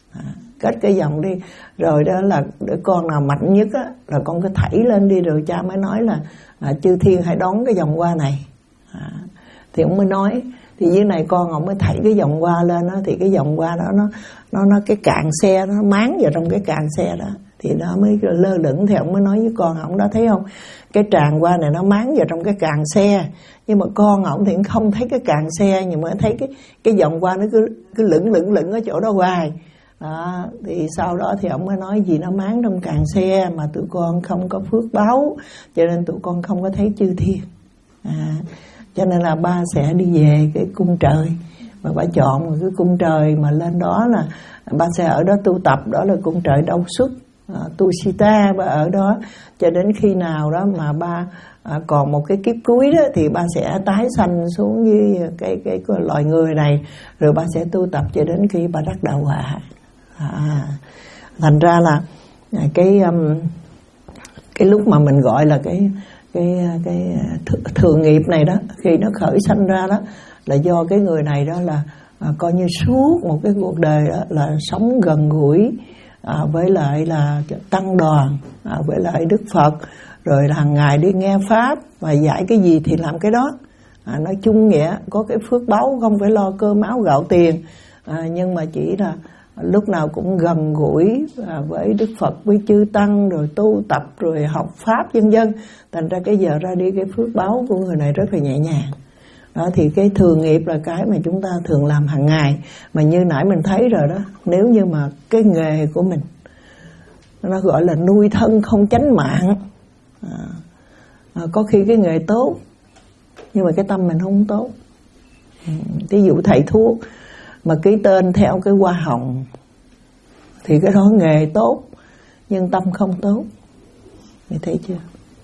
Speaker 2: À, kết cái dòng đi, rồi đó là để con nào mạnh nhất á, là con cứ thảy lên đi, rồi cha mới nói là à, chư thiên hãy đón cái vòng hoa này. À, thì ông mới nói, thì dưới này con ông mới thảy cái vòng hoa lên đó, thì cái vòng hoa đó nó nó nó cái càng xe nó máng vào trong cái càng xe đó, thì nó mới lơ lửng. Thì ông mới nói với con ông đó, thấy không, cái tràng hoa này nó máng vào trong cái càng xe, nhưng mà con ông thì không thấy cái càng xe, nhưng mà thấy cái cái vòng hoa nó cứ cứ lửng lửng lửng ở chỗ đó hoài. Đó, thì sau đó thì ông mới nói gì nó máng trong càng xe mà tụi con không có phước báo, cho nên tụi con không có thấy chư thiên. À, cho nên là ba sẽ đi về cái cung trời, mà ba chọn một cái cung trời mà lên đó là ba sẽ ở đó tu tập, đó là cung trời Đâu Xuất, à, Tu Sita. Ba ở đó cho đến khi nào đó mà ba à, còn một cái kiếp cuối đó, thì ba sẽ tái sanh xuống với cái, cái cái loài người này, rồi ba sẽ tu tập cho đến khi ba đắc đạo quả. À, thành ra là cái um, cái lúc mà mình gọi là cái cái cái thường nghiệp này đó, khi nó khởi sanh ra đó, là do cái người này đó là à, coi như suốt một cái cuộc đời đó là sống gần gũi à, với lại là tăng đoàn, à, với lại Đức Phật, rồi là hàng ngày đi nghe pháp và dạy cái gì thì làm cái đó. À, nói chung nghĩa có cái phước báu, không phải lo cơm áo gạo tiền, à, nhưng mà chỉ là lúc nào cũng gần gũi với Đức Phật, với chư tăng, rồi tu tập, rồi học pháp vân vân. Thành ra cái giờ ra đi cái phước báo của người này rất là nhẹ nhàng. Đó, thì cái thường nghiệp là cái mà chúng ta thường làm hàng ngày. Mà như nãy mình thấy rồi đó, nếu như mà cái nghề của mình nó gọi là nuôi thân không chánh mạng, à, à, có khi cái nghề tốt nhưng mà cái tâm mình không tốt. Ví dụ thầy thuốc mà ký tên theo cái hoa hồng thì cái đó nghề tốt nhưng tâm không tốt. Mày thấy chưa?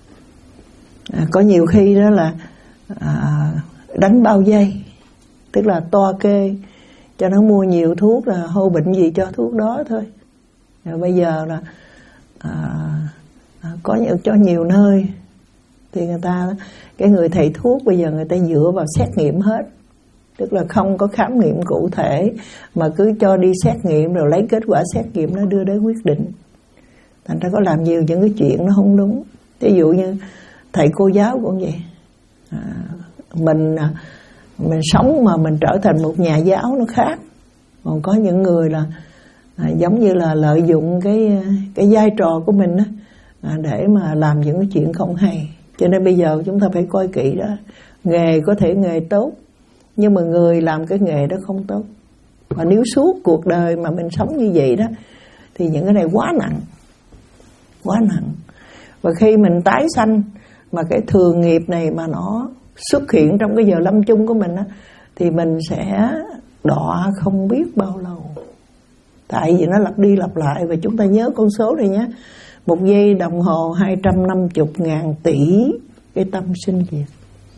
Speaker 2: À, có nhiều khi đó là à, đánh bao dây, tức là toa kê cho nó mua nhiều thuốc, là hô bệnh gì cho thuốc đó thôi. Rồi bây giờ là à, à, có nhiều, cho nhiều nơi thì người ta, cái người thầy thuốc bây giờ người ta dựa vào xét nghiệm hết, tức là không có khám nghiệm cụ thể mà cứ cho đi xét nghiệm, rồi lấy kết quả xét nghiệm nó đưa đến quyết định. Thành ra có làm nhiều những cái chuyện nó không đúng. Ví dụ như thầy cô giáo cũng vậy, à, mình mình sống mà mình trở thành một nhà giáo nó khác. Còn có những người là à, giống như là lợi dụng cái cái vai trò của mình đó, à, để mà làm những cái chuyện không hay. Cho nên bây giờ chúng ta phải coi kỹ đó. Nghề có thể nghề tốt, nhưng mà người làm cái nghề đó không tốt. Và nếu suốt cuộc đời mà mình sống như vậy đó, thì những cái này quá nặng, quá nặng. Và khi mình tái sanh mà cái thường nghiệp này mà nó xuất hiện trong cái giờ lâm chung của mình đó, thì mình sẽ đọa không biết bao lâu. Tại vì nó lặp đi lặp lại. Và chúng ta nhớ con số này nhé, một giây đồng hồ hai trăm năm mươi ngàn tỷ cái tâm sinh diệt.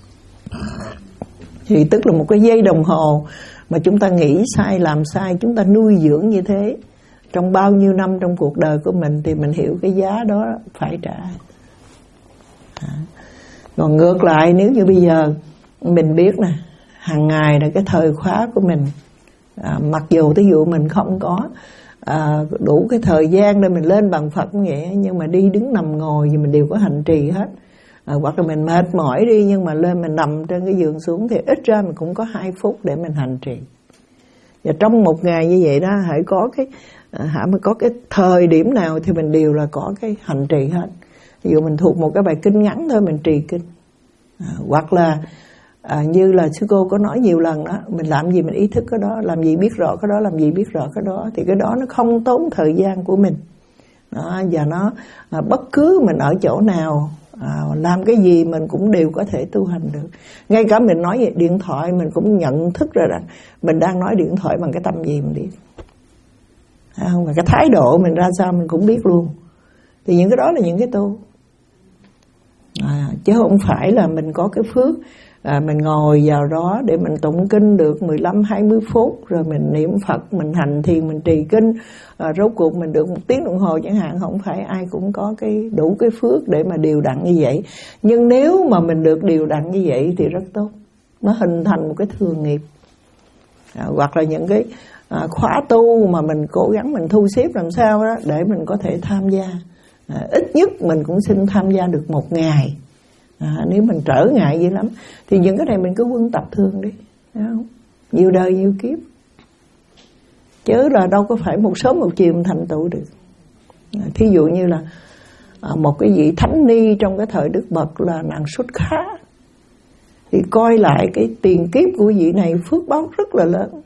Speaker 2: Thì tức là một cái giây đồng hồ mà chúng ta nghĩ sai, làm sai, chúng ta nuôi dưỡng như thế trong bao nhiêu năm trong cuộc đời của mình, thì mình hiểu cái giá đó phải trả. À. Còn ngược lại, nếu như bây giờ mình biết nè, hàng ngày là cái thời khóa của mình, à, mặc dù ví dụ mình không có à, đủ cái thời gian để mình lên bằng Phật cũng vậy, nhưng mà đi đứng nằm ngồi thì mình đều có hành trì hết. À, hoặc là mình mệt mỏi đi, nhưng mà lên mình nằm trên cái giường xuống thì ít ra mình cũng có hai phút để mình hành trì. Và trong một ngày như vậy đó, hãy có cái hãy mà có cái thời điểm nào thì mình đều là có cái hành trì hết. Ví dụ mình thuộc một cái bài kinh ngắn thôi, mình trì kinh. À, hoặc là à, như là sư cô có nói nhiều lần đó, mình làm gì mình ý thức cái đó, làm gì biết rõ cái đó, làm gì biết rõ cái đó, thì cái đó nó không tốn thời gian của mình. Đó, và nó à, bất cứ mình ở chỗ nào, à, làm cái gì mình cũng đều có thể tu hành được. Ngay cả mình nói về điện thoại, mình cũng nhận thức ra rằng mình đang nói điện thoại bằng cái tâm gì mình biết, à, không, và cái thái độ mình ra sao mình cũng biết luôn. Thì những cái đó là những cái tu, à, chứ không phải là mình có cái phước à, mình ngồi vào đó để mình tụng kinh được mười lăm hai mươi phút, rồi mình niệm Phật, mình hành thiền, mình trì kinh, à, rốt cuộc mình được một tiếng đồng hồ chẳng hạn. Không phải ai cũng có cái đủ cái phước để mà đều đặn như vậy. Nhưng nếu mà mình được đều đặn như vậy thì rất tốt, nó hình thành một cái thường nghiệp. À, hoặc là những cái à, khóa tu mà mình cố gắng mình thu xếp làm sao đó để mình có thể tham gia. À, ít nhất mình cũng xin tham gia được một ngày. À, nếu mình trở ngại dữ lắm thì những cái này mình cứ quân tập thường đi, thấy không? Nhiều đời nhiều kiếp, chứ là đâu có phải một sớm một chiều mình thành tựu được. À, thí dụ như là à, một cái vị thánh ni trong cái thời Đức Bật là nàng xuất khá, thì coi lại cái tiền kiếp của vị này phước báo rất là lớn,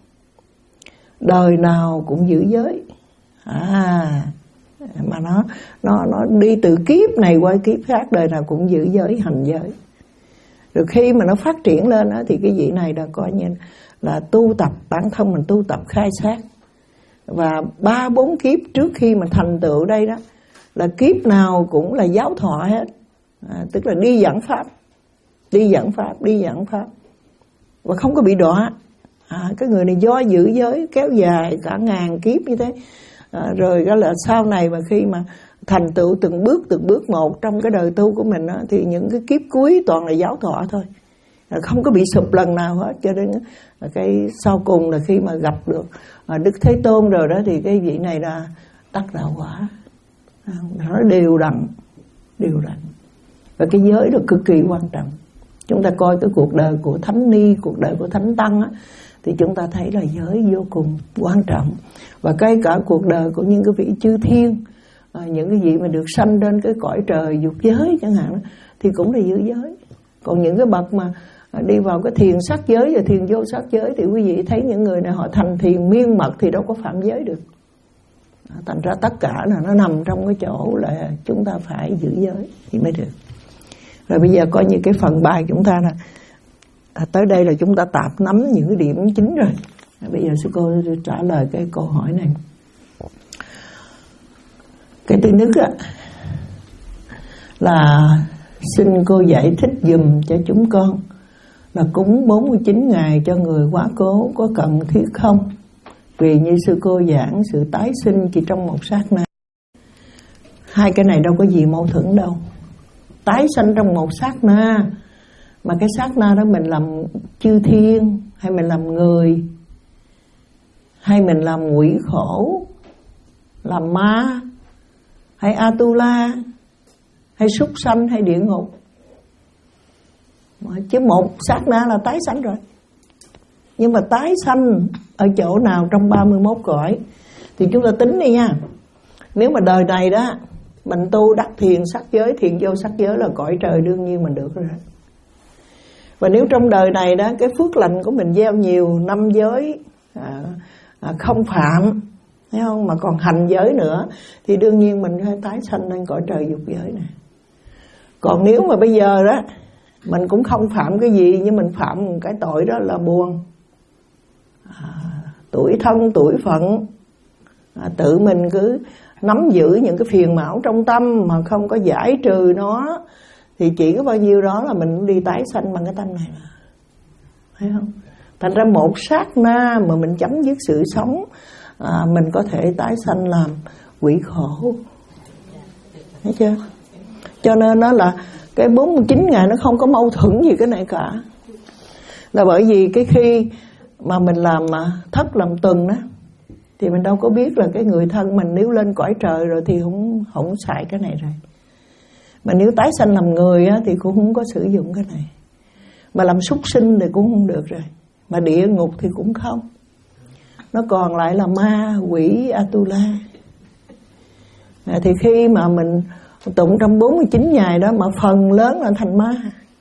Speaker 2: đời nào cũng giữ giới. À, mà nó nó nó đi từ kiếp này qua kiếp khác, đời nào cũng giữ giới, hành giới. Rồi khi mà nó phát triển lên đó, thì cái vị này đã coi như là tu tập, bản thân mình tu tập khai sát. Và ba bốn kiếp trước khi mà thành tựu đây đó, là kiếp nào cũng là giáo thọ hết. À, tức là đi giảng pháp, đi giảng pháp, đi giảng pháp, và không có bị đọa. À, cái người này do giữ giới kéo dài cả ngàn kiếp như thế. À, rồi đó là sau này mà khi mà thành tựu từng bước từng bước một trong cái đời tu của mình đó, thì những cái kiếp cuối toàn là giáo thọ thôi, à, không có bị sụp lần nào hết. Cho đến à, cái sau cùng là khi mà gặp được à, Đức Thế Tôn rồi đó, thì cái vị này là đắc đạo quả. À, nó đều đặn, đều đặn. Và cái giới đó cực kỳ quan trọng. Chúng ta coi cái cuộc đời của Thánh Ni, cuộc đời của Thánh Tăng á, thì chúng ta thấy là giới vô cùng quan trọng. Và cái cả cuộc đời của những cái vị chư thiên, à, những cái vị mà được sanh lên cái cõi trời dục giới chẳng hạn, thì cũng là giữ giới. Còn những cái bậc mà đi vào cái thiền sắc giới và thiền vô sắc giới, thì quý vị thấy những người này họ thành thiền miên mật thì đâu có phạm giới được. À, thành ra tất cả là nó nằm trong cái chỗ là chúng ta phải giữ giới thì mới được. Rồi bây giờ coi như cái phần bài chúng ta là à, tới đây là chúng ta tạm nắm những cái điểm chính rồi. À, bây giờ sư cô trả lời cái câu hỏi này. Cái thứ nhất á, là xin cô giải thích dùm cho chúng con là cúng bốn mươi chín ngày cho người quá cố có cần thiết không? Vì như sư cô giảng, sự tái sinh chỉ trong một sát na. Hai cái này đâu có gì mâu thuẫn đâu. Tái sanh trong một sát na, mà cái sát na đó mình làm chư thiên, hay mình làm người, hay mình làm quỷ khổ, làm ma, hay Atula, hay súc sanh, hay địa ngục. Chứ một sát na là tái sanh rồi. Nhưng mà tái sanh ở chỗ nào trong ba mươi mốt cõi thì chúng ta tính đi nha. Nếu mà đời này đó mình tu đắc thiền sắc giới, thiền vô sắc giới là cõi trời đương nhiên mình được rồi. Và nếu trong đời này đó cái phước lành của mình gieo nhiều, năm giới à, à, không phạm, thấy không, mà còn hành giới nữa, thì đương nhiên mình phải tái sanh lên cõi trời dục giới này. Còn nếu mà bây giờ đó mình cũng không phạm cái gì, nhưng mình phạm một cái tội đó là buồn, à, tuổi thân tuổi phận, à, tự mình cứ nắm giữ những cái phiền não trong tâm mà không có giải trừ nó, thì chỉ có bao nhiêu đó là mình đi tái sanh bằng cái tâm này mà, thấy không? Thành ra một sát na mà mình chấm dứt sự sống, à, mình có thể tái sanh làm quỷ khổ, thấy chưa? Cho nên nó là cái bốn mươi chín ngày nó không có mâu thuẫn gì cái này cả. Là bởi vì cái khi mà mình làm thất làm tuần đó, thì mình đâu có biết là cái người thân mình nếu lên cõi trời rồi thì không không xài cái này rồi. Mà nếu tái sanh làm người á, thì cũng không có sử dụng cái này. Mà làm súc sinh thì cũng không được rồi. Mà địa ngục thì cũng không. Nó còn lại là ma, quỷ, Atula. À, thì khi mà mình tụng trong bốn mươi chín ngày đó mà phần lớn là thành ma,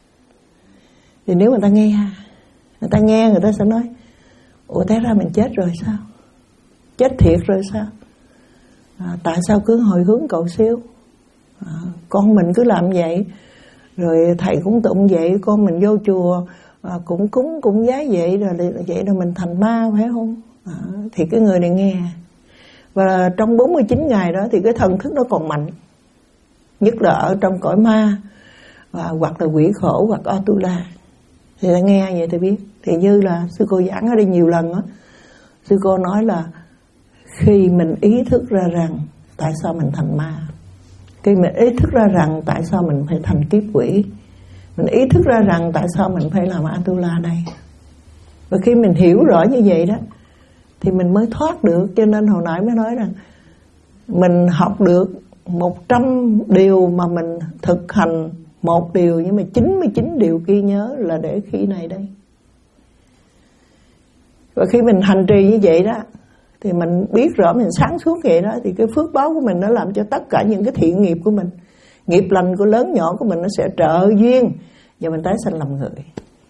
Speaker 2: thì nếu người ta nghe, người ta nghe người ta sẽ nói: ủa té ra mình chết rồi sao? Chết thiệt rồi sao? À, tại sao cứ hồi hướng cầu siêu? À, con mình cứ làm vậy, rồi thầy cũng tụng vậy, con mình vô chùa à, cũng cúng cũng giá vậy, rồi vậy rồi mình thành ma phải không? À, thì cái người này nghe. Và trong bốn mươi chín ngày đó thì cái thần thức nó còn mạnh, nhất là ở trong cõi ma, và hoặc là quỷ khổ hoặc Atula. Thì ta nghe vậy ta biết. Thì như là sư cô giảng ở đây nhiều lần á, sư cô nói là khi mình ý thức ra rằng tại sao mình thành ma, khi mình ý thức ra rằng tại sao mình phải thành kiếp quỷ, mình ý thức ra rằng tại sao mình phải làm Atula đây, và khi mình hiểu rõ như vậy đó, thì mình mới thoát được. Cho nên hồi nãy mới nói rằng mình học được một trăm điều mà mình thực hành một điều, nhưng mà chín mươi chín điều ghi nhớ là để khi này đây. Và khi mình hành trì như vậy đó thì mình biết rõ, mình sáng suốt vậy đó, thì cái phước báo của mình nó làm cho tất cả những cái thiện nghiệp của mình, nghiệp lành của lớn nhỏ của mình nó sẽ trợ duyên và mình tái sanh làm người.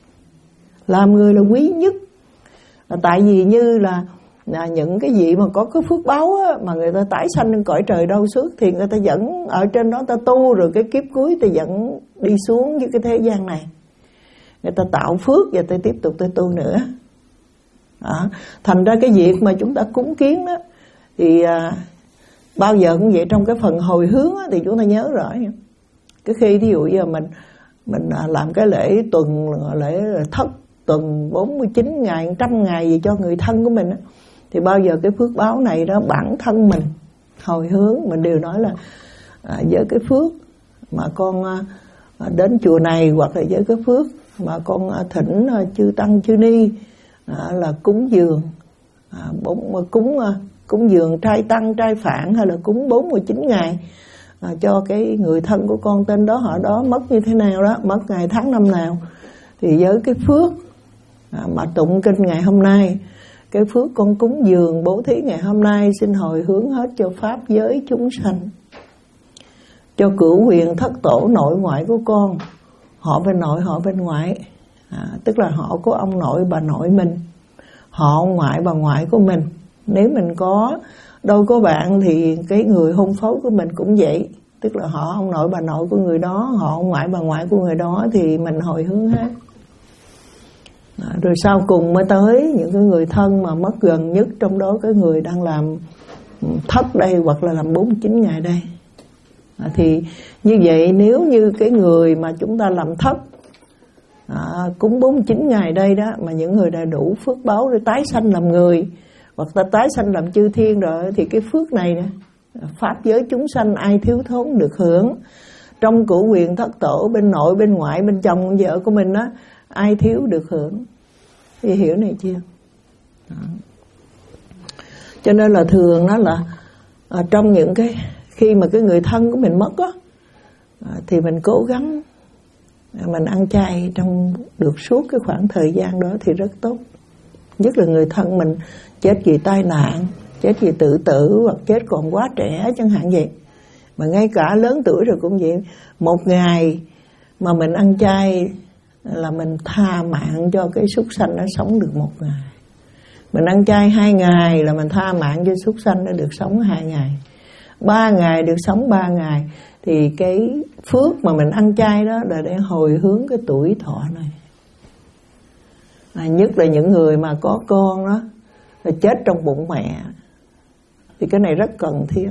Speaker 2: Làm người là quý nhất. Là tại vì như là, là những cái vị mà có cái phước báo á, mà người ta tái sanh lên cõi trời đâu suốt, thì người ta dẫn ở trên đó ta tu, rồi cái kiếp cuối ta dẫn đi xuống với cái thế gian này, người ta tạo phước và ta tiếp tục ta tu nữa. Đó. Thành ra cái việc mà chúng ta cúng kiến đó thì à, bao giờ cũng vậy. Trong cái phần hồi hướng á, thì chúng ta nhớ rõ nha. Cái khi ví dụ giờ mình mình làm cái lễ tuần, lễ thất tuần bốn mươi chín ngày, một trăm ngày gì cho người thân của mình á, thì bao giờ cái phước báo này đó bản thân mình hồi hướng, mình đều nói là à, với cái phước mà con à, đến chùa này, hoặc là với cái phước mà con à, thỉnh à, chư tăng chư ni à, là cúng dường à, bốn, cúng à, cúng dường trai tăng trai phạn, hay là cúng bốn mươi chín ngày à, cho cái người thân của con tên đó họ đó mất như thế nào đó, mất ngày tháng năm nào, thì với cái phước à, mà tụng kinh ngày hôm nay, cái phước con cúng dường bố thí ngày hôm nay, xin hồi hướng hết cho pháp giới chúng sanh, cho cửu huyền thất tổ nội ngoại của con, họ bên nội họ bên ngoại, à, tức là họ có ông nội bà nội mình, họ ông ngoại bà ngoại của mình. Nếu mình có đâu có bạn thì cái người hôn phối của mình cũng vậy, tức là họ ông nội bà nội của người đó, họ ông ngoại bà ngoại của người đó, thì mình hồi hướng hết. À, rồi sau cùng mới tới những cái người thân mà mất gần nhất, trong đó cái người đang làm thất đây, hoặc là làm bốn mươi chín ngày đây. À, thì như vậy nếu như cái người mà chúng ta làm thất à, cúng bốn mươi chín ngày đây đó, mà những người đã đủ phước báo để tái sanh làm người, hoặc ta tái sanh làm chư thiên rồi, thì cái phước này nè, pháp giới chúng sanh ai thiếu thốn được hưởng. Trong cửu huyền thất tổ, bên nội bên ngoại bên chồng bên vợ của mình đó, ai thiếu được hưởng. Thì hiểu này chưa? Đó. Cho nên là thường đó là à, trong những cái khi mà cái người thân của mình mất á, à, thì mình cố gắng à, mình ăn chay trong được suốt cái khoảng thời gian đó thì rất tốt. Nhất là người thân mình chết vì tai nạn, chết vì tự tử, hoặc chết còn quá trẻ chẳng hạn vậy. Mà ngay cả lớn tuổi rồi cũng vậy. Một ngày mà mình ăn chay là mình tha mạng cho cái súc sanh nó sống được một ngày. Mình ăn chay hai ngày là mình tha mạng cho súc sanh nó được sống hai ngày. Ba ngày được sống ba ngày. Thì cái phước mà mình ăn chay đó là để hồi hướng cái tuổi thọ này. À, nhất là những người mà có con đó là chết trong bụng mẹ, thì cái này rất cần thiết.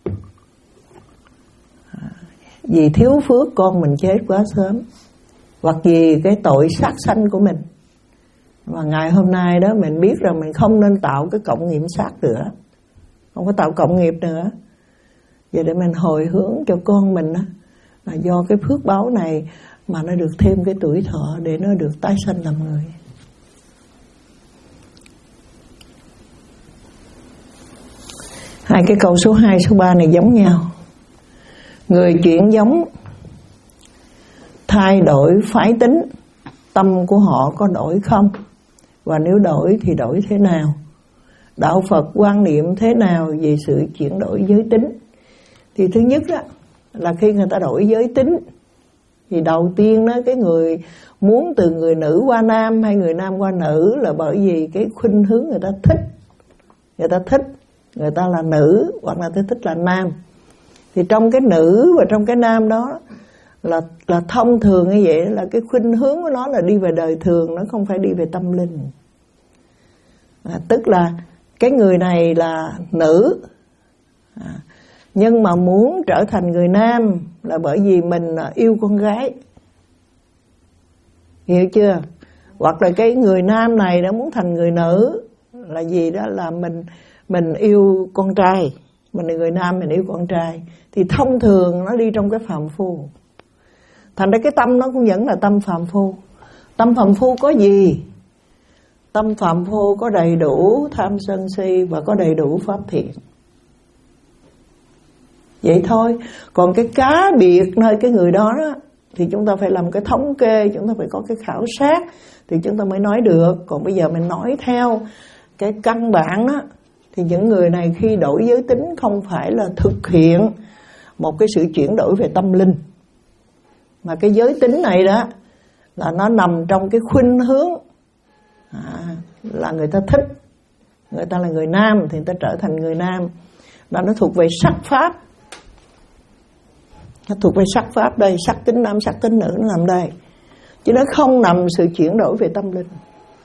Speaker 2: À, vì thiếu phước con mình chết quá sớm, hoặc vì cái tội sát sanh của mình. Mà ngày hôm nay đó mình biết rằng mình không nên tạo cái cộng nghiệp sát nữa, không có tạo cộng nghiệp nữa. Vậy để mình hồi hướng cho con mình đó, là do cái phước báo này mà nó được thêm cái tuổi thọ để nó được tái sanh làm người. Hai cái câu số hai, số ba này giống nhau. Người chuyển giống thay đổi phái tính, tâm của họ có đổi không? Và nếu đổi thì đổi thế nào? Đạo Phật quan niệm thế nào về sự chuyển đổi giới tính? Thì thứ nhất đó là khi người ta đổi giới tính, thì đầu tiên đó, cái người muốn từ người nữ qua nam hay người nam qua nữ là bởi vì cái khuynh hướng người ta thích. Người ta thích người ta là nữ, hoặc là thích là nam. Thì trong cái nữ và trong cái nam đó là là thông thường như vậy, là cái khuynh hướng của nó là đi về đời thường, nó không phải đi về tâm linh. À, tức là cái người này là nữ, à, nhưng mà muốn trở thành người nam là bởi vì mình yêu con gái, hiểu chưa? Hoặc là cái người nam này đã muốn thành người nữ là gì đó, là mình mình yêu con trai, mình là người nam mình yêu con trai. Thì thông thường nó đi trong cái phàm phu, thành ra cái tâm nó cũng vẫn là tâm phàm phu. Tâm phàm phu có gì? Tâm phàm phu có đầy đủ tham sân si và có đầy đủ pháp thiện. Vậy thôi. Còn cái cá biệt nơi cái người đó, đó thì chúng ta phải làm cái thống kê, chúng ta phải có cái khảo sát thì chúng ta mới nói được. Còn bây giờ mình nói theo cái căn bản đó, thì những người này khi đổi giới tính không phải là thực hiện một cái sự chuyển đổi về tâm linh, mà cái giới tính này đó là nó nằm trong cái khuynh hướng à, là người ta thích, người ta là người nam thì người ta trở thành người nam, là nó thuộc về sắc pháp, nó thuộc về sắc pháp đây, sắc tính nam sắc tính nữ nó nằm đây, chứ nó không nằm sự chuyển đổi về tâm linh.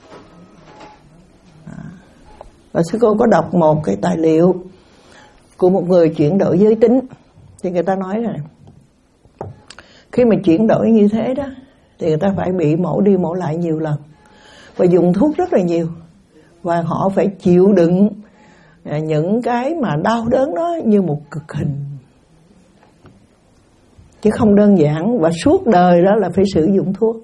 Speaker 2: à. Và sư cô có đọc một cái tài liệu của một người chuyển đổi giới tính, thì người ta nói là khi mà chuyển đổi như thế đó thì người ta phải bị mổ đi mổ lại nhiều lần và dùng thuốc rất là nhiều, và họ phải chịu đựng những cái mà đau đớn đó như một cực hình, chứ không đơn giản, và suốt đời đó là phải sử dụng thuốc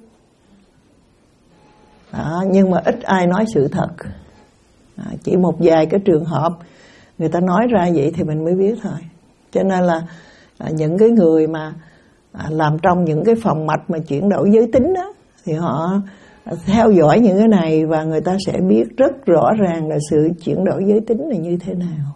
Speaker 2: đó. Nhưng mà ít ai nói sự thật, à, chỉ một vài cái trường hợp người ta nói ra vậy thì mình mới biết thôi. Cho nên là à, những cái người mà à, làm trong những cái phòng mạch mà chuyển đổi giới tính đó, thì họ theo dõi những cái này và người ta sẽ biết rất rõ ràng là sự chuyển đổi giới tính này như thế nào.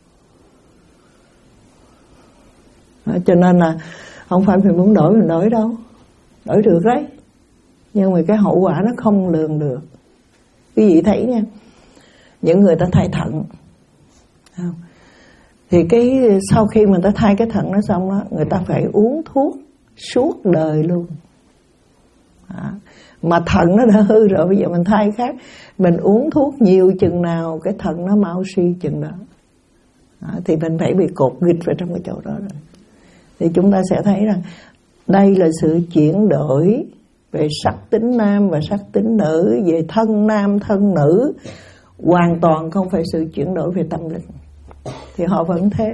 Speaker 2: Đó, cho nên là không phải mình muốn đổi mình đổi đâu, đổi được đấy, nhưng mà cái hậu quả nó không lường được. Quý vị thấy nha, những người ta thay thận không? Thì cái sau khi mình ta thay cái thận nó xong đó, người ta phải uống thuốc suốt đời luôn. Đó. Mà thận nó đã hư rồi, bây giờ mình thay khác, mình uống thuốc nhiều chừng nào cái thận nó mau suy chừng đó. Đó, thì mình phải bị cột nghịch vào trong cái chỗ đó rồi. Thì chúng ta sẽ thấy rằng đây là sự chuyển đổi về sắc tính nam và sắc tính nữ, về thân nam thân nữ, hoàn toàn không phải sự chuyển đổi về tâm linh. Thì họ vẫn thế.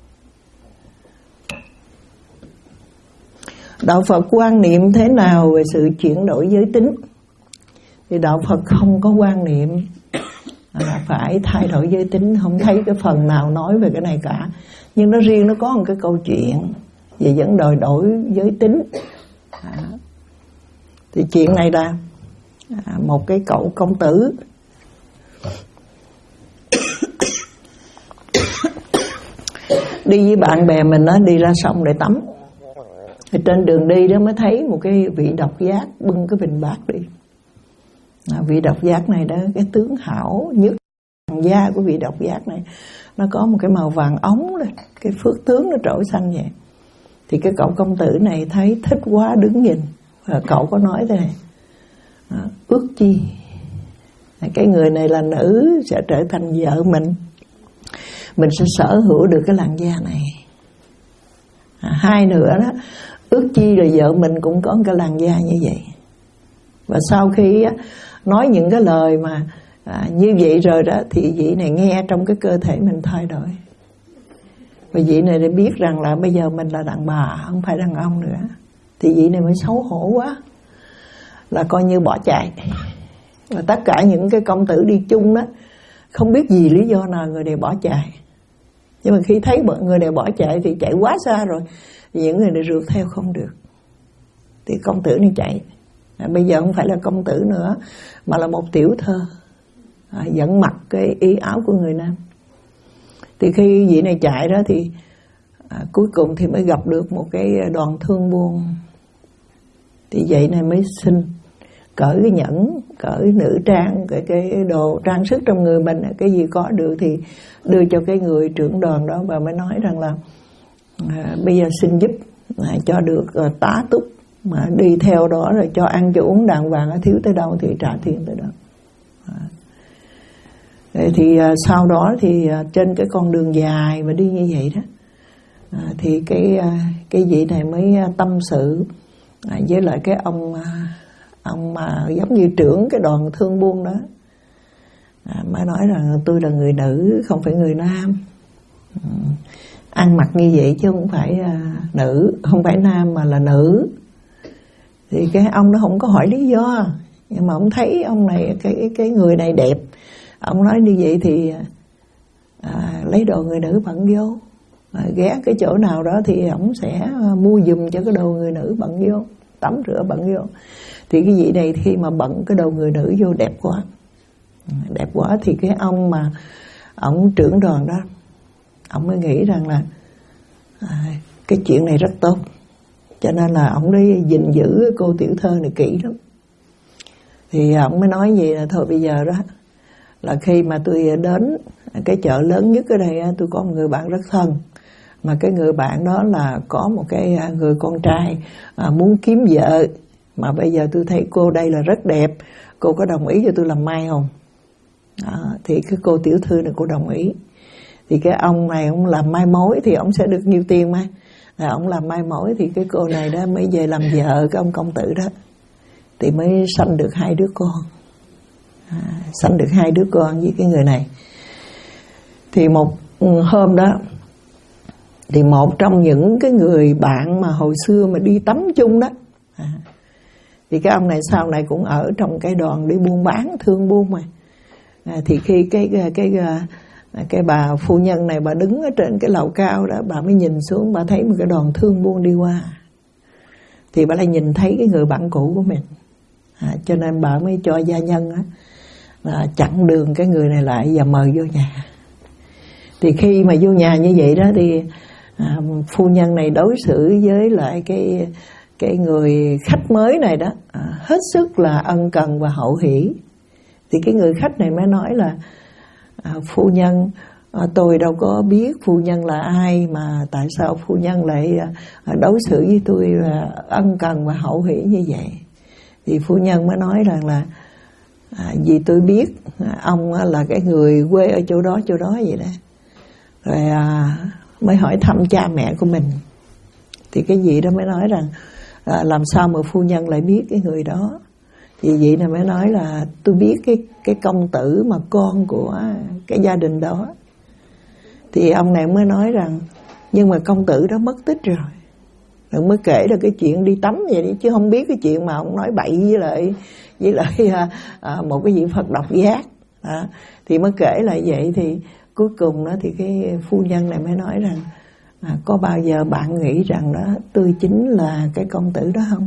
Speaker 2: Đạo Phật quan niệm thế nào về sự chuyển đổi giới tính? Thì Đạo Phật không có quan niệm là phải thay đổi giới tính, không thấy cái phần nào nói về cái này cả. Nhưng nó riêng nó có một cái câu chuyện về vấn đề đổi giới tính. À, thì chuyện này là à, một cái cậu công tử đi với bạn bè mình đó, đi ra sông để tắm. Thì trên đường đi đó mới thấy một cái vị độc giác bưng cái bình bát đi. À, vị độc giác này đó, cái tướng hảo nhất, da của vị độc giác này nó có một cái màu vàng ống đó, cái phước tướng nó trỗi xanh vậy. Thì cái cậu công tử này thấy thích quá đứng nhìn, và cậu có nói thế này: à, ước chi cái người này là nữ sẽ trở thành vợ mình, mình sẽ sở hữu được cái làn da này. À, hai nữa đó, ước chi là vợ mình cũng có cái làn da như vậy. Và sau khi á, nói những cái lời mà à, như vậy rồi đó, thì vị này nghe trong cái cơ thể mình thay đổi. Và vị này để biết rằng là bây giờ mình là đàn bà, không phải đàn ông nữa. Thì vị này mới xấu hổ quá, là coi như bỏ chạy. Và tất cả những cái công tử đi chung đó, không biết gì lý do nào người này bỏ chạy. Nhưng mà khi thấy người này bỏ chạy thì chạy quá xa rồi, những người này rượt theo không được. Thì công tử này chạy. À, bây giờ không phải là công tử nữa, mà là một tiểu thơ, à, vẫn mặc cái y áo của người nam. Thì khi vị này chạy đó thì à, cuối cùng thì mới gặp được một cái đoàn thương buôn. Thì vậy này mới xin cởi cái nhẫn, cởi nữ trang, cái cái đồ trang sức trong người mình, cái gì có được thì đưa cho cái người trưởng đoàn đó, và mới nói rằng là à, bây giờ xin giúp à, cho được à, tá túc, mà đi theo đó rồi cho ăn cho uống đàng hoàng, thiếu tới đâu thì trả tiền tới đó. À. Thì à, sau đó thì à, trên cái con đường dài mà đi như vậy đó, à, thì cái à, cái vị này mới tâm sự à, với lại cái ông à, ông mà giống như trưởng cái đoàn thương buôn đó, à, mới nói rằng tôi là người nữ không phải người nam, ừ, ăn mặc như vậy chứ không phải à, nữ, không phải nam mà là nữ. Thì cái ông đó không có hỏi lý do, Nhưng mà ông thấy ông này, cái cái người này đẹp, ông nói như vậy thì à, lấy đồ người nữ bận vô, à, ghé cái chỗ nào đó thì ông sẽ mua giùm cho cái đồ người nữ bận vô, tắm rửa bận vô. Thì cái vị này khi mà bận cái đồ người nữ vô đẹp quá, đẹp quá thì cái ông mà ông trưởng đoàn đó, ông mới nghĩ rằng là à, cái chuyện này rất tốt, cho nên là ông đi gìn giữ cô tiểu thơ này kỹ lắm. Thì ông mới nói gì là thôi bây giờ đó là khi mà tôi đến cái chợ lớn nhất ở đây, tôi có một người bạn rất thân, mà cái người bạn đó là có một cái người con trai à, muốn kiếm vợ, mà bây giờ tôi thấy cô đây là rất đẹp, cô có đồng ý cho tôi làm mai không? Đó, thì cái cô tiểu thư này cô đồng ý. Thì cái ông này ông làm mai mối thì ông sẽ được nhiêu tiền mai? Là ông làm mai mối thì cái cô này đó mới về làm vợ cái ông công tử đó, thì mới sanh được hai đứa con, à, sanh được hai đứa con với cái người này. Thì một hôm đó thì một trong những cái người bạn mà hồi xưa mà đi tắm chung đó, à, thì cái ông này sau này cũng ở trong cái đoàn đi buôn bán, thương buôn mà. À, thì khi cái cái cái cái bà phu nhân này bà đứng ở trên cái lầu cao đó, bà mới nhìn xuống, bà thấy một cái đoàn thương buôn đi qua, thì bà lại nhìn thấy cái người bạn cũ của mình, à, cho nên bà mới cho gia nhân á là chặn đường cái người này lại và mời vô nhà. Thì khi mà vô nhà như vậy đó thì à, phu nhân này đối xử với lại cái cái người khách mới này đó à, hết sức là ân cần và hậu hỷ. Thì cái người khách này mới nói là à, phu nhân, à, tôi đâu có biết phu nhân là ai mà tại sao phu nhân lại à, đối xử với tôi là ân cần và hậu hỷ như vậy. Thì phu nhân mới nói rằng là à, vì tôi biết à, ông là cái người quê ở chỗ đó chỗ đó vậy đó. Rồi à, mới hỏi thăm cha mẹ của mình. Thì cái vị đó mới nói rằng à, làm sao mà phu nhân lại biết cái người đó? Thì vị này mới nói là tôi biết cái cái công tử mà con của cái gia đình đó. Thì ông này mới nói rằng nhưng mà công tử đó mất tích rồi. Rồi mới kể là cái chuyện đi tắm vậy đi, chứ không biết cái chuyện mà ông nói bậy với lại với lại à, à, một cái vị Phật độc giác. À, thì mới kể lại vậy. Thì cuối cùng đó thì cái phu nhân này mới nói rằng à, có bao giờ bạn nghĩ rằng đó tôi chính là cái công tử đó không?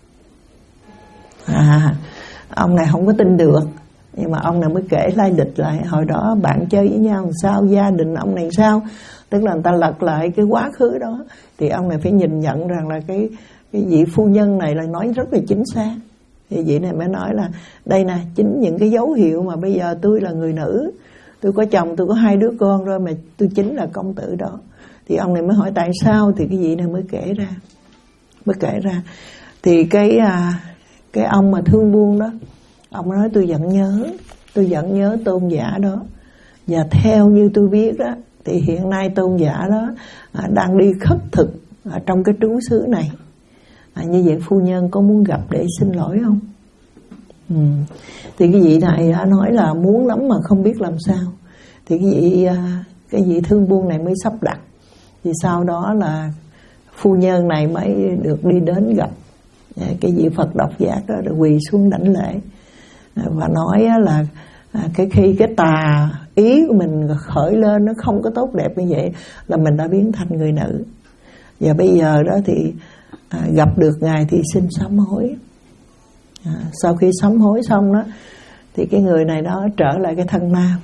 Speaker 2: À, ông này không có tin được, nhưng mà ông này mới kể lai lịch lại hồi đó bạn chơi với nhau làm sao, gia đình ông này sao, tức là người ta lật lại cái quá khứ đó. Thì ông này phải nhìn nhận rằng là cái cái vị phu nhân này là nói rất là chính xác. Thì vị này mới nói là đây nè, chính những cái dấu hiệu mà bây giờ tôi là người nữ, tôi có chồng, tôi có hai đứa con rồi, mà tôi chính là công tử đó. Thì ông này mới hỏi tại sao, thì cái vị này mới kể ra, mới kể ra. Thì cái à, cái ông mà thương buôn đó, ông nói tôi vẫn nhớ, tôi vẫn nhớ tôn giả đó. Và theo như tôi biết đó, thì hiện nay tôn giả đó à, đang đi khất thực à, trong cái trú xứ này. À, như vậy phu nhân có muốn gặp để xin lỗi không? Ừ. Thì cái vị này đã nói là muốn lắm mà không biết làm sao. Thì cái vị à, cái vị thương buôn này mới sắp đặt. Thì sau đó là phu nhân này mới được đi đến gặp cái vị Phật độc giác đó, được quỳ xuống đảnh lễ và nói là cái khi cái tà ý của mình khởi lên nó không có tốt đẹp như vậy là mình đã biến thành người nữ. Và bây giờ đó thì à, gặp được ngài thì xin sám hối. À, sau khi sám hối xong đó thì cái người này đó trở lại cái thân nam.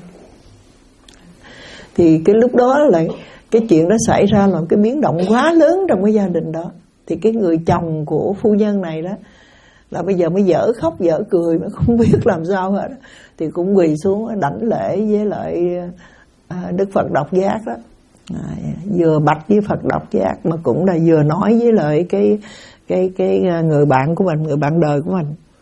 Speaker 2: Thì cái lúc đó là cái chuyện đó xảy ra là cái biến động quá lớn trong cái gia đình đó. Thì cái người chồng của phu nhân này đó là bây giờ mới dở khóc dở cười, mà không biết làm sao hết. Thì cũng quỳ xuống đảnh lễ với lại à, Đức Phật độc giác đó. À, vừa bạch với Phật độc giác mà cũng là vừa nói với lại cái cái cái người bạn của mình, người bạn đời của mình.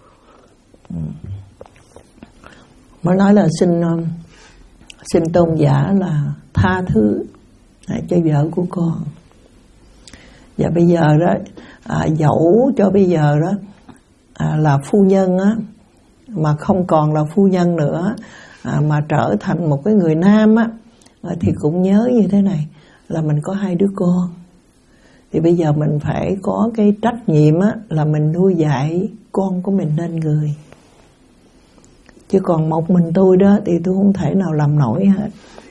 Speaker 2: Mới nói là xin xin tôn giả là tha thứ cho vợ của con. Và bây giờ đó à, dẫu cho bây giờ đó à, là phu nhân á, mà không còn là phu nhân nữa à, mà trở thành một cái người nam á, à, thì cũng nhớ như thế này là mình có hai đứa con. Thì bây giờ mình phải có cái trách nhiệm á, là mình nuôi dạy con của mình nên người. Chứ còn một mình tôi đó thì tôi không thể nào làm nổi hết.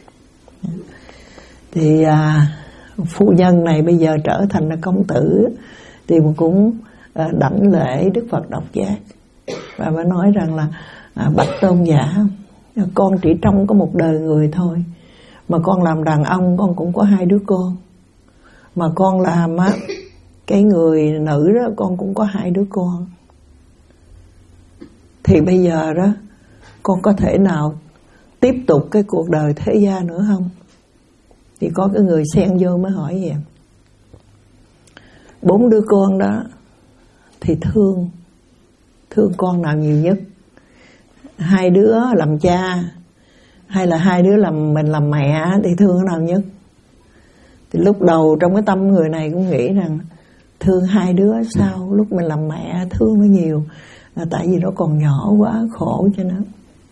Speaker 2: Thì à, phu nhân này bây giờ trở thành là công tử, thì cũng à, đảnh lễ Đức Phật Độc Giác. Và mới nói rằng là à, bạch tôn giả, con chỉ trong có một đời người thôi, mà con làm đàn ông con cũng có hai đứa con, mà con làm á cái người nữ đó con cũng có hai đứa con. Thì bây giờ đó con có thể nào tiếp tục cái cuộc đời thế gian nữa không? Thì có cái người xen vô mới hỏi vậy. Bốn đứa con đó thì thương Thương con nào nhiều nhất? Hai đứa làm cha hay là hai đứa làm mình làm mẹ thì thương cái nào nhất? Thì lúc đầu trong cái tâm người này cũng nghĩ rằng thương hai đứa sao, lúc mình làm mẹ thương nó nhiều, là tại vì nó còn nhỏ quá khổ cho nó.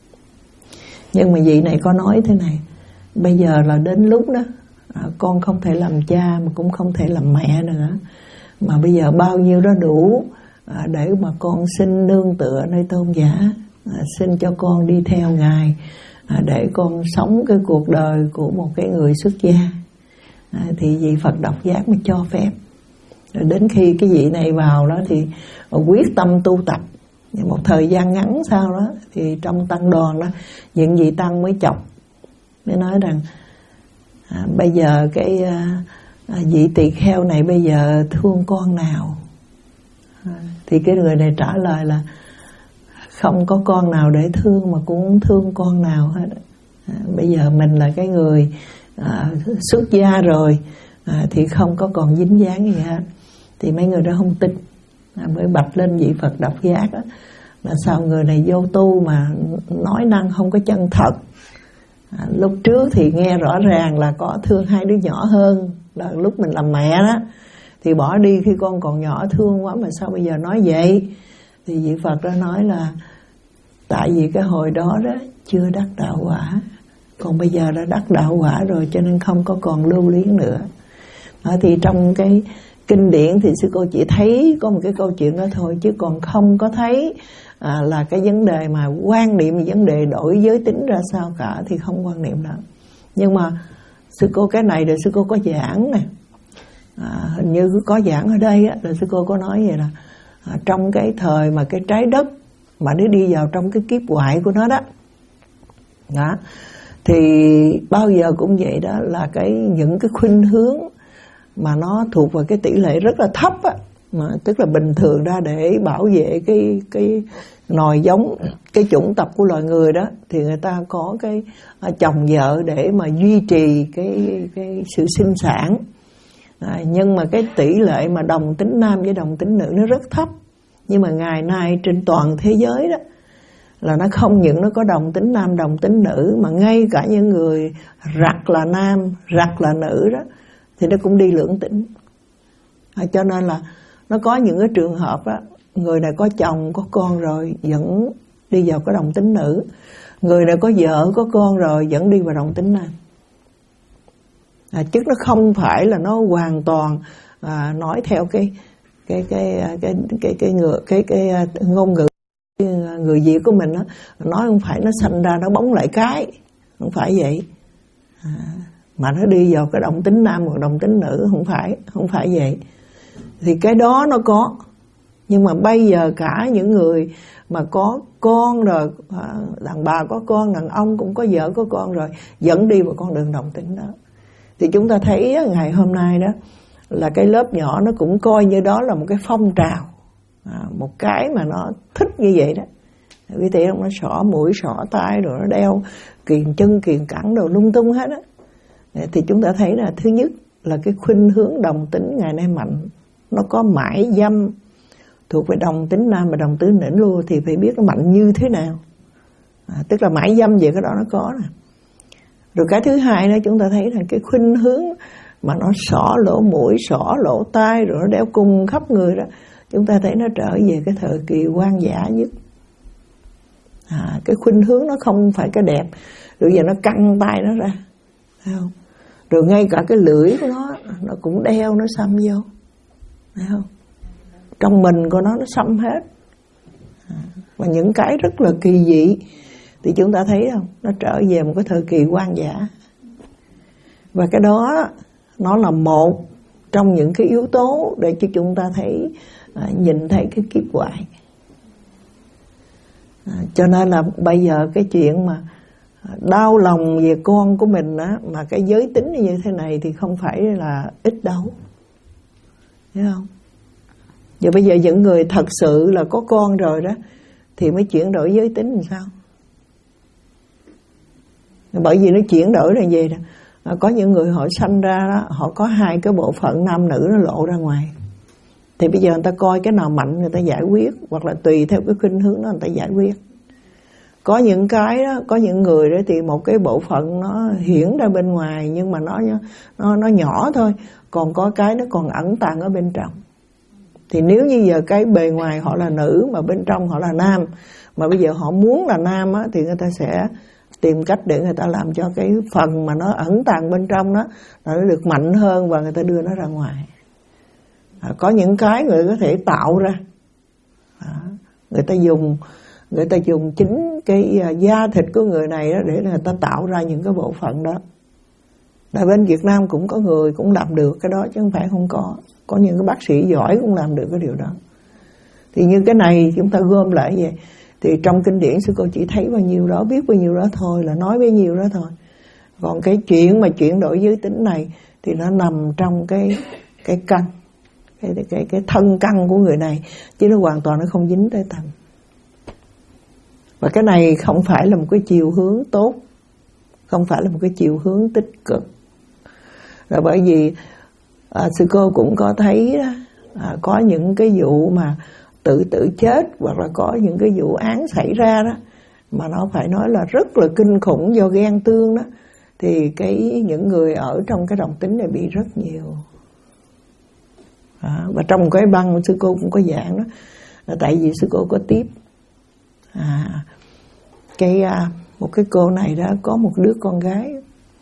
Speaker 2: Nhưng mà vị này có nói thế này: bây giờ là đến lúc đó à, con không thể làm cha mà cũng không thể làm mẹ nữa, mà bây giờ bao nhiêu đó đủ à, để mà con xin nương tựa nơi tôn giả, à, xin cho con đi theo Ngài, à, để con sống cái cuộc đời của một cái người xuất gia. À, thì vị Phật Độc Giác mới cho phép. Rồi đến khi cái vị này vào đó thì quyết tâm tu tập. Một thời gian ngắn sau đó thì trong tăng đoàn đó, những vị tăng mới chọc, mới nói rằng à, bây giờ cái à, vị tỳ kheo này bây giờ thương con nào? À, thì cái người này trả lời là không có con nào để thương, mà cũng không thương con nào hết. À, bây giờ mình là cái người à, xuất gia rồi, à, thì không có còn dính dáng gì hết. Thì mấy người đó không tin, à, mới bạch lên vị Phật Độc Giác đó, là sao người này vô tu mà nói năng không có chân thật. À, lúc trước thì nghe rõ ràng là có thương hai đứa nhỏ hơn, là lúc mình làm mẹ đó, thì bỏ đi khi con còn nhỏ thương quá, mà sao bây giờ nói vậy? Thì vị Phật đó nói là tại vì cái hồi đó đó chưa đắc đạo quả, còn bây giờ đã đắc đạo quả rồi, cho nên không có còn lưu luyến nữa. À, thì trong cái kinh điển thì sư cô chỉ thấy có một cái câu chuyện đó thôi, chứ còn không có thấy à, là cái vấn đề mà quan niệm vấn đề đổi giới tính ra sao cả, thì không quan niệm đó. Nhưng mà sư cô cái này rồi sư cô có giảng này, à, hình như có giảng ở đây á, là sư cô có nói vậy là à, trong cái thời mà cái trái đất mà nó đi vào trong cái kiếp hoại của nó đó, đó thì bao giờ cũng vậy đó, là cái những cái khuynh hướng mà nó thuộc vào cái tỷ lệ rất là thấp á, mà tức là bình thường ra để bảo vệ cái cái nòi giống, cái chủng tộc của loài người đó, thì người ta có cái chồng vợ để mà duy trì cái cái sự sinh sản. À, nhưng mà cái tỷ lệ mà đồng tính nam với đồng tính nữ nó rất thấp. Nhưng mà ngày nay trên toàn thế giới đó, là nó không những nó có đồng tính nam đồng tính nữ, mà ngay cả những người rặt là nam rặt là nữ đó thì nó cũng đi lưỡng tính. À, cho nên là nó có những cái trường hợp đó, người này có chồng có con rồi vẫn đi vào cái đồng tính nữ, người này có vợ có con rồi vẫn đi vào đồng tính nam. À, chứ nó không phải là nó hoàn toàn à, nói theo cái cái cái cái cái cái cái ngữ cái cái, cái ngôn ngữ người Việt của mình đó, nói không phải nó sanh ra nó bóng lại cái, không phải vậy. À, mà nó đi vào cái đồng tính nam hoặc đồng tính nữ, không phải không phải vậy. Thì cái đó nó có, nhưng mà bây giờ cả những người mà có con rồi, đàn bà có con, đàn ông cũng có vợ có con rồi, vẫn đi vào con đường đồng tính đó. Thì chúng ta thấy ngày hôm nay đó là cái lớp nhỏ nó cũng coi như đó là một cái phong trào, à, một cái mà nó thích như vậy đó. Quý vị không, nó xỏ mũi xỏ tay rồi nó đeo kiềng chân kiềng cẳng đồ lung tung hết á. Thì chúng ta thấy là thứ nhất là cái khuynh hướng đồng tính ngày nay mạnh, nó có mãi dâm thuộc về đồng tính nam và đồng tính nữ luôn, thì phải biết nó mạnh như thế nào. À, tức là mãi dâm vậy cái đó nó có nè. Rồi cái thứ hai đó chúng ta thấy là cái khuynh hướng mà nó xỏ lỗ mũi, xỏ lỗ tai rồi nó đeo cung khắp người đó, chúng ta thấy nó trở về cái thời kỳ hoang dã nhất. À, cái khuynh hướng nó không phải cái đẹp, rồi giờ nó căng tay nó ra, thấy không? Rồi ngay cả cái lưỡi của nó nó cũng đeo, nó xăm vô, thấy không? Trong mình của nó nó xăm hết. À, và những cái rất là kỳ dị, thì chúng ta thấy không, nó trở về một cái thời kỳ hoang dã. Và cái đó nó là một trong những cái yếu tố để cho chúng ta thấy à, nhìn thấy cái kiếp hoại. À, cho nên là bây giờ cái chuyện mà đau lòng về con của mình á, mà cái giới tính như thế này thì không phải là ít đâu, thấy không? Và bây giờ những người thật sự là có con rồi đó thì mới chuyển đổi giới tính làm sao? Bởi vì nó chuyển đổi là gì đó, à, có những người họ sanh ra đó, họ có hai cái bộ phận nam nữ nó lộ ra ngoài, thì bây giờ người ta coi cái nào mạnh người ta giải quyết, hoặc là tùy theo cái khuynh hướng đó người ta giải quyết. Có những cái đó, có những người đó thì một cái bộ phận nó hiển ra bên ngoài nhưng mà nó nó nó nhỏ thôi, còn có cái nó còn ẩn tàng ở bên trong. Thì nếu như giờ cái bề ngoài họ là nữ mà bên trong họ là nam, mà bây giờ họ muốn là nam á, thì người ta sẽ tìm cách để người ta làm cho cái phần mà nó ẩn tàng bên trong đó nó được mạnh hơn và người ta đưa nó ra ngoài. À, có những cái người có thể tạo ra, à, người ta dùng người ta dùng chính cái da thịt của người này đó để người ta tạo ra những cái bộ phận đó. Tại bên Việt Nam cũng có người cũng làm được cái đó chứ không phải không có. Có những cái bác sĩ giỏi cũng làm được cái điều đó. Thì như cái này chúng ta gom lại vậy, thì trong kinh điển sư cô chỉ thấy bao nhiêu đó, biết bao nhiêu đó thôi, là nói bấy nhiêu đó thôi. Còn cái chuyện mà chuyển đổi giới tính này thì nó nằm trong cái cái căn, cái cái cái thân căn của người này, chứ nó hoàn toàn nó không dính tới tâm. Và cái này không phải là một cái chiều hướng tốt, không phải là một cái chiều hướng tích cực. Rồi bởi vì à, sư cô cũng có thấy à, có những cái vụ mà tự tử chết, hoặc là có những cái vụ án xảy ra đó mà nó phải nói là rất là kinh khủng do ghen tương đó, thì cái những người ở trong cái đồng tính này bị rất nhiều. À, và trong cái băng sư cô cũng có giảng đó, là tại vì sư cô có tiếp à, cái à, một cái cô này đó có một đứa con gái,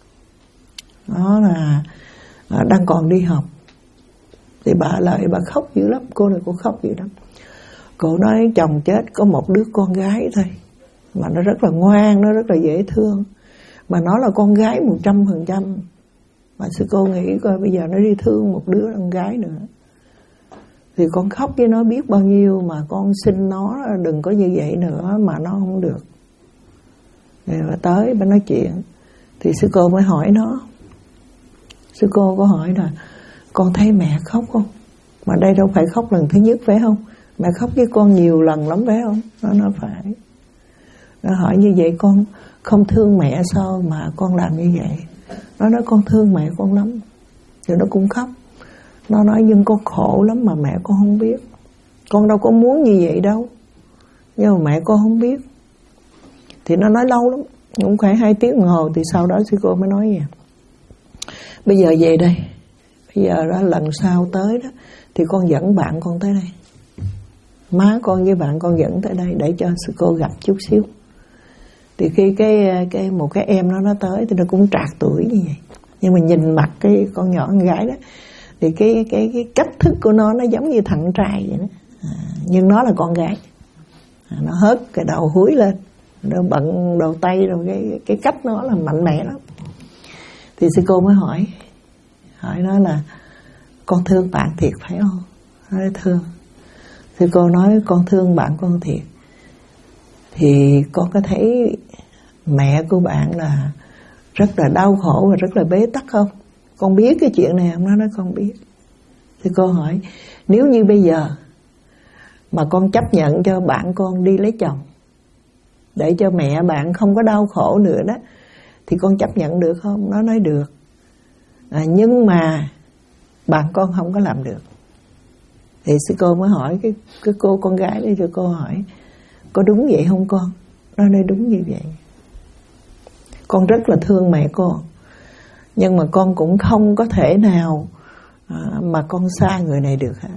Speaker 2: đó là à, đang còn đi học, thì bà lại bà khóc dữ lắm, cô này cô khóc dữ lắm. Cô nói chồng chết có một đứa con gái thôi, mà nó rất là ngoan, nó rất là dễ thương, mà nó là con gái một trăm phần trăm. Mà sư cô nghĩ coi bây giờ nó đi thương một đứa con gái nữa, thì con khóc với nó biết bao nhiêu, mà con xin nó đừng có như vậy nữa, mà nó không được. Rồi bà tới bà nói chuyện, thì sư cô mới hỏi nó, sư cô có hỏi là con thấy mẹ khóc không? Mà đây đâu phải khóc lần thứ nhất phải không? Mẹ khóc với con nhiều lần lắm phải không? Nó nói phải. Nó hỏi như vậy con không thương mẹ sao mà con làm như vậy? Nó nói con thương mẹ con lắm. Rồi nó cũng khóc. Nó nói nhưng con khổ lắm mà mẹ con không biết. Con đâu có muốn như vậy đâu, nhưng mà mẹ con không biết. Thì nó nói lâu lắm, cũng phải hai tiếng đồng hồ. Thì sau đó sư cô mới nói vậy, bây giờ về đây, bây giờ đó lần sau tới đó thì con dẫn bạn con tới đây, má con với bạn con dẫn tới đây để cho sư cô gặp chút xíu. Thì khi cái cái một cái em nó nó tới thì nó cũng trạc tuổi như vậy, nhưng mà nhìn mặt cái con nhỏ con gái đó thì cái cái cái cách thức của nó nó giống như thằng trai vậy đó, à, nhưng nó là con gái. À, nó hớt cái đầu húi lên, nó bận đầu tay rồi, cái cái cách nó là mạnh mẽ lắm. Thì sư cô mới hỏi hỏi nó là con thương bạn thiệt phải không? Nó nói thương. Sư cô nói con thương bạn con thiệt. Thì con có thấy mẹ của bạn là rất là đau khổ và rất là bế tắc không? Con biết cái chuyện này không? Nó nói con biết. Thì cô hỏi, nếu như bây giờ mà con chấp nhận cho bạn con đi lấy chồng để cho mẹ bạn không có đau khổ nữa đó, thì con chấp nhận được không? Nó nói được. À, nhưng mà bạn con không có làm được. Thì sư cô mới hỏi cái, cái cô con gái đi, cho cô hỏi có đúng vậy không con? Nó nói đúng như vậy. Con rất là thương mẹ con, nhưng mà con cũng không có thể nào à, mà con xa người này được hết.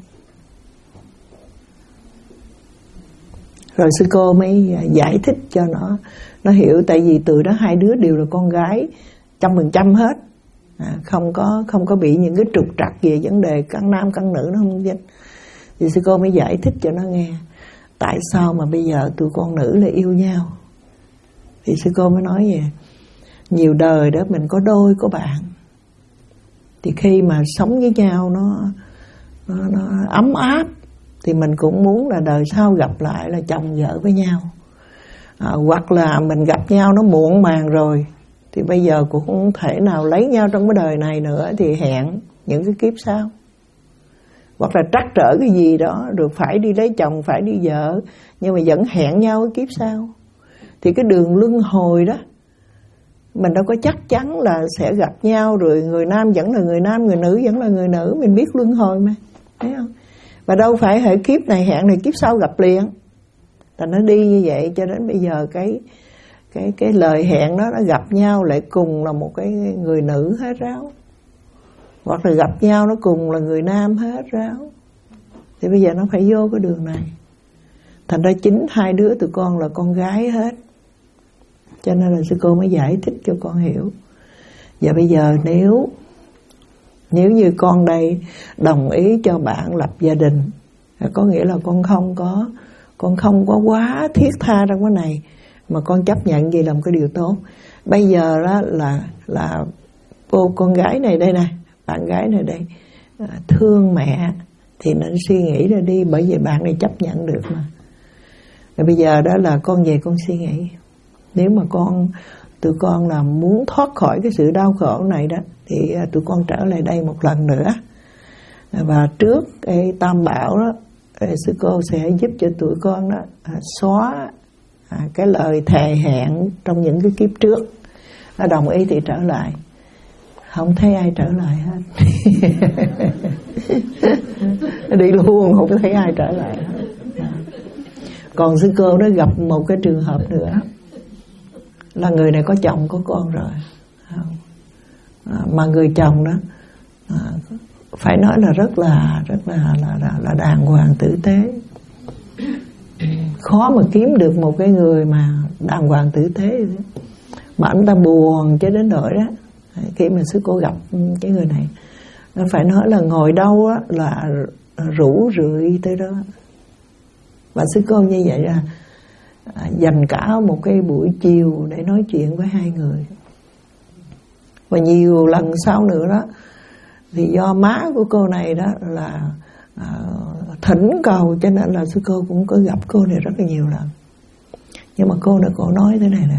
Speaker 2: Rồi sư cô mới giải thích cho nó nó hiểu, tại vì từ đó hai đứa đều là con gái trăm phần trăm hết, à, không có không có bị những cái trục trặc về vấn đề căn nam căn nữ nó không dính. Thì sư cô mới giải thích cho nó nghe tại sao mà bây giờ tụi con nữ là yêu nhau. Thì sư cô mới nói vậy, nhiều đời đó mình có đôi có bạn, thì khi mà sống với nhau nó, nó, nó ấm áp, thì mình cũng muốn là đời sau gặp lại là chồng vợ với nhau. À, hoặc là mình gặp nhau nó muộn màng rồi, thì bây giờ cũng không thể nào lấy nhau trong cái đời này nữa, thì hẹn những cái kiếp sau. Hoặc là trắc trở cái gì đó, rồi phải đi lấy chồng, phải đi vợ, nhưng mà vẫn hẹn nhau cái kiếp sau. Thì cái đường luân hồi đó, mình đâu có chắc chắn là sẽ gặp nhau, rồi người nam vẫn là người nam, người nữ vẫn là người nữ. Mình biết luân hồi mà, thấy không? Và đâu phải hệ kiếp này hẹn này kiếp sau gặp liền. Thành nó đi như vậy cho đến bây giờ cái cái cái lời hẹn đó nó gặp nhau lại cùng là một cái người nữ hết ráo, hoặc là gặp nhau nó cùng là người nam hết ráo. Thì bây giờ nó phải vô cái đường này. Thành ra chính hai đứa tụi con là con gái hết, cho nên là sư cô mới giải thích cho con hiểu. Và bây giờ nếu Nếu như con đây đồng ý cho bạn lập gia đình, có nghĩa là con không có Con không có quá thiết tha trong cái này, mà con chấp nhận gì làm cái điều tốt. Bây giờ đó là là cô con gái này đây nè, bạn gái này đây, thương mẹ thì nên suy nghĩ ra đi, bởi vì bạn này chấp nhận được mà. Rồi bây giờ đó là con về con suy nghĩ, nếu mà con tụi con là muốn thoát khỏi cái sự đau khổ này đó, thì tụi con trở lại đây một lần nữa. Và trước cái tam bảo đó, sư cô sẽ giúp cho tụi con đó xóa cái lời thề hẹn trong những cái kiếp trước. Nó đồng ý thì trở lại, không thấy ai trở lại hết. Đi luôn không thấy ai trở lại hết. Còn sư cô đó gặp một cái trường hợp nữa, là người này có chồng có con rồi, mà người chồng đó phải nói là rất là rất là là, là, là đàng hoàng tử tế. Khó mà kiếm được một cái người mà đàng hoàng tử tế, mà anh ta buồn cho đến nỗi đó. Khi mà sư cô gặp cái người này, nó phải nói là ngồi đâu á là rủ rượi tới đó. Và sư cô như vậy là dành cả một cái buổi chiều để nói chuyện với hai người. Và nhiều lần sau nữa đó, thì do má của cô này đó là à, thỉnh cầu, cho nên là sư cô cũng có gặp cô này rất là nhiều lần. Nhưng mà cô này cô nói thế này nè,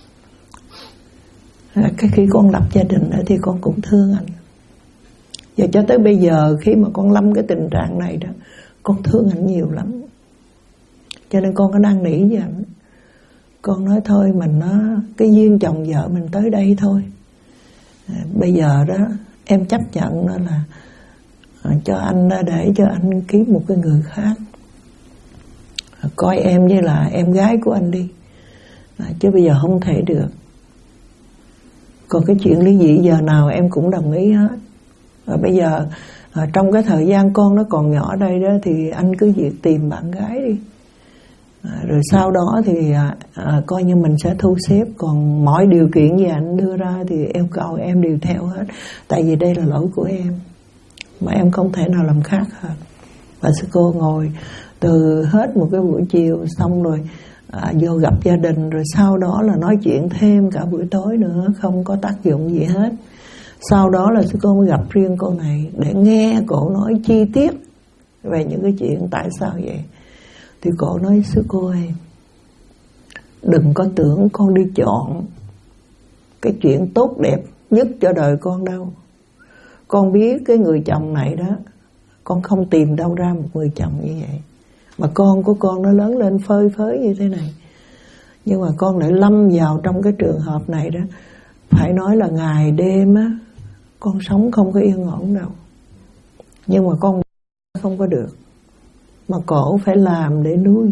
Speaker 2: cái khi con lập gia đình đó thì con cũng thương anh. Và cho tới bây giờ khi mà con lâm cái tình trạng này đó, con thương anh nhiều lắm. Cho nên con có năn nỉ với anh. Con nói thôi mình nó cái duyên chồng vợ mình tới đây thôi. À, bây giờ đó em chấp nhận đó là à, cho anh để cho anh kiếm một cái người khác, à, coi em như là em gái của anh đi, à, chứ bây giờ không thể được. Còn cái chuyện ly dị giờ nào em cũng đồng ý hết. Và bây giờ à, trong cái thời gian con nó còn nhỏ đây đó, thì anh cứ việc tìm bạn gái đi. À, rồi sau đó thì à, à, coi như mình sẽ thu xếp. Còn mọi điều kiện gì anh đưa ra thì em cầu em đều theo hết. Tại vì đây là lỗi của em, mà em không thể nào làm khác hết. Và sư cô ngồi từ hết một cái buổi chiều, xong rồi à, vô gặp gia đình, rồi sau đó là nói chuyện thêm cả buổi tối nữa, không có tác dụng gì hết. Sau đó là sư cô mới gặp riêng cô này để nghe cổ nói chi tiết về những cái chuyện tại sao vậy. Thì cổ nói: sư cô ơi, đừng có tưởng con đi chọn cái chuyện tốt đẹp nhất cho đời con đâu. Con biết cái người chồng này đó, con không tìm đâu ra một người chồng như vậy. Mà con của con nó lớn lên phơi phới như thế này, nhưng mà con lại lâm vào trong cái trường hợp này đó. Phải nói là ngày đêm á, con sống không có yên ổn đâu. Nhưng mà con không có được, mà cổ phải làm để nuôi.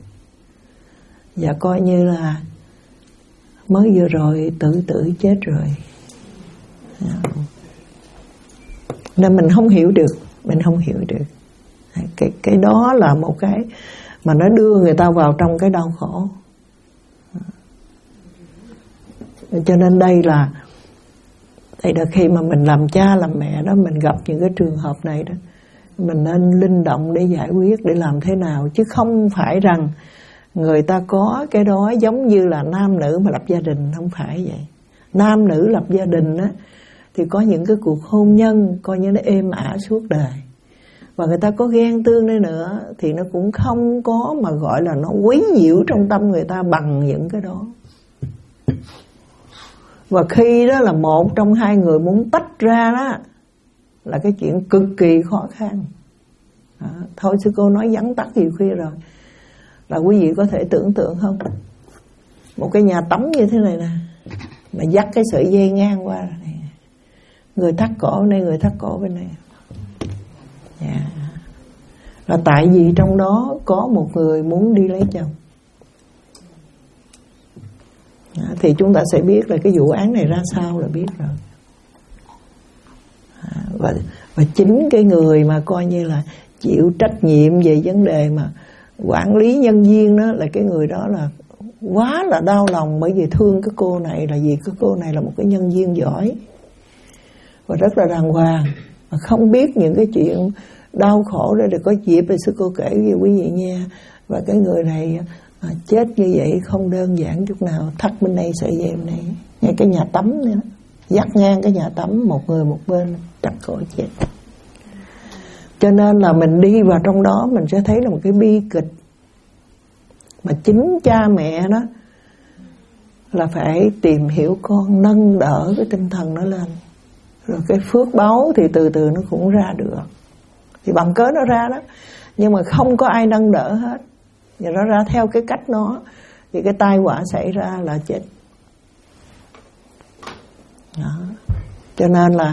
Speaker 2: Và coi như là mới vừa rồi tự tử chết rồi. Nên mình không hiểu được, mình không hiểu được. Cái, cái đó là một cái mà nó đưa người ta vào trong cái đau khổ. Cho nên đây là đây là khi mà mình làm cha làm mẹ đó, mình gặp những cái trường hợp này đó, mình nên linh động để giải quyết, để làm thế nào. Chứ không phải rằng người ta có cái đó giống như là nam nữ mà lập gia đình, không phải vậy. Nam nữ lập gia đình á thì có những cái cuộc hôn nhân coi như nó êm ả suốt đời, và người ta có ghen tương đây nữa thì nó cũng không có mà gọi là nó quấy nhiễu trong tâm người ta bằng những cái đó. Và khi đó là một trong hai người muốn tách ra đó là cái chuyện cực kỳ khó khăn. Đó. Thôi sư cô nói vắn tắt nhiều khuya rồi, là quý vị có thể tưởng tượng không, một cái nhà tắm như thế này nè, mà dắt cái sợi dây ngang qua này, người thắt cổ bên đây, người thắt cổ bên đây. Yeah. Là tại vì trong đó có một người muốn đi lấy chồng. Đó, thì chúng ta sẽ biết là cái vụ án này ra sao là biết rồi. À, và, và chính cái người mà coi như là chịu trách nhiệm về vấn đề mà quản lý nhân viên đó, là cái người đó là quá là đau lòng, bởi vì thương cái cô này, là vì cái cô này là một cái nhân viên giỏi và rất là đàng hoàng, mà không biết những cái chuyện đau khổ đó. Để có dịp thì sư cô kể với quý vị nha. Và cái người này à, chết như vậy không đơn giản chút nào, thắt bên đây sợi dây bên đây, ngay cái nhà tắm nữa, dắt ngang cái nhà tắm, một người một bên, chặt cổ chết. Cho nên là mình đi vào trong đó mình sẽ thấy là một cái bi kịch mà chính cha mẹ đó là phải tìm hiểu con, nâng đỡ cái tinh thần nó lên, rồi cái phước báu thì từ từ nó cũng ra được. Thì bằng cớ nó ra đó, nhưng mà không có ai nâng đỡ hết, và nó ra theo cái cách nó, thì cái tai họa xảy ra là chết. Đó. Cho nên là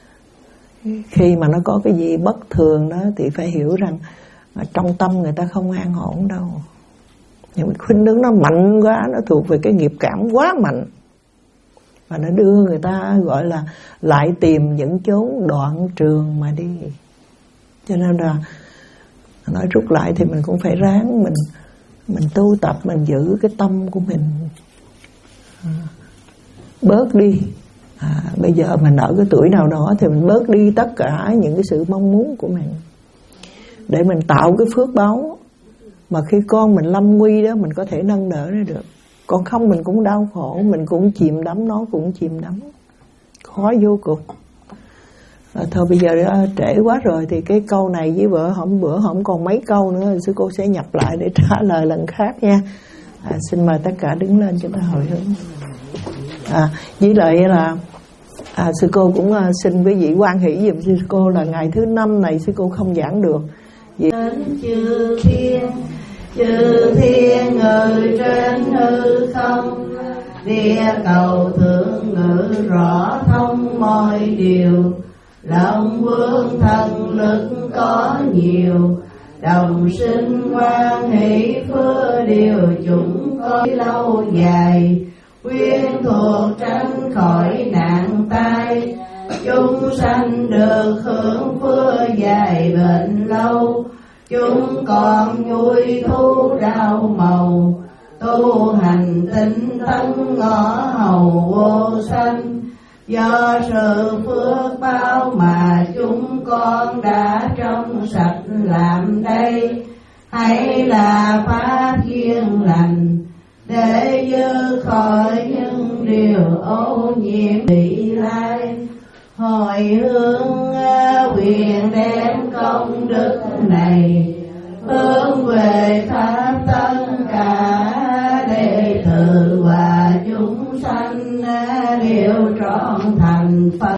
Speaker 2: khi mà nó có cái gì bất thường đó thì phải hiểu rằng trong tâm người ta không an ổn đâu. Nhưng mà khuynh hướng nó mạnh quá, nó thuộc về cái nghiệp cảm quá mạnh, và nó đưa người ta gọi là lại tìm những chốn đoạn trường mà đi. Cho nên là nói rút lại thì mình cũng phải ráng mình mình tu tập, mình giữ cái tâm của mình à, bớt đi. À, bây giờ mình ở cái tuổi nào đó thì mình bớt đi tất cả những cái sự mong muốn của mình, để mình tạo cái phước báu mà khi con mình lâm nguy đó mình có thể nâng đỡ ra được. Còn không mình cũng đau khổ, mình cũng chìm đắm, nó cũng chìm đắm, khó vô cùng. À, thôi bây giờ đã trễ quá rồi, thì cái câu này với vợ hôm bữa không còn mấy câu nữa, sư cô sẽ nhập lại để trả lời lần khác nha. À, xin mời tất cả đứng lên cho ta hồi hướng. À, với lại là à, sư cô cũng uh, xin quý vị hoan hỷ giùm sư cô là ngày thứ năm này sư cô không giảng được. Vì...
Speaker 1: Chư thiên, chư thiên người trên hư không, địa cầu thượng ngự rõ thông mọi điều. Lòng vương thần lực có nhiều, đồng sinh quan hỷ phước điều chúng có lâu dài. Quyên thuộc tránh khỏi nạn tai, chúng sanh được hưởng phước dài bền lâu. Chúng còn vui thú đau màu, tu hành tinh tấn ngõ hầu vô sanh. Do sự phước báo mà chúng con đã trong sạch làm đây, hay là phá duyên lành để dư khỏi những điều ô nhiễm vị lai. Hồi hướng quyền đem công đức này hướng về khắp tất cả đệ tử và chúng sanh đều trọn thành Phật.